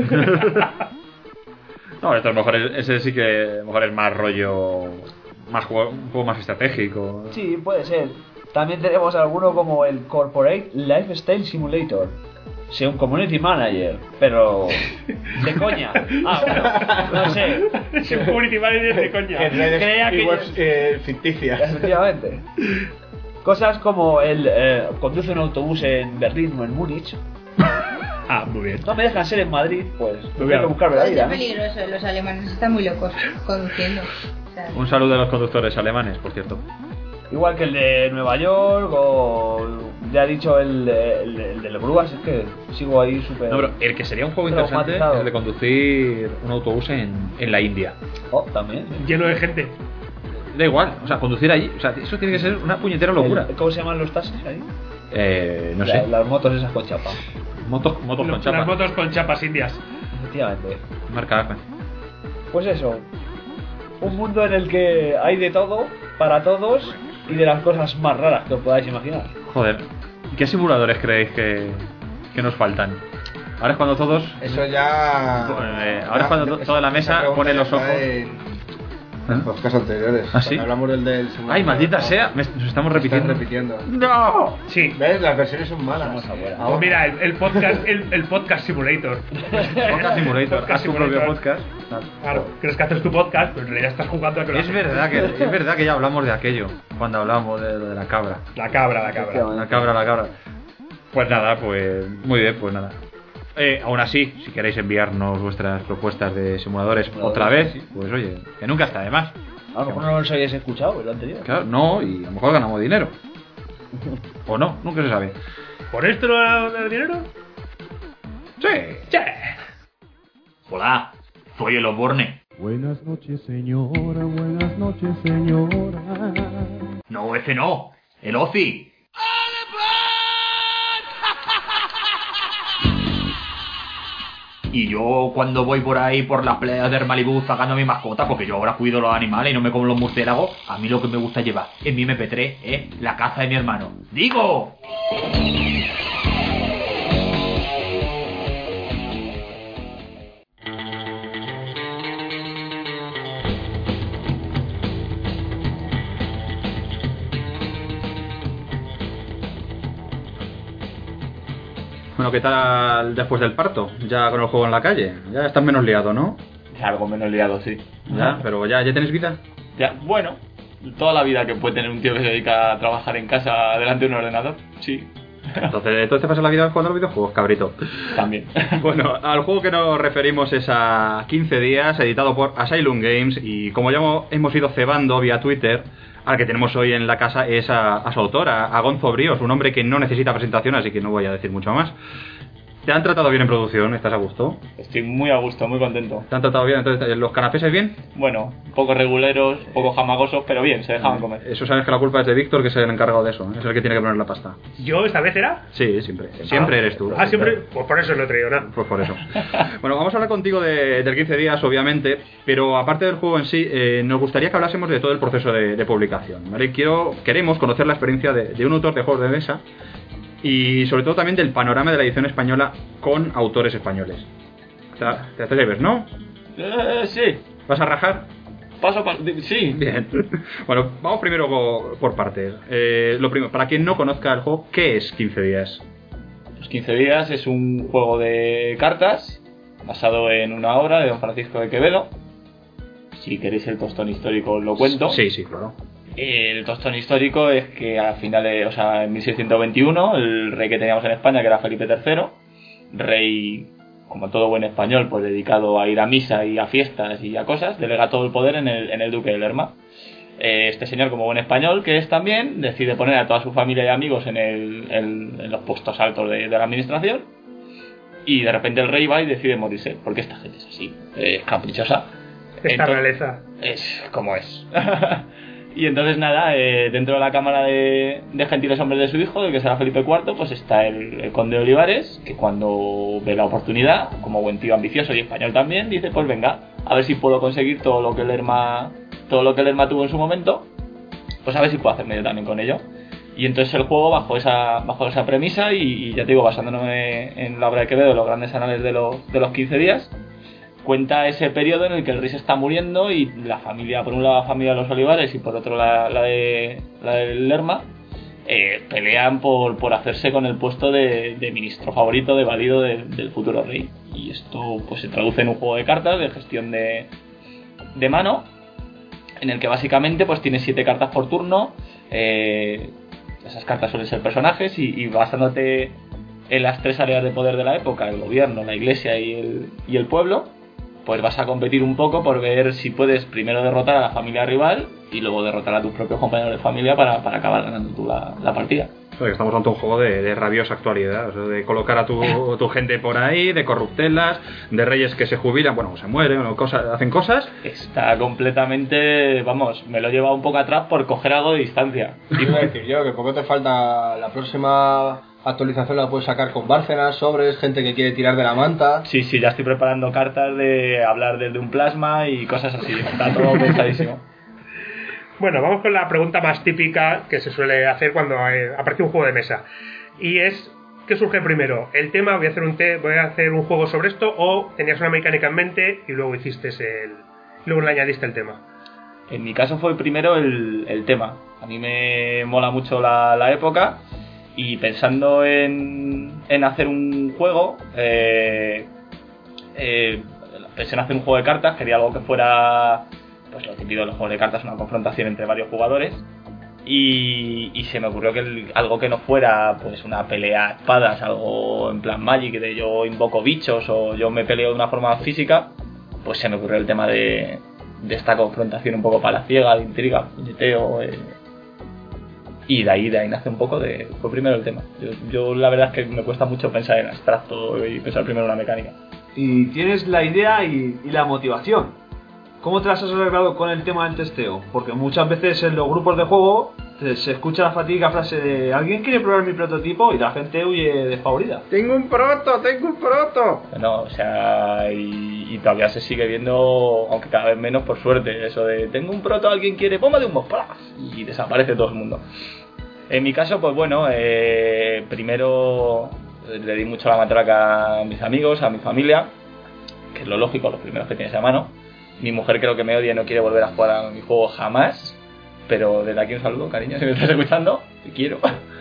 No, esto a lo mejor es, ese sí que a lo mejor es más rollo. Más juego, un poco más estratégico. Sí, puede ser. También tenemos alguno como el Corporate Lifestyle Simulator. Sea un community manager, pero de coña. Ah, bueno, no sé. Es un community manager de coña. En redes Crea y que- webs eh, ficticias. Efectivamente. Cosas como el eh, conduce un autobús en Berlín o en Múnich. Ah, muy bien. No me dejan ser en Madrid, pues tengo bien. que buscarme la Puede ser vida. ¿no? peligroso, los alemanes están muy locos conduciendo. O sea, Un saludo a los conductores alemanes, por cierto. Igual que el de Nueva York o ya he dicho el, el, el de las grúas, es que sigo ahí súper... No, pero el que sería un juego interesante Traumatizado. es el de conducir un autobús en, en la India. Oh, también. sí. Lleno de gente. Da igual, o sea, conducir allí, o sea, eso tiene que ser una puñetera locura. El- ¿Cómo se llaman los taxis ahí? Eh, no La- sé, Las motos esas con chapa. motos, motos con Las chapa. motos con chapas indias. Efectivamente. Marca Acme. Pues eso. Un mundo en el que hay de todo, para todos, y de las cosas más raras que os podáis imaginar. Joder, ¿qué simuladores creéis que, que nos faltan? Ahora es cuando todos... Eso ya. Eh, ahora es cuando to- toda la mesa esa pregunta pone los ya ojos. está En en podcasts anteriores. ¿Ah, sí? Cuando hablamos del del simulador. ¡Ay, maldita sea! Me- nos estamos repitiendo. repitiendo. ¡No! Sí. ¿Ves? Las versiones son malas. Somos abuelas. Ahora. Pues mira, el, el podcast el, el podcast simulator. Podcast Simulator, Podcast haz tu propio Simulator. podcast. Claro, crees que haces tu podcast, pero en realidad estás jugando a que lo Es haces. verdad, que, es verdad que ya hablamos de aquello, cuando hablamos de, de la cabra. La cabra, la cabra. La cabra, la cabra. Pues nada, pues muy bien, pues nada. Eh, aún así, si queréis enviarnos vuestras propuestas de simuladores Simuladores, otra vez, sí. pues oye, que nunca está de más. A lo mejor no los habéis escuchado, el anterior. Claro, no, y a lo mejor ganamos dinero. O no, nunca se sabe. ¿Por esto no da da dinero? Sí. Sí. Hola, soy el Osborne. Buenas noches, señora, buenas noches, señora. No, ese no, el Ozzy. Y yo cuando voy por ahí por las playas de Malibu sacando a mi mascota, porque yo ahora cuido los animales y no me como los murciélagos, a mí lo que me gusta llevar en mi eme pe tres es la casa de mi hermano. ¡Digo! Bueno, ¿qué tal después del parto? Ya con el juego en la calle. Ya estás menos liado, ¿no? Algo menos liado, sí. Ya, pero ya, ¿ya tienes vida? Ya, bueno, toda la vida que puede tener un tío que se dedica a trabajar en casa delante de un ordenador, sí. Entonces, entonces te pasa la vida jugando a los videojuegos, cabrito. También. Bueno, al juego que nos referimos es a quince días, editado por Asylum Games, y como ya hemos- hemos ido cebando vía Twitter, al que tenemos hoy en la casa es a, a su autor, a, a Gonzo Bríos, un hombre que no necesita presentación, así que no voy a decir mucho más. ¿Te han tratado bien en producción? ¿Estás a gusto? Estoy muy a gusto, muy contento. ¿Te han tratado bien? Entonces, ¿los canapés bien? Bueno, poco reguleros, poco jamagosos, pero bien, se dejaban comer. Eso sabes que la culpa es de Víctor, que es el encargado de eso. Es el que tiene que poner la pasta. ¿Yo esta vez era? Sí, siempre. Siempre ah, eres tú. Ah, siempre. Pues por eso no he traído nada. Pues por eso. Bueno, vamos a hablar contigo de, del quince días, obviamente, pero aparte del juego en sí, eh, nos gustaría que hablásemos de todo el proceso de, de publicación, ¿vale? Quiero, queremos conocer la experiencia de, de un autor de juegos de mesa y sobre todo también del panorama de la edición española con autores españoles. ¿Te atreves, no? Eh, sí. ¿Vas a rajar? Paso pa sí. Bien. Bueno, vamos primero por partes. Eh, lo primero, para quien no conozca el juego, ¿qué es quince días? Los quince días es un juego de cartas basado en una obra de don Francisco de Quevedo. Si queréis el tostón histórico os lo cuento. Sí, sí, claro. El tostón histórico es que a finales, o sea, en mil seiscientos veintiuno, el rey que teníamos en España, que era Felipe tercero, rey, como todo buen español, pues dedicado a ir a misa y a fiestas y a cosas, delega todo el poder en el, en el duque de Lerma. Este señor, como buen español que es también, decide poner a toda su familia y amigos en, el, en, en los puestos altos de, de la administración, y de repente el rey va y decide morirse, porque esta gente es así, es caprichosa. Esta realeza. Es como es. Y entonces nada, eh, dentro de la cámara de, de gentiles hombres de su hijo, de que será Felipe cuarto, pues está el, el conde de Olivares, que cuando ve la oportunidad, como buen tío ambicioso y español también, dice, pues venga, a ver si puedo conseguir todo lo que Lerma, todo lo que Lerma tuvo en su momento, pues a ver si puedo hacerme yo también con ello. Y entonces el juego, bajo esa, bajo esa premisa, y, y ya te digo, basándome en la obra de Quevedo, los grandes anales de los, de los quince días, cuenta ese periodo en el que el rey se está muriendo y la familia, por un lado la familia de los Olivares y por otro la, la de la de Lerma, eh, pelean por, por hacerse con el puesto de, de ministro favorito, de valido de, del futuro rey. Y esto pues se traduce en un juego de cartas de gestión de, de mano, en el que básicamente pues tienes siete cartas por turno. Eh, esas cartas suelen ser personajes y, y basándote en las tres áreas de poder de la época, el gobierno, la iglesia y el, y el pueblo, pues vas a competir un poco por ver si puedes primero derrotar a la familia rival y luego derrotar a tus propios compañeros de familia para, para acabar ganando tú la, la partida. O sea, que estamos ante un juego de, de rabiosa actualidad, o sea, de colocar a tu, tu gente por ahí, de corruptelas, de reyes que se jubilan, bueno, se mueren o cosas, hacen cosas. Está completamente, vamos, me lo he llevado un poco atrás por coger algo de distancia. Y iba a decir yo que poco te falta, la próxima actualización la puedes sacar con Bárcenas, sobres, gente que quiere tirar de la manta. Sí, sí, ya estoy preparando cartas de hablar desde un plasma y cosas así, está todo pensadísimo. Bueno, vamos con la pregunta más típica que se suele hacer cuando eh, aparece un juego de mesa. Y es, ¿qué surge primero? ¿El tema? ¿Voy a hacer un te voy a hacer un juego sobre esto? ¿O tenías una mecánica en mente y luego hiciste el luego le añadiste el tema? En mi caso fue primero el, el tema. A mí me mola mucho la, la época y pensando en, en hacer un juego, eh, eh, pensé en hacer un juego de cartas, quería algo que fuera... pues lo típico de los juegos de cartas, una confrontación entre varios jugadores, y, y se me ocurrió que el, algo que no fuera pues una pelea a espadas, algo en plan Magic, de yo invoco bichos o yo me peleo de una forma física, pues se me ocurrió el tema de, de esta confrontación un poco palaciega, de intriga, puñeteo, eh, y de ahí, de ahí nace un poco de... fue primero el tema. Yo, yo la verdad es que me cuesta mucho pensar en abstracto y pensar primero en una mecánica. Y tienes la idea y, y la motivación. ¿Cómo te las has arreglado con el tema del testeo? Porque muchas veces en los grupos de juego se escucha la fatídica frase de ¿alguien quiere probar mi prototipo? Y la gente huye despavorida. ¡Tengo un proto! ¡Tengo un proto! No, o sea, y, y todavía se sigue viendo, aunque cada vez menos por suerte, eso de tengo un proto, ¿alguien quiere? ¡Bomba de humo! ¡Plas! Y desaparece todo el mundo. En mi caso, pues bueno, eh, primero le di mucho la matraca a mis amigos, a mi familia, que es lo lógico, los primeros que tienes a mano. Mi mujer creo que me odia y no quiere volver a jugar a mi juego jamás. Pero desde aquí un saludo, cariño, si me estás escuchando, te quiero.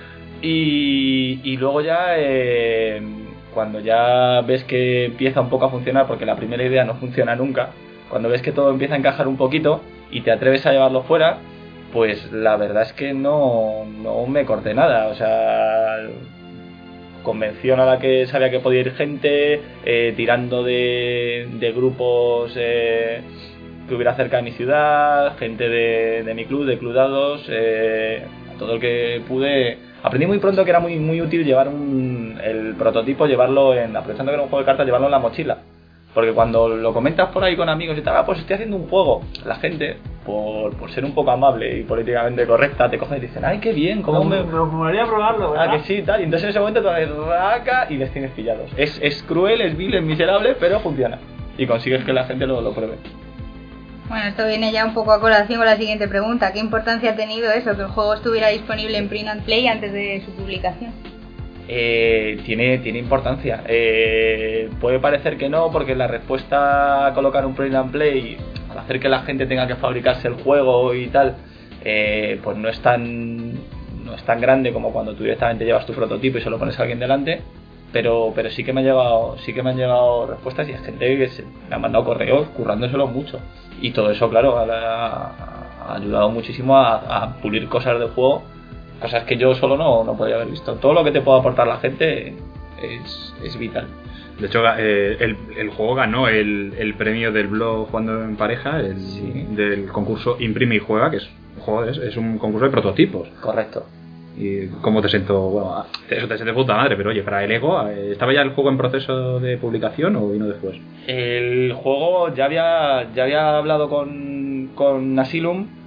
Y, y luego ya, eh, cuando ya ves que empieza un poco a funcionar, porque la primera idea no funciona nunca, cuando ves que todo empieza a encajar un poquito y te atreves a llevarlo fuera, pues la verdad es que no, no me corté nada. O sea... convención a la que sabía que podía ir gente, eh, tirando de, de grupos eh, que hubiera cerca de mi ciudad, gente de, de mi club, de Club Dados, eh, todo el que pude. Aprendí muy pronto que era muy muy útil llevar un, el prototipo, llevarlo en, aprovechando que era un juego de cartas, llevarlo en la mochila. Porque cuando lo comentas por ahí con amigos y tal, ah, pues estoy haciendo un juego, la gente, por, por ser un poco amable y políticamente correcta, te cogen y te dicen, ay, qué bien, cómo No, me... me molaría probarlo, ¿verdad? Ah, que sí, tal, y entonces en ese momento te haces raca y les tienes pillados. Es, es cruel, es vil, es miserable, pero funciona. Y consigues que la gente lo, lo pruebe. Bueno, esto viene ya un poco a colación con la siguiente pregunta. ¿Qué importancia ha tenido eso, que el juego estuviera disponible en Print and Play antes de su publicación? Eh, tiene, tiene importancia. Eh, puede parecer que no, porque la respuesta a colocar un Print and Play, al hacer que la gente tenga que fabricarse el juego y tal, eh, pues no es tan no es tan grande como cuando tú directamente llevas tu prototipo y se lo pones a alguien delante. Pero, pero sí que me han llegado, sí que me han llegado respuestas y hay gente que se, me ha mandado correos currándoselo mucho. Y todo eso, claro, ha, ha ayudado muchísimo a, a pulir cosas del juego. Cosas que yo solo no, no podría haber visto. Todo lo que te pueda aportar la gente es, es vital. De hecho, eh, el, el juego ganó el, el premio del blog Jugando en Pareja, el, sí. del concurso Imprime y Juega, que es, joder, es, es un concurso de prototipos. Correcto. ¿Y cómo te siento? Bueno, eso te siente puta madre, pero oye, para el Ego, ¿estaba ya el juego en proceso de publicación o vino después? El juego ya había, ya había hablado con, con Asylum.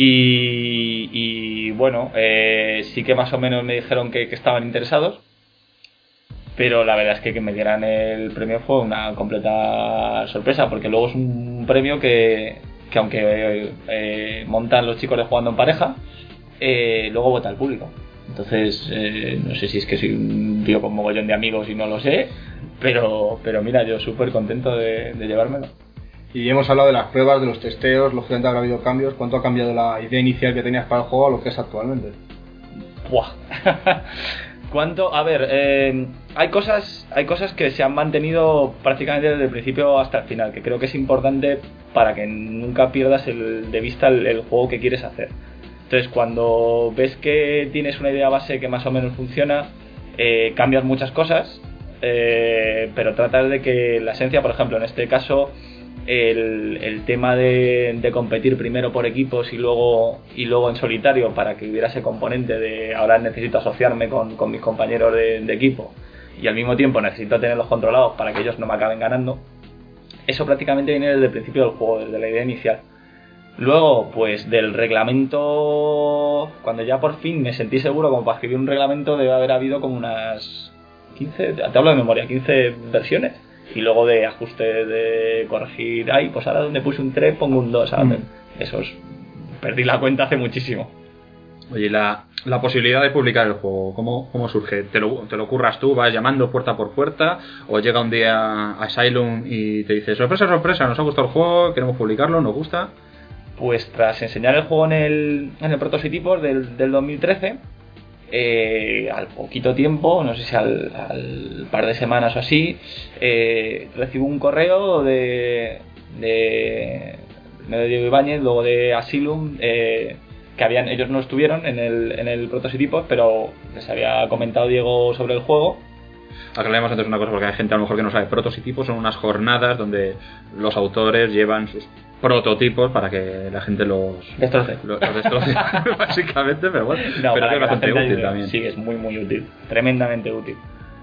Y, y bueno, eh, sí que más o menos me dijeron que, que estaban interesados, pero la verdad es que que me dieran el premio fue una completa sorpresa, porque luego es un premio que, que aunque eh, montan los chicos de Jugando en Pareja, eh, luego vota el público. Entonces, eh, no sé si es que soy un tío con mogollón de amigos y no lo sé, pero, pero mira, yo súper contento de, de llevármelo. Y hemos hablado de las pruebas, de los testeos, lógicamente habrá habido cambios. ¿Cuánto ha cambiado la idea inicial que tenías para el juego a lo que es actualmente? Buah. ¿Cuánto? A ver, eh, hay cosas hay cosas que se han mantenido prácticamente desde el principio hasta el final, que creo que es importante para que nunca pierdas el, de vista el, el juego que quieres hacer. Entonces, cuando ves que tienes una idea base que más o menos funciona, eh, cambias muchas cosas, eh, pero tratas de que la esencia, por ejemplo, en este caso... El, el tema de, de competir primero por equipos y luego y luego en solitario, para que hubiera ese componente de ahora necesito asociarme con, con mis compañeros de, de equipo y al mismo tiempo necesito tenerlos controlados para que ellos no me acaben ganando, eso prácticamente viene desde el principio del juego, desde la idea inicial. Luego, pues del reglamento, cuando ya por fin me sentí seguro como para escribir un reglamento, debe haber habido como unas quince, te hablo de memoria, quince versiones. Y luego de ajuste, de corregir, ay, pues ahora donde puse un tres pongo un dos, ¿sabes? Mm. Eso es, perdí la cuenta hace muchísimo. Oye, la, la posibilidad de publicar el juego, ¿cómo, cómo surge? ¿Te lo, ¿Te lo curras tú, vas llamando puerta por puerta? ¿O llega un día a Asylum y te dice, sorpresa, sorpresa, nos ha gustado el juego, queremos publicarlo, nos gusta? Pues tras enseñar el juego en el, en el Prototipos del, del dos mil trece... Eh, al poquito tiempo, no sé si al, al par de semanas o así, eh, recibo un correo de, de, de Diego Ibáñez, luego de Asylum, eh, que habían, ellos no estuvieron en el, en el Prototipos, pero les había comentado Diego sobre el juego. Aclaremos antes una cosa, porque hay gente a lo mejor que no sabe. Prototipos son unas jornadas donde los autores llevan sus prototipos para que la gente los destroce, los, los destroce básicamente, pero bueno, no, pero es bastante útil ayude. También. Sí, es muy muy útil, tremendamente útil.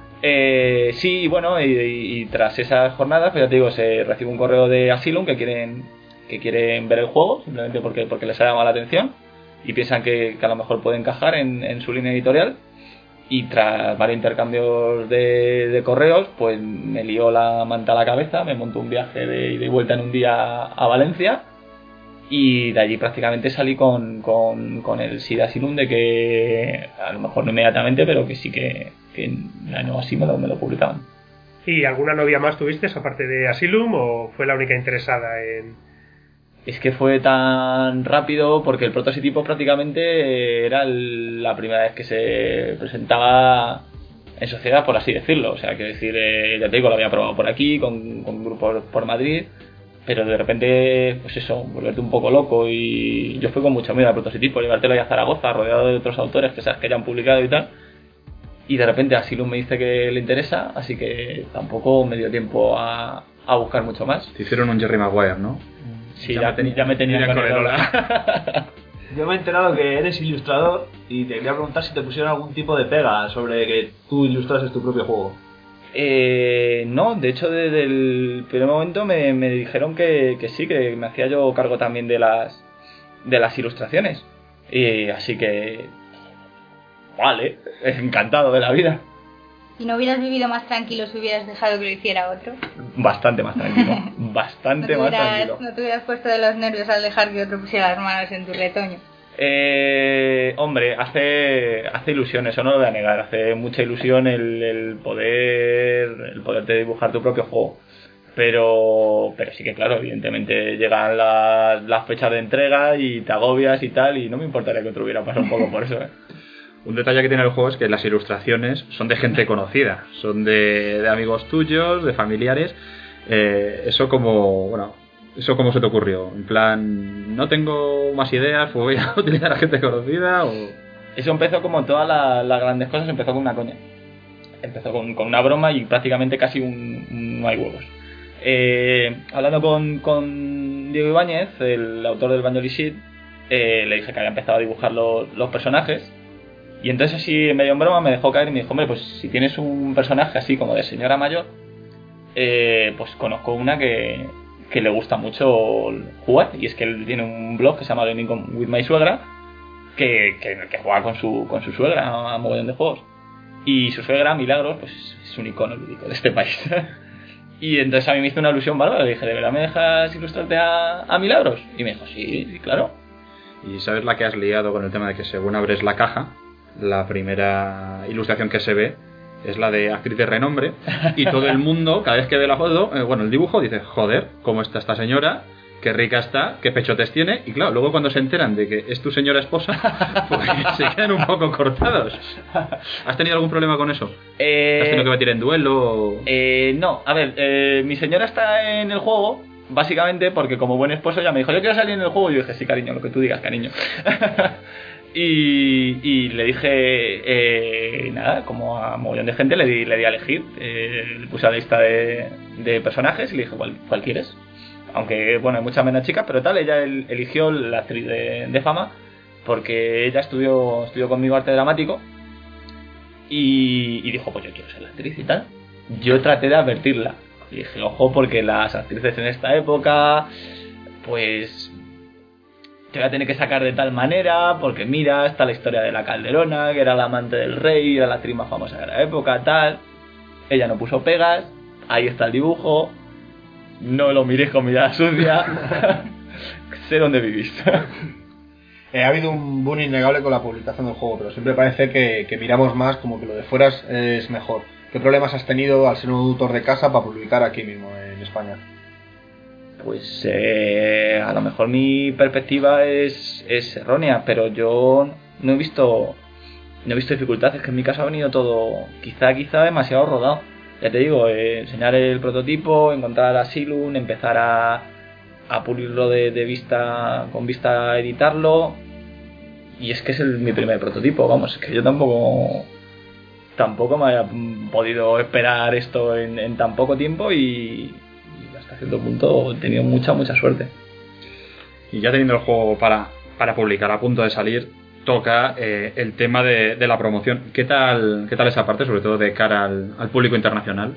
Eh, sí, bueno, y, y, y tras esas jornadas, pues ya te digo, se recibe un correo de Asylum que quieren que quieren ver el juego, simplemente porque porque les ha llamado la atención y piensan que, que a lo mejor puede encajar en, en su línea editorial. Y tras varios intercambios de, de correos, pues me lió la manta a la cabeza, me montó un viaje de ida y vuelta en un día a Valencia y de allí prácticamente salí con, con, con el sí de Asylum, de que a lo mejor no inmediatamente, pero que sí que, que en un año así me lo, me lo publicaban. ¿Y alguna novia más tuviste aparte de Asylum o fue la única interesada en...? Es que fue tan rápido porque el Prototipos prácticamente era el, la primera vez que se presentaba en sociedad, por así decirlo. O sea, que decir, eh, ya te digo, lo había probado por aquí, con, con grupos por Madrid, pero de repente, pues eso, volverte un poco loco. Y yo fui con mucho miedo al Prototipos, llevártelo ahí a Zaragoza, rodeado de otros autores que sabes que ya han publicado y tal. Y de repente Asylum me dice que le interesa, así que tampoco me dio tiempo a, a buscar mucho más. Te hicieron un Jerry Maguire, ¿no? Sí, ya, ya, me, ten, ya me tenían con el Ola. Yo me he enterado que eres ilustrador y te quería preguntar si te pusieron algún tipo de pega sobre que tú ilustrases tu propio juego. Eh, no, de hecho desde el primer momento me, me dijeron que, que sí, que me hacía yo cargo también de las de las ilustraciones. Y así que vale, encantado de la vida. ¿Y no hubieras vivido más tranquilo si hubieras dejado que lo hiciera otro? Bastante más tranquilo, bastante no más hubieras, tranquilo. No te hubieras puesto de los nervios al dejar que otro pusiera las manos en tu retoño. Eh, hombre, hace hace ilusión, eso no lo voy a negar, hace mucha ilusión el, el poder el poderte dibujar tu propio juego. Pero pero sí que claro, evidentemente llegan las, las fechas de entrega y te agobias y tal, y no me importaría que otro hubiera pasado un poco por eso, ¿eh? Un detalle que tiene el juego es que las ilustraciones son de gente conocida, son de, de amigos tuyos, de familiares. Eh, eso como, bueno, eso cómo se te ocurrió, en plan, no tengo más ideas, pues voy a utilizar a gente conocida o... Eso empezó como todas las, las grandes cosas, empezó con una coña. Empezó con, con una broma y prácticamente casi un, un no hay huevos. Eh, hablando con, con Diego Ibáñez, el autor del Banjo Shit, eh, le dije que había empezado a dibujar los, los personajes. Y entonces así medio en broma me dejó caer y me dijo, hombre, pues si tienes un personaje así como de señora mayor, eh, pues conozco una que, que le gusta mucho jugar. Y es que él tiene un blog que se llama Gaming with My Suegra, que, que, que juega con su, con su suegra a un montón de juegos. Y su suegra, Milagros, pues es un icono lúdico de este país. Y entonces a mí me hizo una ilusión bárbara. Le dije, ¿de verdad me dejas ilustrarte a, a Milagros? Y me dijo, sí, sí, claro. Y sabes la que has liado con el tema de que según abres la caja, la primera ilustración que se ve es la de actriz de renombre y todo el mundo, cada vez que ve la foto, eh, bueno, el dibujo, dice, joder, ¿cómo está esta señora? Qué rica está, qué pechotes tiene. Y claro, luego cuando se enteran de que es tu señora esposa, pues se quedan un poco cortados. ¿Has tenido algún problema con eso? Eh, ¿Has tenido que batir en duelo? Eh, no, a ver, eh, mi señora está en el juego básicamente porque como buen esposo ella me dijo, yo quiero salir en el juego. Y yo dije, sí, cariño, lo que tú digas, cariño. Y, y le dije, eh, nada, como a un montón de gente le di, le di a elegir, eh, le puse la lista de, de personajes y le dije, ¿cuál, cuál quieres? Aunque, bueno, hay muchas menos chicas, pero tal, ella el, eligió la actriz de, de fama porque ella estudió, estudió conmigo arte dramático y, y dijo, pues yo quiero ser la actriz y tal. Yo traté de advertirla y dije, ojo, porque las actrices en esta época, pues... te voy a tener que sacar de tal manera, porque mira, está la historia de la Calderona, que era la amante del rey, era la actriz más famosa de la época, tal. Ella no puso pegas, ahí está el dibujo, no lo miréis con mirada sucia, sé dónde vivís. Eh, ha habido un boom innegable con la publicación del juego, pero siempre parece que, que miramos más como que lo de fuera es, es mejor. ¿Qué problemas has tenido al ser un autor de casa para publicar aquí mismo en España? Pues eh, a lo mejor mi perspectiva es, es errónea, pero yo no he visto no he visto dificultades, que en mi caso ha venido todo quizá quizá demasiado rodado. Ya te digo, eh, enseñar el prototipo, encontrar a Silun, empezar a, a pulirlo de, de vista con vista a editarlo, y es que es el, mi primer prototipo, vamos, es que yo tampoco tampoco me haya podido esperar esto en, en tan poco tiempo y a cierto punto he tenido mucha, mucha suerte. Y ya teniendo el juego para, para publicar, a punto de salir, toca eh, el tema de, de la promoción. ¿Qué tal, qué tal esa parte, sobre todo de cara al, al público internacional?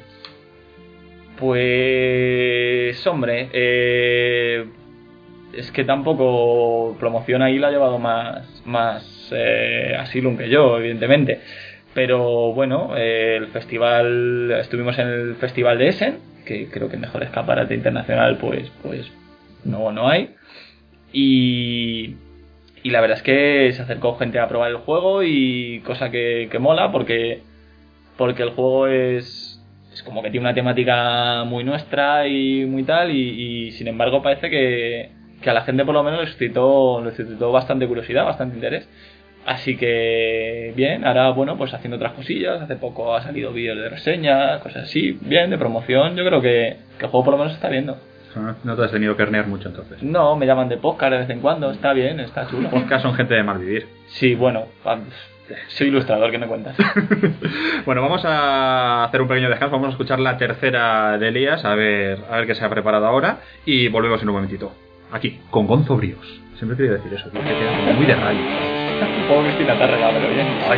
Pues, hombre, eh, es que tampoco promoción ahí la ha llevado más, más eh, Asylum que yo, evidentemente. Pero bueno, eh, el festival, estuvimos en el festival de Essen, que creo que mejor escaparate internacional pues pues no no hay, y y la verdad es que se acercó gente a probar el juego, y cosa que, que mola porque porque el juego es es como que tiene una temática muy nuestra y muy tal, y, y sin embargo parece que, que a la gente por lo menos le suscitó, le suscitó bastante curiosidad, bastante interés. Así que bien, ahora bueno, pues haciendo otras cosillas. Hace poco ha salido vídeos de reseña, cosas así, bien, de promoción. Yo creo que, que el juego por lo menos se está viendo. No te has tenido que hernear mucho entonces. No, me llaman de podcast de vez en cuando, está bien, está chulo. Podcast son gente de mal vivir. Sí, bueno, soy ilustrador, ¿qué me cuentas? Bueno, vamos a hacer un pequeño descanso, vamos a escuchar la tercera de Elías, a ver, a ver qué se ha preparado ahora, y volvemos en un momentito. aquí, con Gonzo Bríos. Siempre he querido decir eso, tío, que queda como muy de radio. Como Cristina Tárrega, pero bien. Ay.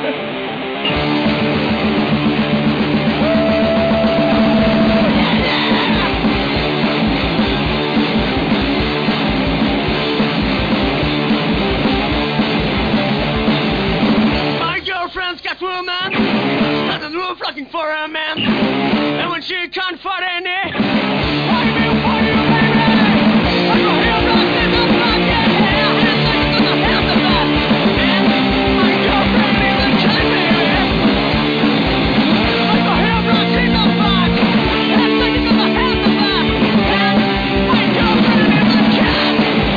Woman, has a roof looking for a man, and when she can't find any, why me, why you, baby? I go here, rock in the back, yeah, yeah, hands like it's on the hands of that, and my girlfriend is a child, baby. I go here, rock in the back, hands like it's on the hands of that, and my girlfriend is a cat.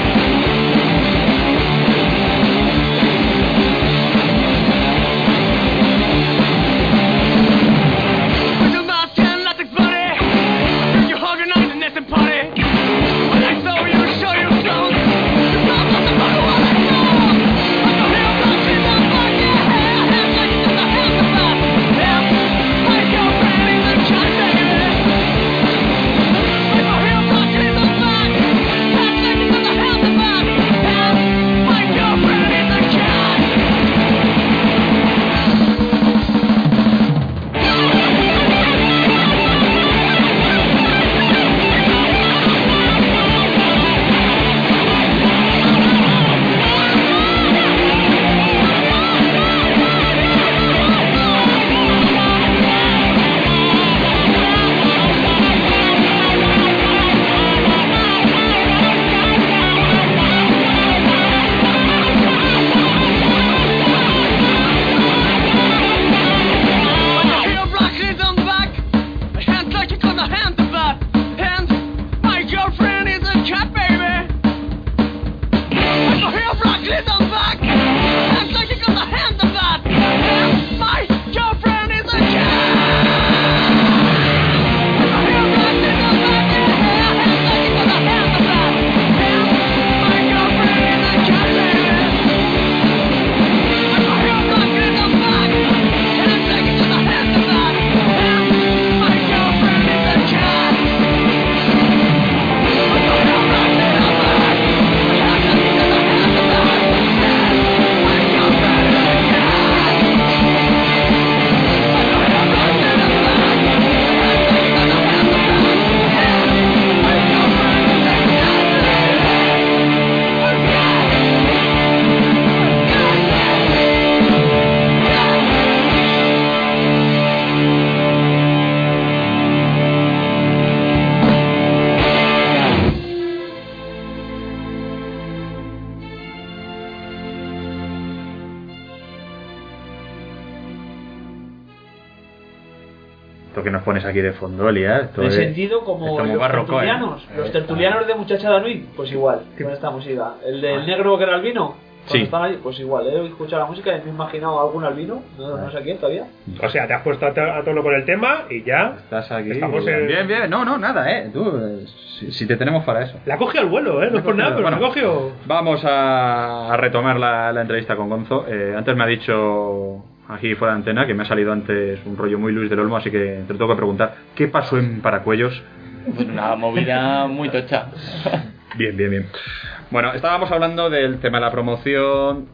Esto que nos pones aquí de fondo, Elia. Esto Me he es- sentido como, es como los barroco, ¿eh? tertulianos. Los Eh, tertulianos de Muchacha de Anui, pues igual, con esta música. El del negro que era albino, cuando Sí. estaban ahí, pues igual. He escuchado la música y me he imaginado a algún albino, no, no sé quién todavía. O sea, te has puesto a, to- a tono con el tema y ya. Estás aquí. Estamos en- Bien, bien. No, no, nada, eh. Tú, eh, si, si te tenemos para eso. La coge al vuelo, ¿eh? No es por nada, pero Bueno, la cogió. Vamos a, a retomar la, la entrevista con Gonzo. Eh, antes me ha dicho aquí fuera de antena que me ha salido antes un rollo muy Luis del Olmo, así que te lo tengo que preguntar. ¿Qué pasó en Paracuellos? Pues una movida muy tocha. Bien, bien, bien. Bueno, estábamos hablando del tema de la promoción,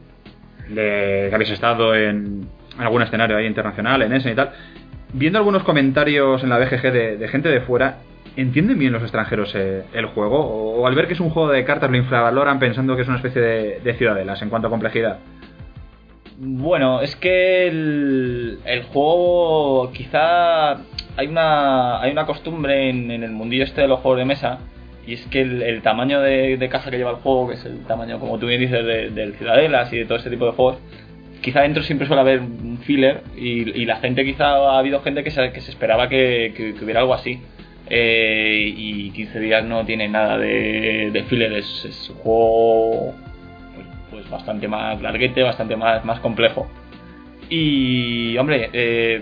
de que habéis estado en, en algún escenario ahí internacional, en ese y tal. Viendo algunos comentarios en la B G G de, de gente de fuera, ¿entienden bien los extranjeros eh, el juego? O, o al ver que es un juego de cartas lo infravaloran pensando que es una especie de, de ciudadelas en cuanto a complejidad? Bueno, es que el, el juego quizá hay una hay una costumbre en, en el mundillo este de los juegos de mesa, y es que el, el tamaño de, de caja que lleva el juego, que es el tamaño, como tú bien dices, de- del Ciudadelas y de todo ese tipo de juegos, quizá dentro siempre suele haber un filler, y, y la gente quizá ha habido gente que se, que se esperaba que, que- que hubiera algo así. Eh, y quince días no tiene nada de, de filler, es, es un juego pues, pues bastante más larguete, bastante más, más complejo. Y, hombre, eh,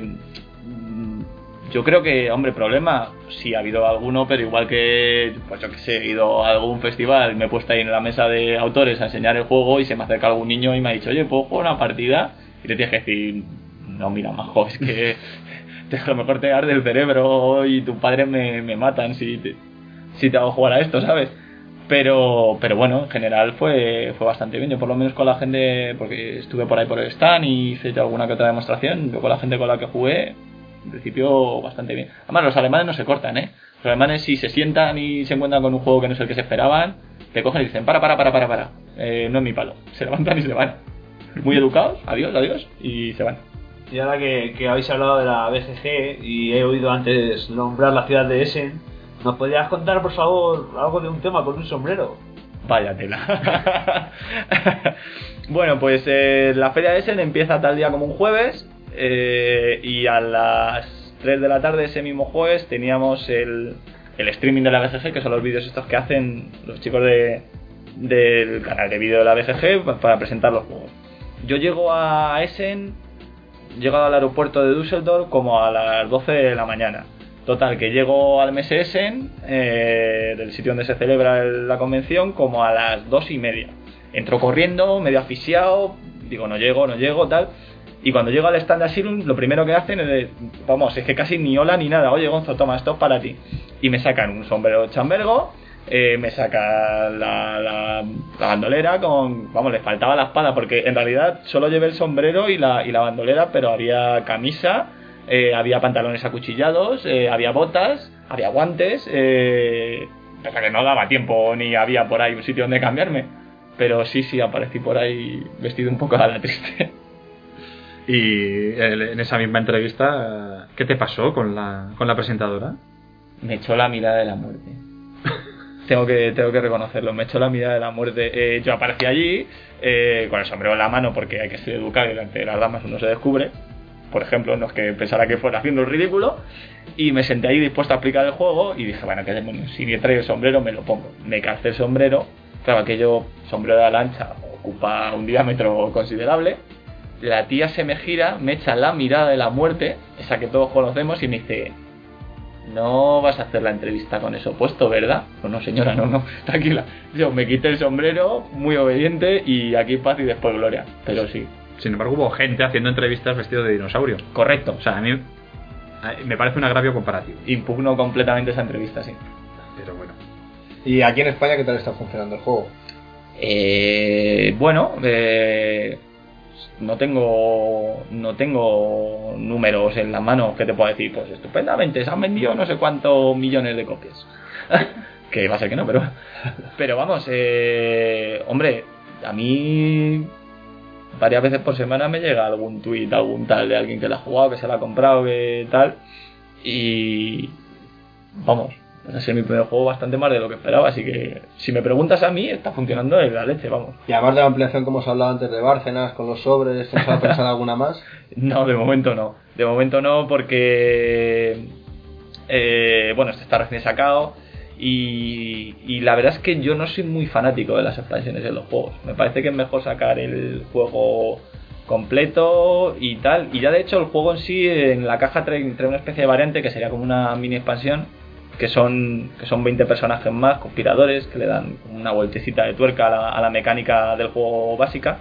yo creo que, hombre, problema, sí ha habido alguno, pero igual que, pues yo que sé, he ido a algún festival, me he puesto ahí en la mesa de autores a enseñar el juego y se me acerca algún niño y me ha dicho, oye, ¿puedo jugar una partida? Y le tienes que decir, no, mira, majo, es que te- a lo mejor te arde el cerebro y tu padre me, me matan si te, si te hago jugar a esto, ¿sabes? Pero, pero bueno, en general fue, fue bastante bien. Yo por lo menos con la gente, porque estuve por ahí por el stand y hice alguna que otra demostración, yo con la gente con la que jugué, en principio bastante bien. Además los alemanes no se cortan, ¿eh? Los alemanes si se sientan y se encuentran con un juego que no es el que se esperaban, te cogen y dicen, para, para, para, para, para, eh, no es mi palo. Se levantan y se van. Muy educados, adiós, adiós, y se van. Y ahora que, que habéis hablado de la B G G y he oído antes nombrar la ciudad de Essen, ¿nos podrías contar, por favor, algo de un tema con un sombrero? Vaya tela. Bueno, pues eh, la feria de Essen empieza tal día como un jueves eh, y a las tres de la tarde ese mismo jueves teníamos el, el streaming de la B G G, que son los vídeos estos que hacen los chicos de, del canal de vídeo de la B G G para presentar los juegos. Yo llego a Essen, llego al aeropuerto de Düsseldorf como a las doce de la mañana. Total, que llego al M S Essen, eh, del sitio donde se celebra la convención, como a las dos y media. Entro corriendo, medio asfixiado, digo no llego, no llego, tal. Y cuando llego al stand de Asylum, lo primero que hacen es, de, vamos, es que casi ni hola ni nada. Oye, Gonzo, toma, esto es para ti. Y me sacan un sombrero de chambergo, eh, me saca la, la, la bandolera con, vamos, les faltaba la espada, porque en realidad solo llevé el sombrero y la, y la bandolera, pero había camisa, eh, había pantalones acuchillados, eh, había botas, había guantes, eh, o sea que no daba tiempo ni había por ahí un sitio donde cambiarme. Pero sí, sí, aparecí por ahí vestido un poco a la triste. Y en esa misma entrevista, ¿qué te pasó con la, con la presentadora? Me echó la mirada de la muerte. tengo que tengo que reconocerlo, me echó la mirada de la muerte. Eh, yo aparecí allí eh, con el sombrero en la mano, porque hay que ser educado y delante de las damas uno se descubre. Por ejemplo, no es que pensara que fuera haciendo el ridículo. Y me senté ahí dispuesto a explicar el juego y dije, bueno, qué demonios, si me traigo el sombrero me lo pongo. Me calcé el sombrero. Claro, aquello, sombrero de la lancha, ocupa un diámetro considerable. La tía se me gira, me echa la mirada de la muerte, esa que todos conocemos, y me dice, no vas a hacer la entrevista con eso puesto, ¿verdad? No, no señora, no, no, tranquila. Yo me quité el sombrero, muy obediente, y aquí paz y después gloria, pero sí. Sin embargo, hubo gente haciendo entrevistas vestido de dinosaurio. Correcto. O sea, a mí me parece un agravio comparativo. Impugno completamente esa entrevista, sí. Pero bueno. ¿Y aquí en España qué tal está funcionando el juego? Eh, bueno, eh, no tengo no tengo números en las manos que te puedo decir, pues estupendamente, se han vendido no sé cuántos millones de copias. Que va a ser que no, pero pero vamos, eh, hombre, a mí varias veces por semana me llega algún tuit, algún tal de alguien que la ha jugado, que se la ha comprado, que tal, y vamos, va a ser mi primer juego bastante más de lo que esperaba, así que si me preguntas a mí, está funcionando de la leche, vamos. Y además de la ampliación que hemos hablado antes de Bárcenas, con los sobres, ¿te has pensado alguna más? No, de momento no, de momento no, porque eh, bueno, este está recién sacado. Y, y la verdad es que yo no soy muy fanático de las expansiones en los juegos. Me parece que es mejor sacar el juego completo y tal. Y ya de hecho el juego en sí, en la caja trae, trae una especie de variante que sería como una mini expansión, que son que son veinte personajes más, conspiradores, que le dan una vueltecita de tuerca a la, a la mecánica del juego básica.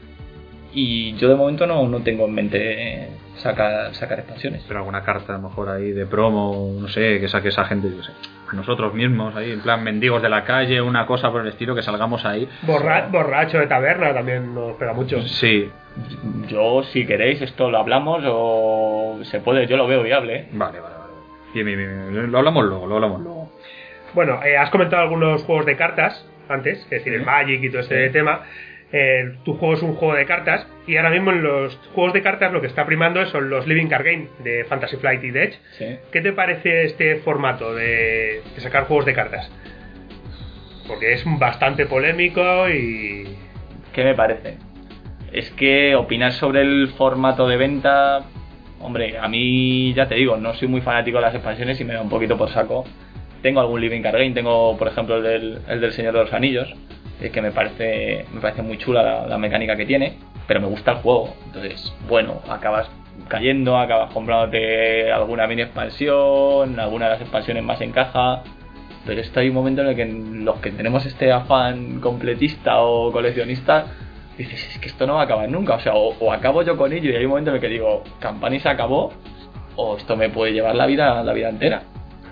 Y yo de momento no, no tengo en mente sacar, sacar expansiones. Pero alguna carta a lo mejor ahí de promo, no sé, que saque esa gente, yo sé, a nosotros mismos ahí, en plan mendigos de la calle, una cosa por el estilo, que salgamos ahí. Borra, borracho de taberna también nos pega mucho. Sí. Yo, si queréis, esto lo hablamos o se puede, yo lo veo viable, ¿eh? Vale, vale, vale. Bien, bien, bien. Lo hablamos luego, lo hablamos luego. Bueno, eh, has comentado algunos juegos de cartas antes, es decir, el Magic y todo este sí. tema. Eh, tu juego es un juego de cartas y ahora mismo en los juegos de cartas lo que está primando son los Living Card Game de Fantasy Flight y The Edge. Sí. ¿Qué te parece este formato de, de sacar juegos de cartas? Porque es bastante polémico y... ¿Qué me parece? Es que opinar sobre el formato de venta, hombre, a mí ya te digo, no soy muy fanático de las expansiones y me da un poquito por saco. Tengo algún Living Card Game, tengo por ejemplo el del, el del Señor de los Anillos, es que me parece me parece muy chula la, la mecánica que tiene, pero me gusta el juego, entonces bueno, acabas cayendo, acabas comprándote alguna mini expansión, alguna de las expansiones más en caja, pero está hay un momento en el que los que tenemos este afán completista o coleccionista dices, es que esto no va a acabar nunca, o sea, o, o acabo yo con ello y hay un momento en el que digo, Campani se acabó, o esto me puede llevar la vida la vida entera.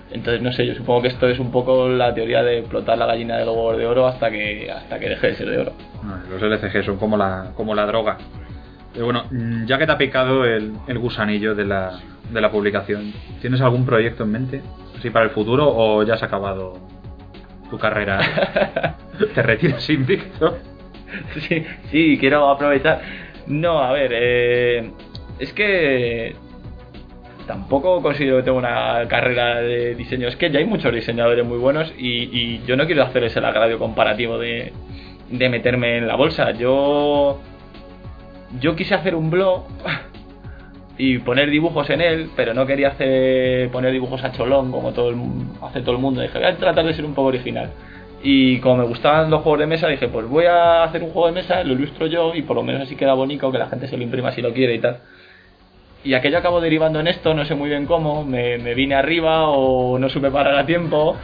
Entonces, no sé, yo supongo que esto es un poco la teoría de explotar la gallina de los huevos de oro hasta que hasta que deje de ser de oro. Los L C G son como la, como la droga. Pero bueno, ya que te ha picado el, el gusanillo de la, de la publicación, ¿tienes algún proyecto en mente? ¿Así para el futuro o ya has acabado tu carrera? ¿Te retiras invicto? Sí, sí, quiero aprovechar. No, a ver, eh, es que tampoco considero que tenga una carrera de diseño. Es que ya hay muchos diseñadores muy buenos y, y yo no quiero hacer ese agravio comparativo de, de meterme en la bolsa. Yo yo quise hacer un blog y poner dibujos en él, pero no quería hacer poner dibujos a cholón como todo el, hace todo el mundo. Dije, voy a tratar de ser un poco original. Y como me gustaban los juegos de mesa, dije, pues voy a hacer un juego de mesa, lo ilustro yo y por lo menos así queda bonito, que la gente se lo imprima si lo quiere y tal. Y aquello acabó derivando en esto, no sé muy bien cómo, me, me vine arriba o no supe parar a tiempo.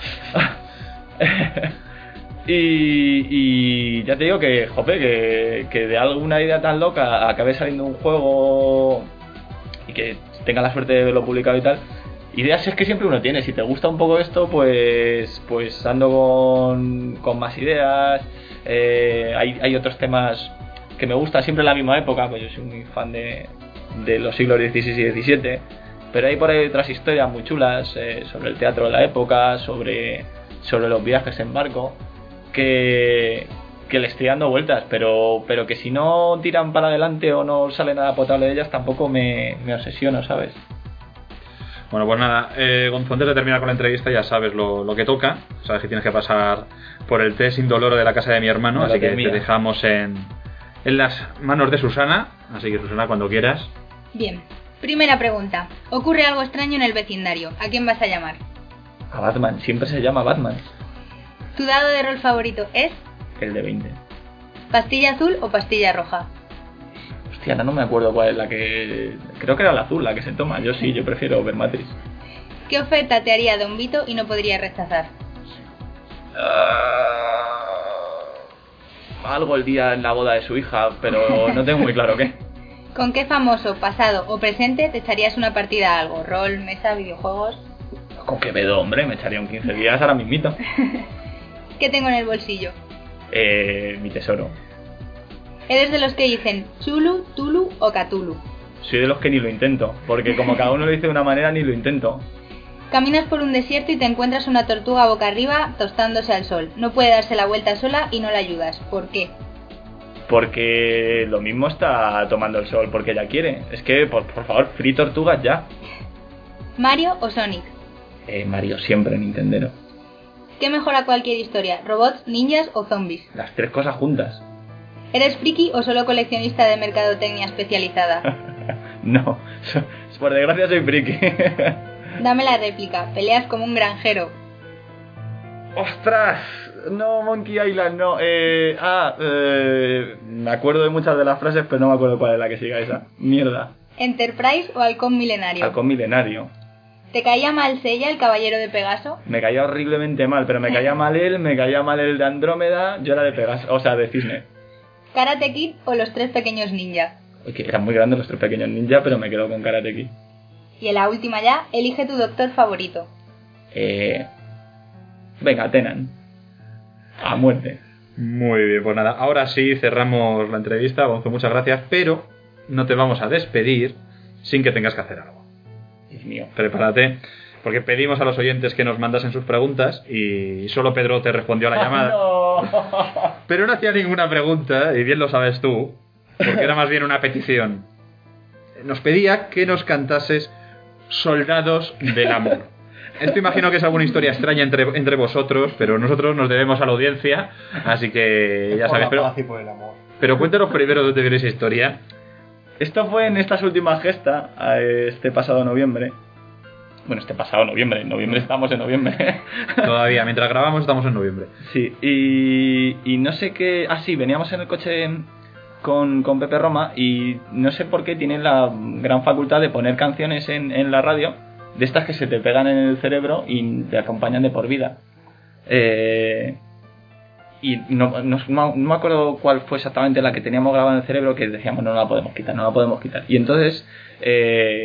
y, y ya te digo que, jope, que, que de alguna idea tan loca acabé saliendo un juego y que tenga la suerte de verlo publicado y tal. Ideas es que siempre uno tiene, si te gusta un poco esto, pues pues ando con, con más ideas. Eh, hay, hay otros temas que me gustan siempre en la misma época, pues yo soy muy fan de, de los siglos dieciséis y diecisiete, pero hay por ahí otras historias muy chulas eh, sobre el teatro de la época, sobre, sobre los viajes en barco, que, que le estoy dando vueltas, pero, pero que si no tiran para adelante o no sale nada potable de ellas, tampoco me, me obsesiono, ¿sabes? Bueno, pues nada, eh, Gonzo, antes de terminar con la entrevista ya sabes lo, lo que toca. Sabes que tienes que pasar por el té sin dolor de la casa de mi hermano, No, así que mía. te dejamos en, en las manos de Susana. Así que Susana, cuando quieras. Bien. Primera pregunta. Ocurre algo extraño en el vecindario. ¿A quién vas a llamar? A Batman, siempre se llama Batman. ¿Tu dado de rol favorito es El de veinte. pastilla azul o pastilla roja? Hostia, no me acuerdo cuál es la que... Creo que era la azul la que se toma. Yo sí, yo prefiero ver Matrix. ¿Qué oferta te haría Don Vito y no podría rechazar? Uh, algo el día en la boda de su hija, pero no tengo muy claro qué. ¿Con qué famoso, pasado o presente te echarías una partida a algo? ¿Rol, mesa, videojuegos? Con Quevedo, hombre, me echaría un quince días ahora mismito. ¿Qué tengo en el bolsillo? Eh, mi tesoro. ¿Eres de los que dicen Chulu, Tulu o Cthulhu? Soy de los que ni lo intento, porque como cada uno lo dice de una manera, ni lo intento. Caminas por un desierto y te encuentras una tortuga boca arriba tostándose al sol. No puede darse la vuelta sola y no la ayudas. ¿Por qué? Porque lo mismo está tomando el sol porque ella quiere. Es que, por, por favor, free tortugas ya. ¿Mario o Sonic? Eh, Mario, siempre Nintendero. ¿Qué mejora cualquier historia? ¿Robots, ninjas o zombies? Las tres cosas juntas. ¿Eres friki o solo coleccionista de mercadotecnia especializada? No, so- por desgracia soy friki. Dame la réplica. Peleas como un granjero. ¡Ostras! No, Monkey Island, no. Eh, ah, eh, me acuerdo de muchas de las frases, pero no me acuerdo cuál es la que siga esa. Mierda. ¿Enterprise o halcón milenario? Halcón milenario. ¿Te caía mal Seiya, el caballero de Pegaso? Me caía horriblemente mal, pero me caía mal él, me caía mal el de Andrómeda, yo era de Pegaso, o sea, de Cisne. ¿Karate Kid o los tres pequeños ninjas? Oye, que eran muy grandes los tres pequeños ninjas, pero me quedo con Karate Kid. Y en la última ya, elige tu doctor favorito. Eh... Venga, Tenan. A muerte. Muy bien, pues nada, ahora sí cerramos la entrevista. Gonzo, muchas gracias, pero no te vamos a despedir sin que tengas que hacer algo. Dios mío. Prepárate, porque pedimos a los oyentes que nos mandasen sus preguntas y solo Pedro te respondió a la llamada. No. Pero no hacía ninguna pregunta, y bien lo sabes tú, porque era más bien una petición. Nos pedía que nos cantases Soldados del Amor. Esto imagino que es alguna historia extraña entre, entre vosotros, pero nosotros nos debemos a la audiencia, así que ya Por sabes. la Pero, paz y por el amor. pero cuéntanos primero dónde viene esa historia. Esto fue en estas últimas gestas, este pasado noviembre. Bueno, este pasado noviembre, en noviembre estamos en noviembre. Todavía, mientras grabamos estamos en noviembre. Sí, y, y no sé qué... Ah, sí, veníamos en el coche con, con Pepe Roma y no sé por qué tienen la gran facultad de poner canciones en, en la radio, de estas que se te pegan en el cerebro y te acompañan de por vida. Eh... Y no, no, no me acuerdo cuál fue exactamente la que teníamos grabada en el cerebro, que decíamos no la podemos quitar, no la podemos quitar. Y entonces, eh,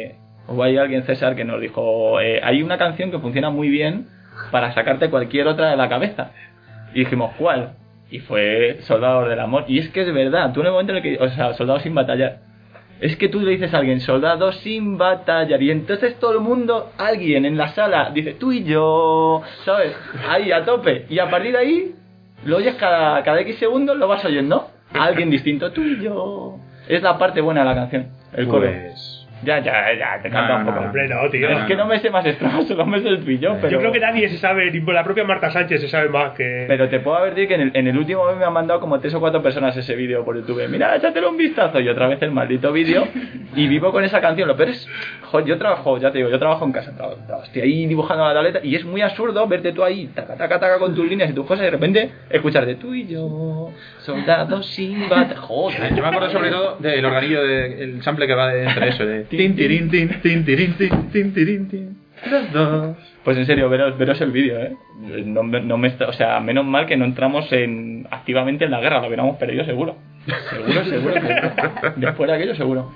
Hubo ahí alguien, César, que nos dijo, eh, hay una canción que funciona muy bien para sacarte cualquier otra de la cabeza. Y dijimos, ¿cuál? Y fue Soldados del Amor. Y es que es verdad, tú en el momento en el que... O sea, Soldados sin batallar. Es que tú le dices a alguien, Soldados sin batallar. Y entonces todo el mundo, alguien en la sala, dice, tú y yo, ¿sabes? Ahí, a tope. Y a partir de ahí, lo oyes cada, cada X segundos, lo vas oyendo. A alguien distinto, tú y yo. Es la parte buena de la canción, el coro. Pues... Ya, ya, ya, te canta No, un no, poco. no. Hombre, no, tío. Es que no me sé más estrofas, solo me sé el tú y yo, pero... Yo creo que nadie se sabe, ni la propia Marta Sánchez se sabe más que... Pero te puedo advertir que en el, en el último mes me han mandado como tres o cuatro personas ese vídeo por YouTube. Mira, échatelo un vistazo. Y otra vez el maldito vídeo. Y vivo con esa canción. Lo peor es... Joder, yo trabajo, ya te digo, yo trabajo en casa. Trabajo, trabajo, estoy ahí dibujando la tableta. Y es muy absurdo verte tú ahí, taca, taca, taca, con tus líneas y tus cosas. Y de repente escucharte tú y yo, soldados sin bata. Joder. Yo me acuerdo sobre todo del organillo, de, el sample que va de entre eso, de tin, tirin, tin, tin, tirin, tin, tin, tirin, tin. Los dos. Pues en serio, veros, veros el vídeo, ¿eh? No, me- no me, está- o sea, menos mal que no entramos en, activamente en la guerra, lo hubiéramos perdido seguro. Seguro, seguro, seguro. Después de aquello, seguro.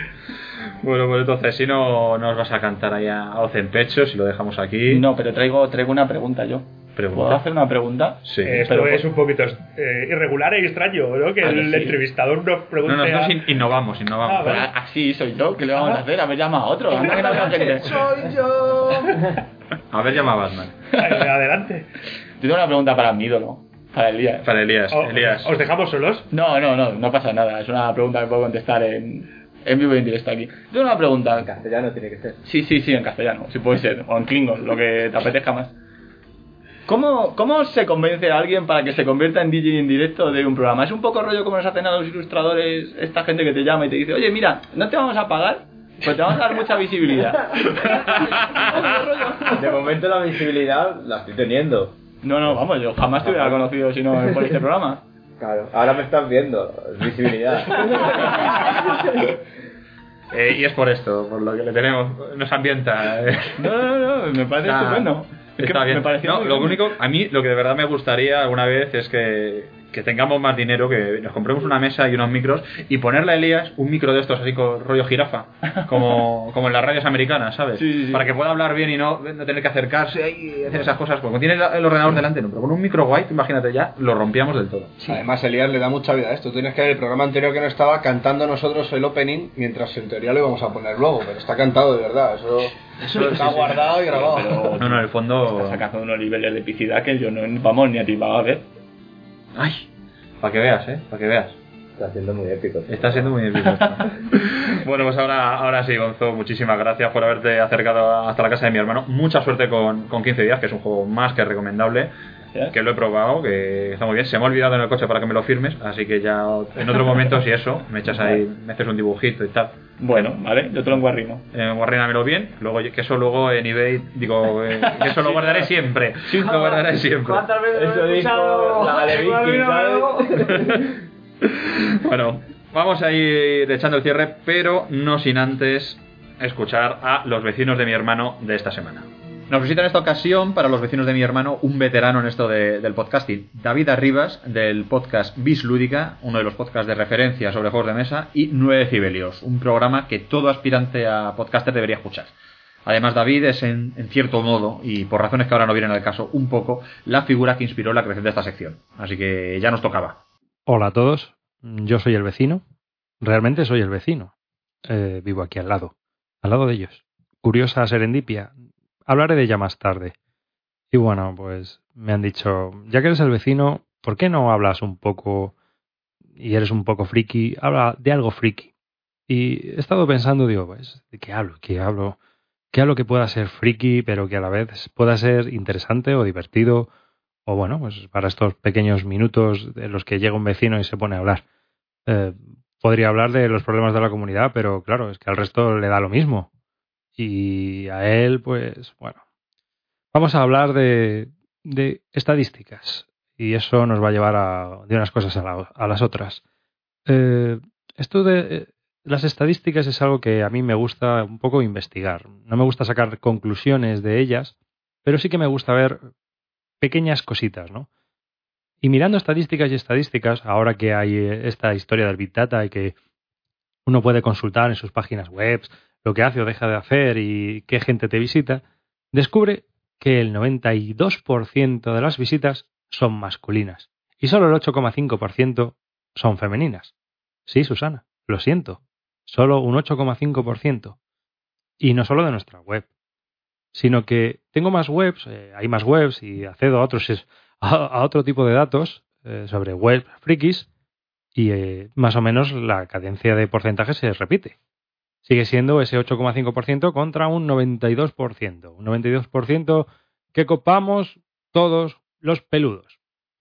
Bueno, pues entonces, si no nos vas a cantar ahí a voz en pecho, si lo dejamos aquí. No, pero traigo, traigo una pregunta yo. Pregunta. ¿Puedo hacer una pregunta? Sí. Eh, Esto pero es pues- un poquito eh, irregular y extraño, ¿no? Que Ah, que el sí. entrevistador nos No, pregunte nosotros a- in- innovamos, innovamos. Ah, vale. Ah, así soy yo, ¿qué le vamos a hacer? A ver, llama a otro. Anda que no haya gente. Soy yo. A ver, llama a Batman. Ay, adelante. Yo tengo una pregunta para mi ídolo, para Elías. Para Elías, O- Elías. ¿Os dejamos solos? No, no, no, no pasa nada. Es una pregunta que puedo contestar en, en vivo y en directo aquí. Tengo una pregunta. En castellano tiene que ser. Sí, sí, sí, en castellano, si puede ser. O en Klingon, lo que te apetezca más. ¿Cómo, ¿Cómo se convence a alguien para que se convierta en D J en directo de un programa? Es un poco rollo como nos hacen a los ilustradores, esta gente que te llama y te dice, oye, mira, no te vamos a pagar, pues te vamos a dar mucha visibilidad. De momento la visibilidad la estoy teniendo. No, no, vamos, yo jamás te hubiera conocido si no por este programa. Claro, ahora me estás viendo. Visibilidad. Eh, y es por esto, por lo que le tenemos, nos ambienta. eh. No, no, no, me parece Está- estupendo. Es Está que bien. me pareció No, muy lo bien. único, a mí lo que de verdad me gustaría alguna vez es que, que tengamos más dinero, que nos compremos una mesa y unos micros y ponerle a Elías un micro de estos así con rollo jirafa, como, como en las radios americanas, ¿sabes? Sí, sí, sí. Para que pueda hablar bien y no, no tener que acercarse y hacer esas cosas. Porque tiene el ordenador delante, no, pero con un micro guay, imagínate ya, lo rompíamos del todo. Además, Elías le da mucha vida a esto. Tienes que ver el programa anterior que no estaba cantando nosotros el opening, mientras en teoría lo íbamos a poner luego, pero está cantado de verdad. Eso, eso está guardado y grabado. Pero- No, no, en el fondo... Está sacando unos niveles de epicidad que yo no, vamos, ni a ti va a ver. Ay, para que veas, ¿eh? Para que veas. Está siendo muy épico. Está siendo muy difícil esto. Bueno, pues ahora, ahora sí, Gonzo, muchísimas gracias por haberte acercado hasta la casa de mi hermano. Mucha suerte con, con quince días, que es un juego más que recomendable. Gracias. Que lo he probado, que está muy bien. Se me ha olvidado en el coche para que me lo firmes, así que ya en otro momento, si eso, me echas ahí, me haces un dibujito y tal. Bueno, vale, yo te lo enguarrimo. Eh, guardínamelo bien, luego que eso luego en eBay, digo, eh, que eso lo guardaré siempre. Lo guardaré siempre. ¿Cuántas veces Eso lo he dijo escuchado? la de Vicky, ¿sabes? Bueno, vamos a ir echando el cierre, pero no sin antes escuchar a los vecinos de mi hermano de esta semana. Nos visita en esta ocasión, para los vecinos de mi hermano, un veterano en esto de- del podcasting, David Arribas, del podcast Bis Lúdica, uno de los podcasts de referencia sobre juegos de mesa, y Nueve Cibelios, un programa que todo aspirante a podcaster debería escuchar. Además, David es, en, en cierto modo, y por razones que ahora no vienen al caso, un poco la figura que inspiró la creación de esta sección. Así que ya nos tocaba. Hola a todos, yo soy el vecino. Realmente soy el vecino. Eh, vivo aquí al lado, al lado de ellos. Curiosa serendipia. Hablaré de ella más tarde. Y bueno, pues me han dicho, ya que eres el vecino, ¿por qué no hablas un poco y eres un poco friki? Habla de algo friki. Y he estado pensando, digo, pues, ¿de qué hablo? ¿Qué hablo? ¿Qué hablo que pueda ser friki, pero que a la vez pueda ser interesante o divertido? O bueno, pues para estos pequeños minutos en los que llega un vecino y se pone a hablar. Eh, podría hablar de los problemas de la comunidad, pero claro, es que al resto le da lo mismo. Y a él, pues, bueno. Vamos a hablar de, de estadísticas. Y eso nos va a llevar a, de unas cosas a, la- a las otras. Eh, esto de eh, las estadísticas es algo que a mí me gusta un poco investigar. No me gusta sacar conclusiones de ellas, pero sí que me gusta ver pequeñas cositas, ¿no? Y mirando estadísticas y estadísticas, ahora que hay esta historia del Big Data y que uno puede consultar en sus páginas web lo que hace o deja de hacer y qué gente te visita, descubre que el noventa y dos por ciento de las visitas son masculinas y solo el ocho coma cinco por ciento son femeninas. Sí, Susana, lo siento, solo un ocho coma cinco por ciento. Y no solo de nuestra web, sino que tengo más webs, eh, hay más webs y accedo a otros a, a otro tipo de datos eh, sobre web frikis y eh, más o menos la cadencia de porcentaje se repite. Sigue siendo ese ocho coma cinco por ciento contra un noventa y dos por ciento. Un noventa y dos por ciento que copamos todos los peludos.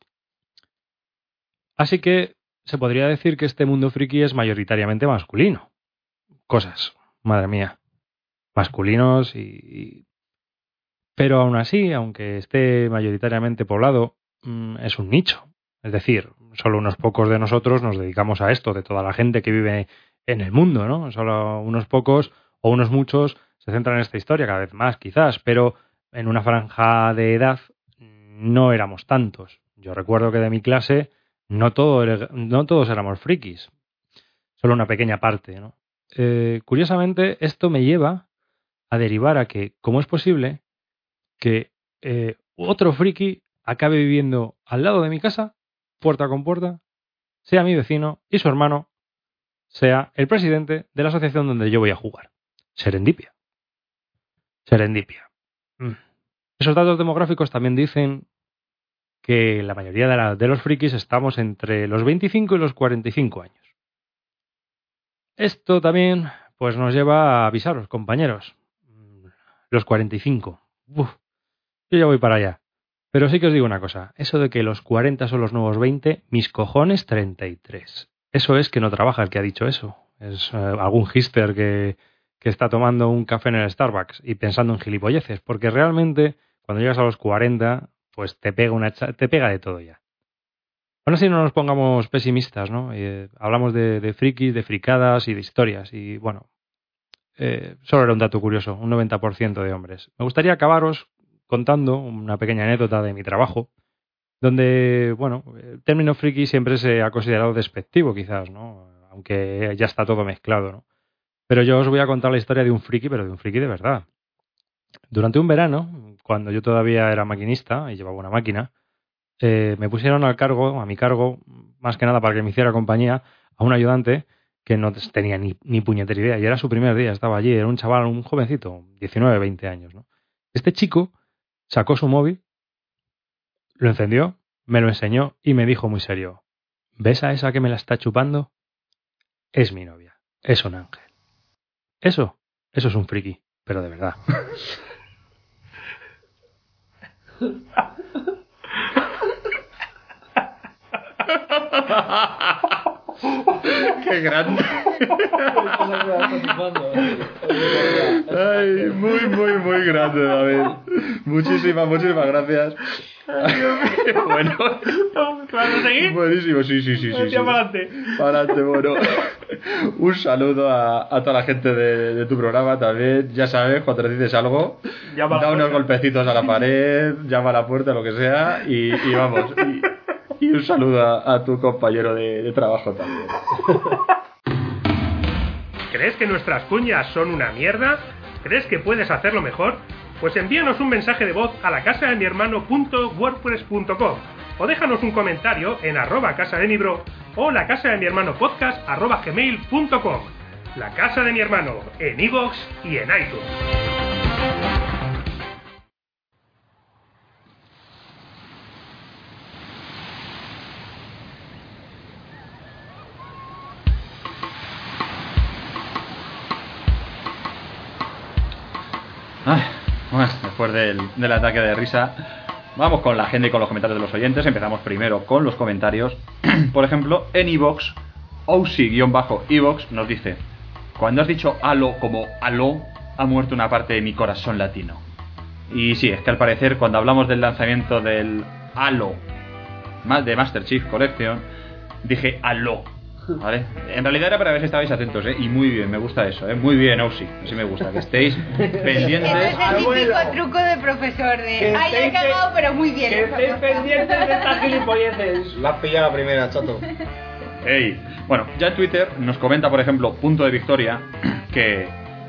Así que se podría decir que este mundo friki es mayoritariamente masculino. Cosas, madre mía, masculinos y... y... Pero aún así, aunque esté mayoritariamente poblado, mmm, es un nicho. Es decir, solo unos pocos de nosotros nos dedicamos a esto, de toda la gente que vive en el mundo, ¿no? Solo unos pocos o unos muchos se centran en esta historia, cada vez más quizás, pero en una franja de edad no éramos tantos. Yo recuerdo que de mi clase no, todo era, no todos éramos frikis, solo una pequeña parte, ¿no? Eh, curiosamente, esto me lleva a derivar a que, ¿cómo es posible que eh, otro friki acabe viviendo al lado de mi casa, puerta con puerta, sea mi vecino y su hermano sea el presidente de la asociación donde yo voy a jugar? Serendipia. Serendipia. Mm. Esos datos demográficos también dicen que la mayoría de, la, de los frikis estamos entre los veinticinco y los cuarenta y cinco años. Esto también pues nos lleva a avisaros, compañeros. Los cuarenta y cinco. Uf, yo ya voy para allá. Pero sí que os digo una cosa. Eso de que los cuarenta son los nuevos veinte, mis cojones treinta y tres. Eso es que no trabaja el que ha dicho eso. Es eh, algún hipster que, que está tomando un café en el Starbucks y pensando en gilipolleces. Porque realmente, cuando llegas a los cuarenta, pues te pega, una, te pega de todo ya. Aún así no nos pongamos pesimistas, ¿no? Eh, hablamos de, de frikis, de fricadas y de historias. Y bueno, eh, solo era un dato curioso. Un noventa por ciento de hombres. Me gustaría acabaros contando una pequeña anécdota de mi trabajo, donde, bueno, el término friki siempre se ha considerado despectivo quizás, ¿no? Aunque ya está todo mezclado, ¿no? Pero yo os voy a contar la historia de un friki, pero de un friki de verdad. Durante un verano, cuando yo todavía era maquinista y llevaba una máquina, eh, me pusieron al cargo, a mi cargo, más que nada para que me hiciera compañía, a un ayudante que no tenía ni, ni puñetera idea, y era su primer día, estaba allí, era un chaval, un jovencito, diecinueve, veinte años, ¿no? Este chico sacó su móvil, lo encendió, me lo enseñó y me dijo muy serio: ¿ves a esa que me la está chupando? Es mi novia, es un ángel. Eso, eso es un friki, pero de verdad. ¡Qué grande! Ay, muy, muy, muy grande, David. Muchísimas, muchísimas gracias. Bueno, ¿vas a seguir? Buenísimo, sí, sí, sí, sí, sí. Para adelante. Para adelante, bueno. Un saludo a, a toda la gente de, de tu programa también. Ya sabes, cuando dices algo, llama da unos golpecitos a la pared, llama a la puerta, lo que sea, y, y vamos. Y, y un saludo a, a tu compañero de, de trabajo también. ¿Crees que nuestras cuñas son una mierda? ¿Crees que puedes hacerlo mejor? Pues envíanos un mensaje de voz a la casa de mi hermano punto wordpress punto com o déjanos un comentario en arroba casa de mi bro o la casa de mi hermano podcast arroba gmail punto com. La casa de mi hermano en iVoox y en iTunes. Ay, bueno, después del, del ataque de risa, vamos con la agenda y con los comentarios de los oyentes. Empezamos primero con los comentarios. Por ejemplo, en iVoox, Ousi-iVoox nos dice: cuando has dicho aló como aló, ha muerto una parte de mi corazón latino. Y sí, es que al parecer cuando hablamos del lanzamiento del Halo de Master Chief Collection, dije aló, ¿vale? En realidad era para ver si estabais atentos, ¿eh? Y muy bien, me gusta eso, ¿eh? Muy bien, Ousi, así me gusta, que estéis pendientes. Ese es el típico truco de profesor de ay, he cagado, pero muy bien. Que estéis pendientes de estas gilipolleces. La has pillado la primera, chato. Ey. Bueno, ya en Twitter nos comenta, por ejemplo, Punto de Victoria, que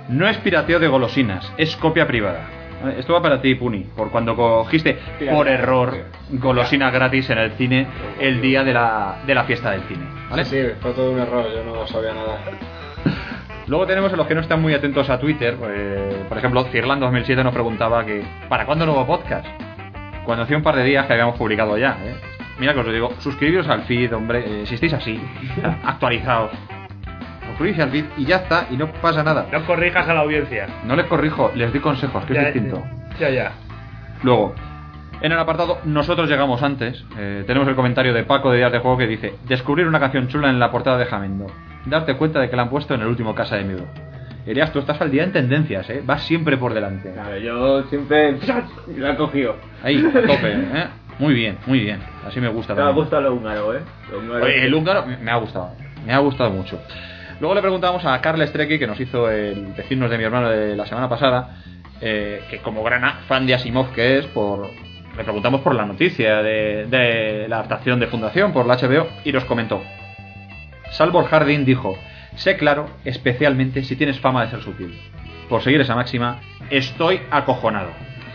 No es pirateo de golosinas, es copia privada. Esto va para ti, Puni, por cuando cogiste por error golosinas gratis en el cine el día de la, de la fiesta del cine, ¿vale? Sí, sí, fue todo un error, yo no sabía nada. Luego tenemos a los que no están muy atentos a Twitter. Eh, por ejemplo, Cirlan dos mil siete nos preguntaba que ¿para cuándo nuevo podcast? Cuando hacía un par de días que habíamos publicado ya, ¿eh? Mira que os lo digo, suscribiros al feed, hombre, eh, si estáis así, actualizados. Suscribís al feed y ya está, y no pasa nada. No corrijas a la audiencia. No les corrijo, les doy consejos, que ya, es distinto. Ya, ya. Luego, en el apartado Nosotros llegamos antes, eh, tenemos el comentario de Paco de Días de Juego que dice: descubrir una canción chula en la portada de Jamendo. Darte cuenta de que la han puesto en el último Casa de Mido. Elías, tú estás al día en tendencias, ¿eh? Vas siempre por delante. Claro, yo siempre la he cogido. Ahí, a tope, ¿eh? Muy bien, muy bien. Así me gusta. Me ha gustado lo húngaro, ¿eh? Lo húngaro. Oye, el húngaro me ha gustado. Me ha gustado mucho. Luego le preguntamos a Carles Trekkie, que nos hizo el vecinos de mi hermano de la semana pasada, eh, que como gran fan de Asimov que es, por le preguntamos por la noticia de, de la adaptación de Fundación por la H B O y nos comentó: Salvor Hardin dijo: sé claro, especialmente si tienes fama de ser sutil. Por seguir esa máxima, estoy acojonado.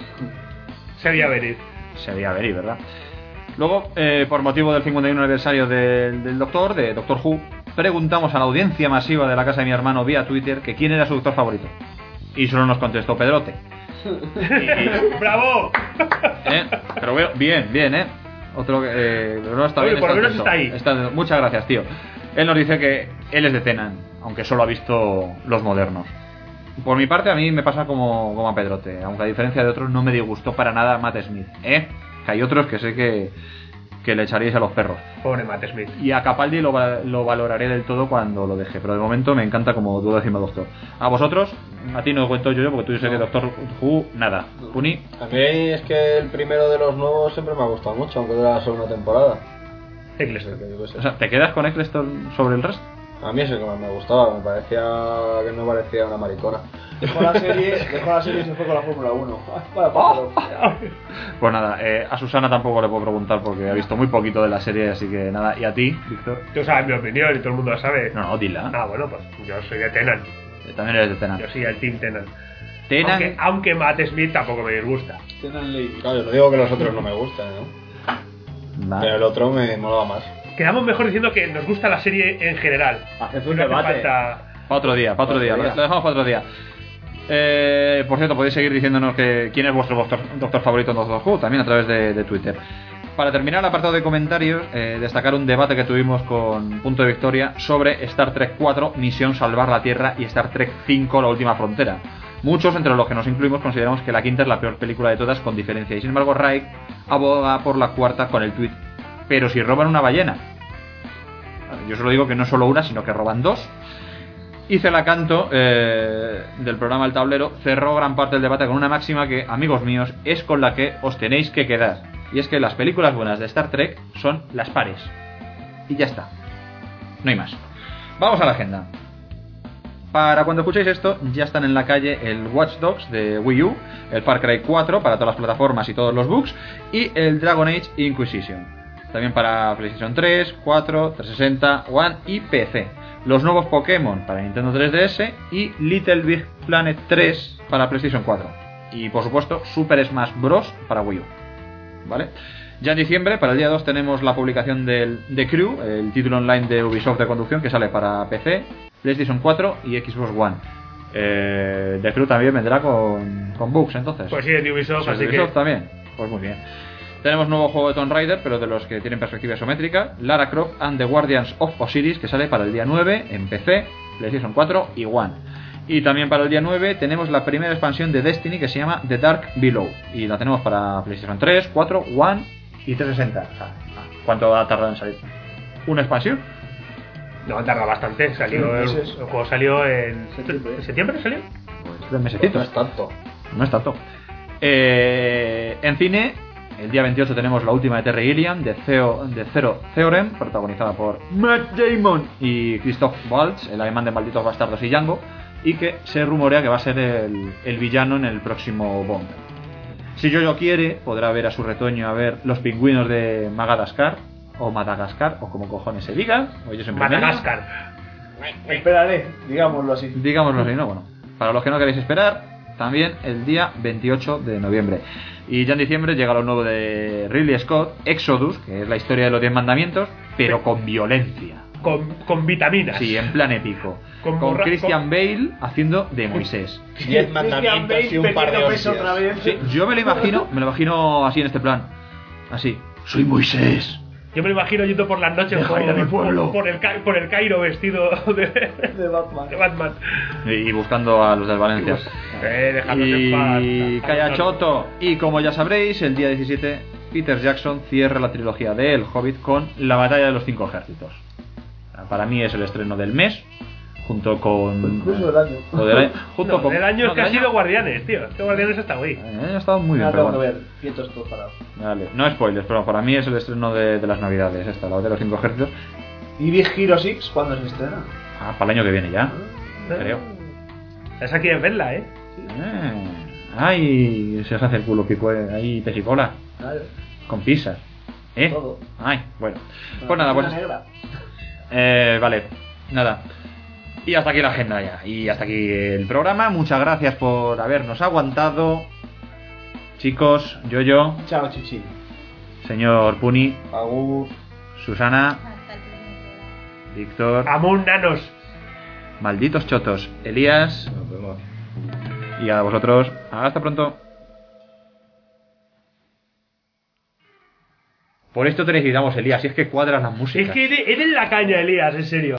Se veía venir. Se veía venir, ¿verdad? Luego, eh, por motivo del cincuenta y uno aniversario del, del Doctor, de Doctor Who, preguntamos a la audiencia masiva de la casa de mi hermano vía Twitter que quién era su doctor favorito. Y solo nos contestó Pedrote. Y... ¡Bravo! ¿Eh? Pero veo, bien, bien, ¿eh? Otro que eh, no está Oye, bien. por lo menos está está ahí. Está, muchas gracias, tío. Él nos dice que él es de Tennant, aunque solo ha visto los modernos. Por mi parte, a mí me pasa como, como a Pedrote, aunque a diferencia de otros no me disgustó para nada Matt Smith, ¿eh? Que hay otros que sé que, que le echaríais a los perros. Pobre Matt Smith. Y a Capaldi lo, lo valoraré del todo cuando lo deje, pero de momento me encanta como duodécimo doctor. A vosotros, a ti no lo cuento yo, porque tú sé que Doctor Who, nada. Puni. A mí es que el primero de los nuevos siempre me ha gustado mucho, aunque dura solo una temporada. Eccleston. O sea, ¿te quedas con Eccleston sobre el resto? A mí es el que más me gustaba, me parecía que no parecía una maricona. Dejó la serie, dejó la serie y se fue con la Fórmula uno. Pues nada, eh, a Susana tampoco le puedo preguntar porque ha visto muy poquito de la serie, así que nada. ¿Y a ti, Víctor? Tú sabes mi opinión y todo el mundo la sabe. No, no, dila. Ah, bueno, pues yo soy de Tennant. También eres de Tennant. Yo soy el Team Tennant. Tennant. Aunque, aunque Matt Smith tampoco me disgusta. Tennant Lady. Claro, yo no digo que los otros no me gustan, ¿no? Vale. Pero el otro me molaba más. Quedamos mejor diciendo que nos gusta la serie en general. Haced un No hace debate. falta... Para otro día, para otro día, lo lo dejamos para otro día. Eh, por cierto, podéis seguir diciéndonos que quién es vuestro doctor, doctor favorito en Doctor Who, también a través de, de Twitter. Para terminar el apartado de comentarios, eh, destacar un debate que tuvimos con Punto de Victoria sobre Star Trek cuatro, Misión Salvar la Tierra, y Star Trek cinco, La Última Frontera. Muchos, entre los que nos incluimos, consideramos que la quinta es la peor película de todas, con diferencia, y sin embargo Ray aboga por la cuarta con el tuit: pero si roban una ballena. Yo solo digo que no solo una, sino que roban dos. Y Celacanto, eh, del programa El Tablero, cerró gran parte del debate con una máxima que, amigos míos, es con la que os tenéis que quedar. Y es que las películas buenas de Star Trek son las pares. Y ya está. No hay más. Vamos a la agenda. Para cuando escuchéis esto, ya están en la calle el Watch Dogs de Wii U, el Far Cry cuatro para todas las plataformas y todos los bugs, y el Dragon Age Inquisition. También para PlayStation tres, cuatro, trescientos sesenta, One y P C. Los nuevos Pokémon para Nintendo tres D S y Little Big Planet tres para PlayStation cuatro. Y por supuesto Super Smash Bros. Para Wii U. ¿Vale? Ya en diciembre, para el día dos, tenemos la publicación del The Crew, el título online de Ubisoft de conducción que sale para P C, PlayStation cuatro y Xbox One. Eh, The Crew también vendrá con, con bugs entonces. Pues sí, de Ubisoft, Pues así de Ubisoft que... también. Pues muy bien. Tenemos nuevo juego de Tomb Raider, pero de los que tienen perspectiva isométrica, Lara Croft and the Guardians of Osiris, que sale para el día nueve en P C, PlayStation cuatro y One. Y también para el día nueve tenemos la primera expansión de Destiny que se llama The Dark Below, y la tenemos para PlayStation tres, cuatro, One y trescientos sesenta. O sea, ¿cuánto ha tardado en salir? ¿Una expansión? No, tarda bastante. Salió el, el juego salió en septiembre. ¿En septiembre salió? Tres mesecitos. No es tanto. No es tanto. Eh, en cine, el día veintiocho tenemos la última de Terry Gilliam, de, Theo, de Zero Theorem, protagonizada por Matt Damon y Christoph Waltz, el alemán de Malditos Bastardos y Django, y que se rumorea que va a ser el, el villano en el próximo Bond. Si Jojo quiere, podrá ver a su retoño a ver los pingüinos de Madagascar, o Madagascar, o como cojones se diga, o ellos en Madagascar. Esperaré, digámoslo así. Digámoslo así, ¿no? Bueno. para los que no queréis esperar, también el día veintiocho de noviembre. Y ya en diciembre llega lo nuevo de Ridley Scott, Exodus, que es la historia de los diez mandamientos, pero con violencia. Con, con vitaminas. Sí, en plan épico. Con Con borra- Christian con- Bale haciendo de Moisés. Diez mandamientos y un par de hostias. Sí, yo me lo imagino, me lo imagino así en este plan. Así. Soy Moisés. Yo me lo imagino yendo por las noches Deja por, ir a mi pueblo. por, por el, Ca- por el Cairo vestido de, de Batman. De Batman. Y buscando a los del Valencia. Eh, dejadnos en Y paz. calla choto. Y como ya sabréis, el día diecisiete Peter Jackson cierra la trilogía de El Hobbit con La batalla de los cinco ejércitos. Para mí es el estreno del mes, junto con... Incluso del año. o del año- junto No, con el año no, es que del ha sido año. Guardianes, tío. Es que Guardianes está ahí. Eh, ha estado muy bien, Ah, pero tengo que bueno. ver, quietos todos parados. Vale. No spoilers, pero para mí es el estreno de, de las navidades, esta, la de los cinco ejércitos. ¿Y Big Hero seis cuándo se estrena? Ah, para el año que viene ya, creo. Esa quieres verla, ¿eh? Eh, Ay, se os hace el culo pico eh, ahí pesicola. Claro. Con pizzas. ¿Eh? Todo. Ay, bueno. Pues nada, pues... Negra. Eh, vale, nada. Y hasta aquí la agenda ya. Y hasta aquí el programa. Muchas gracias por habernos aguantado. Chicos, Yoyo, Chao, chichi. señor Puni, Agur. Susana, Hasta el próximo programa. Víctor, Amun nanos. malditos chotos, Elías. Nos vemos. Y a vosotros, hasta pronto. Por esto te necesitamos, Elías, si es que cuadras las músicas. Es que eres eres la caña, Elías, en serio.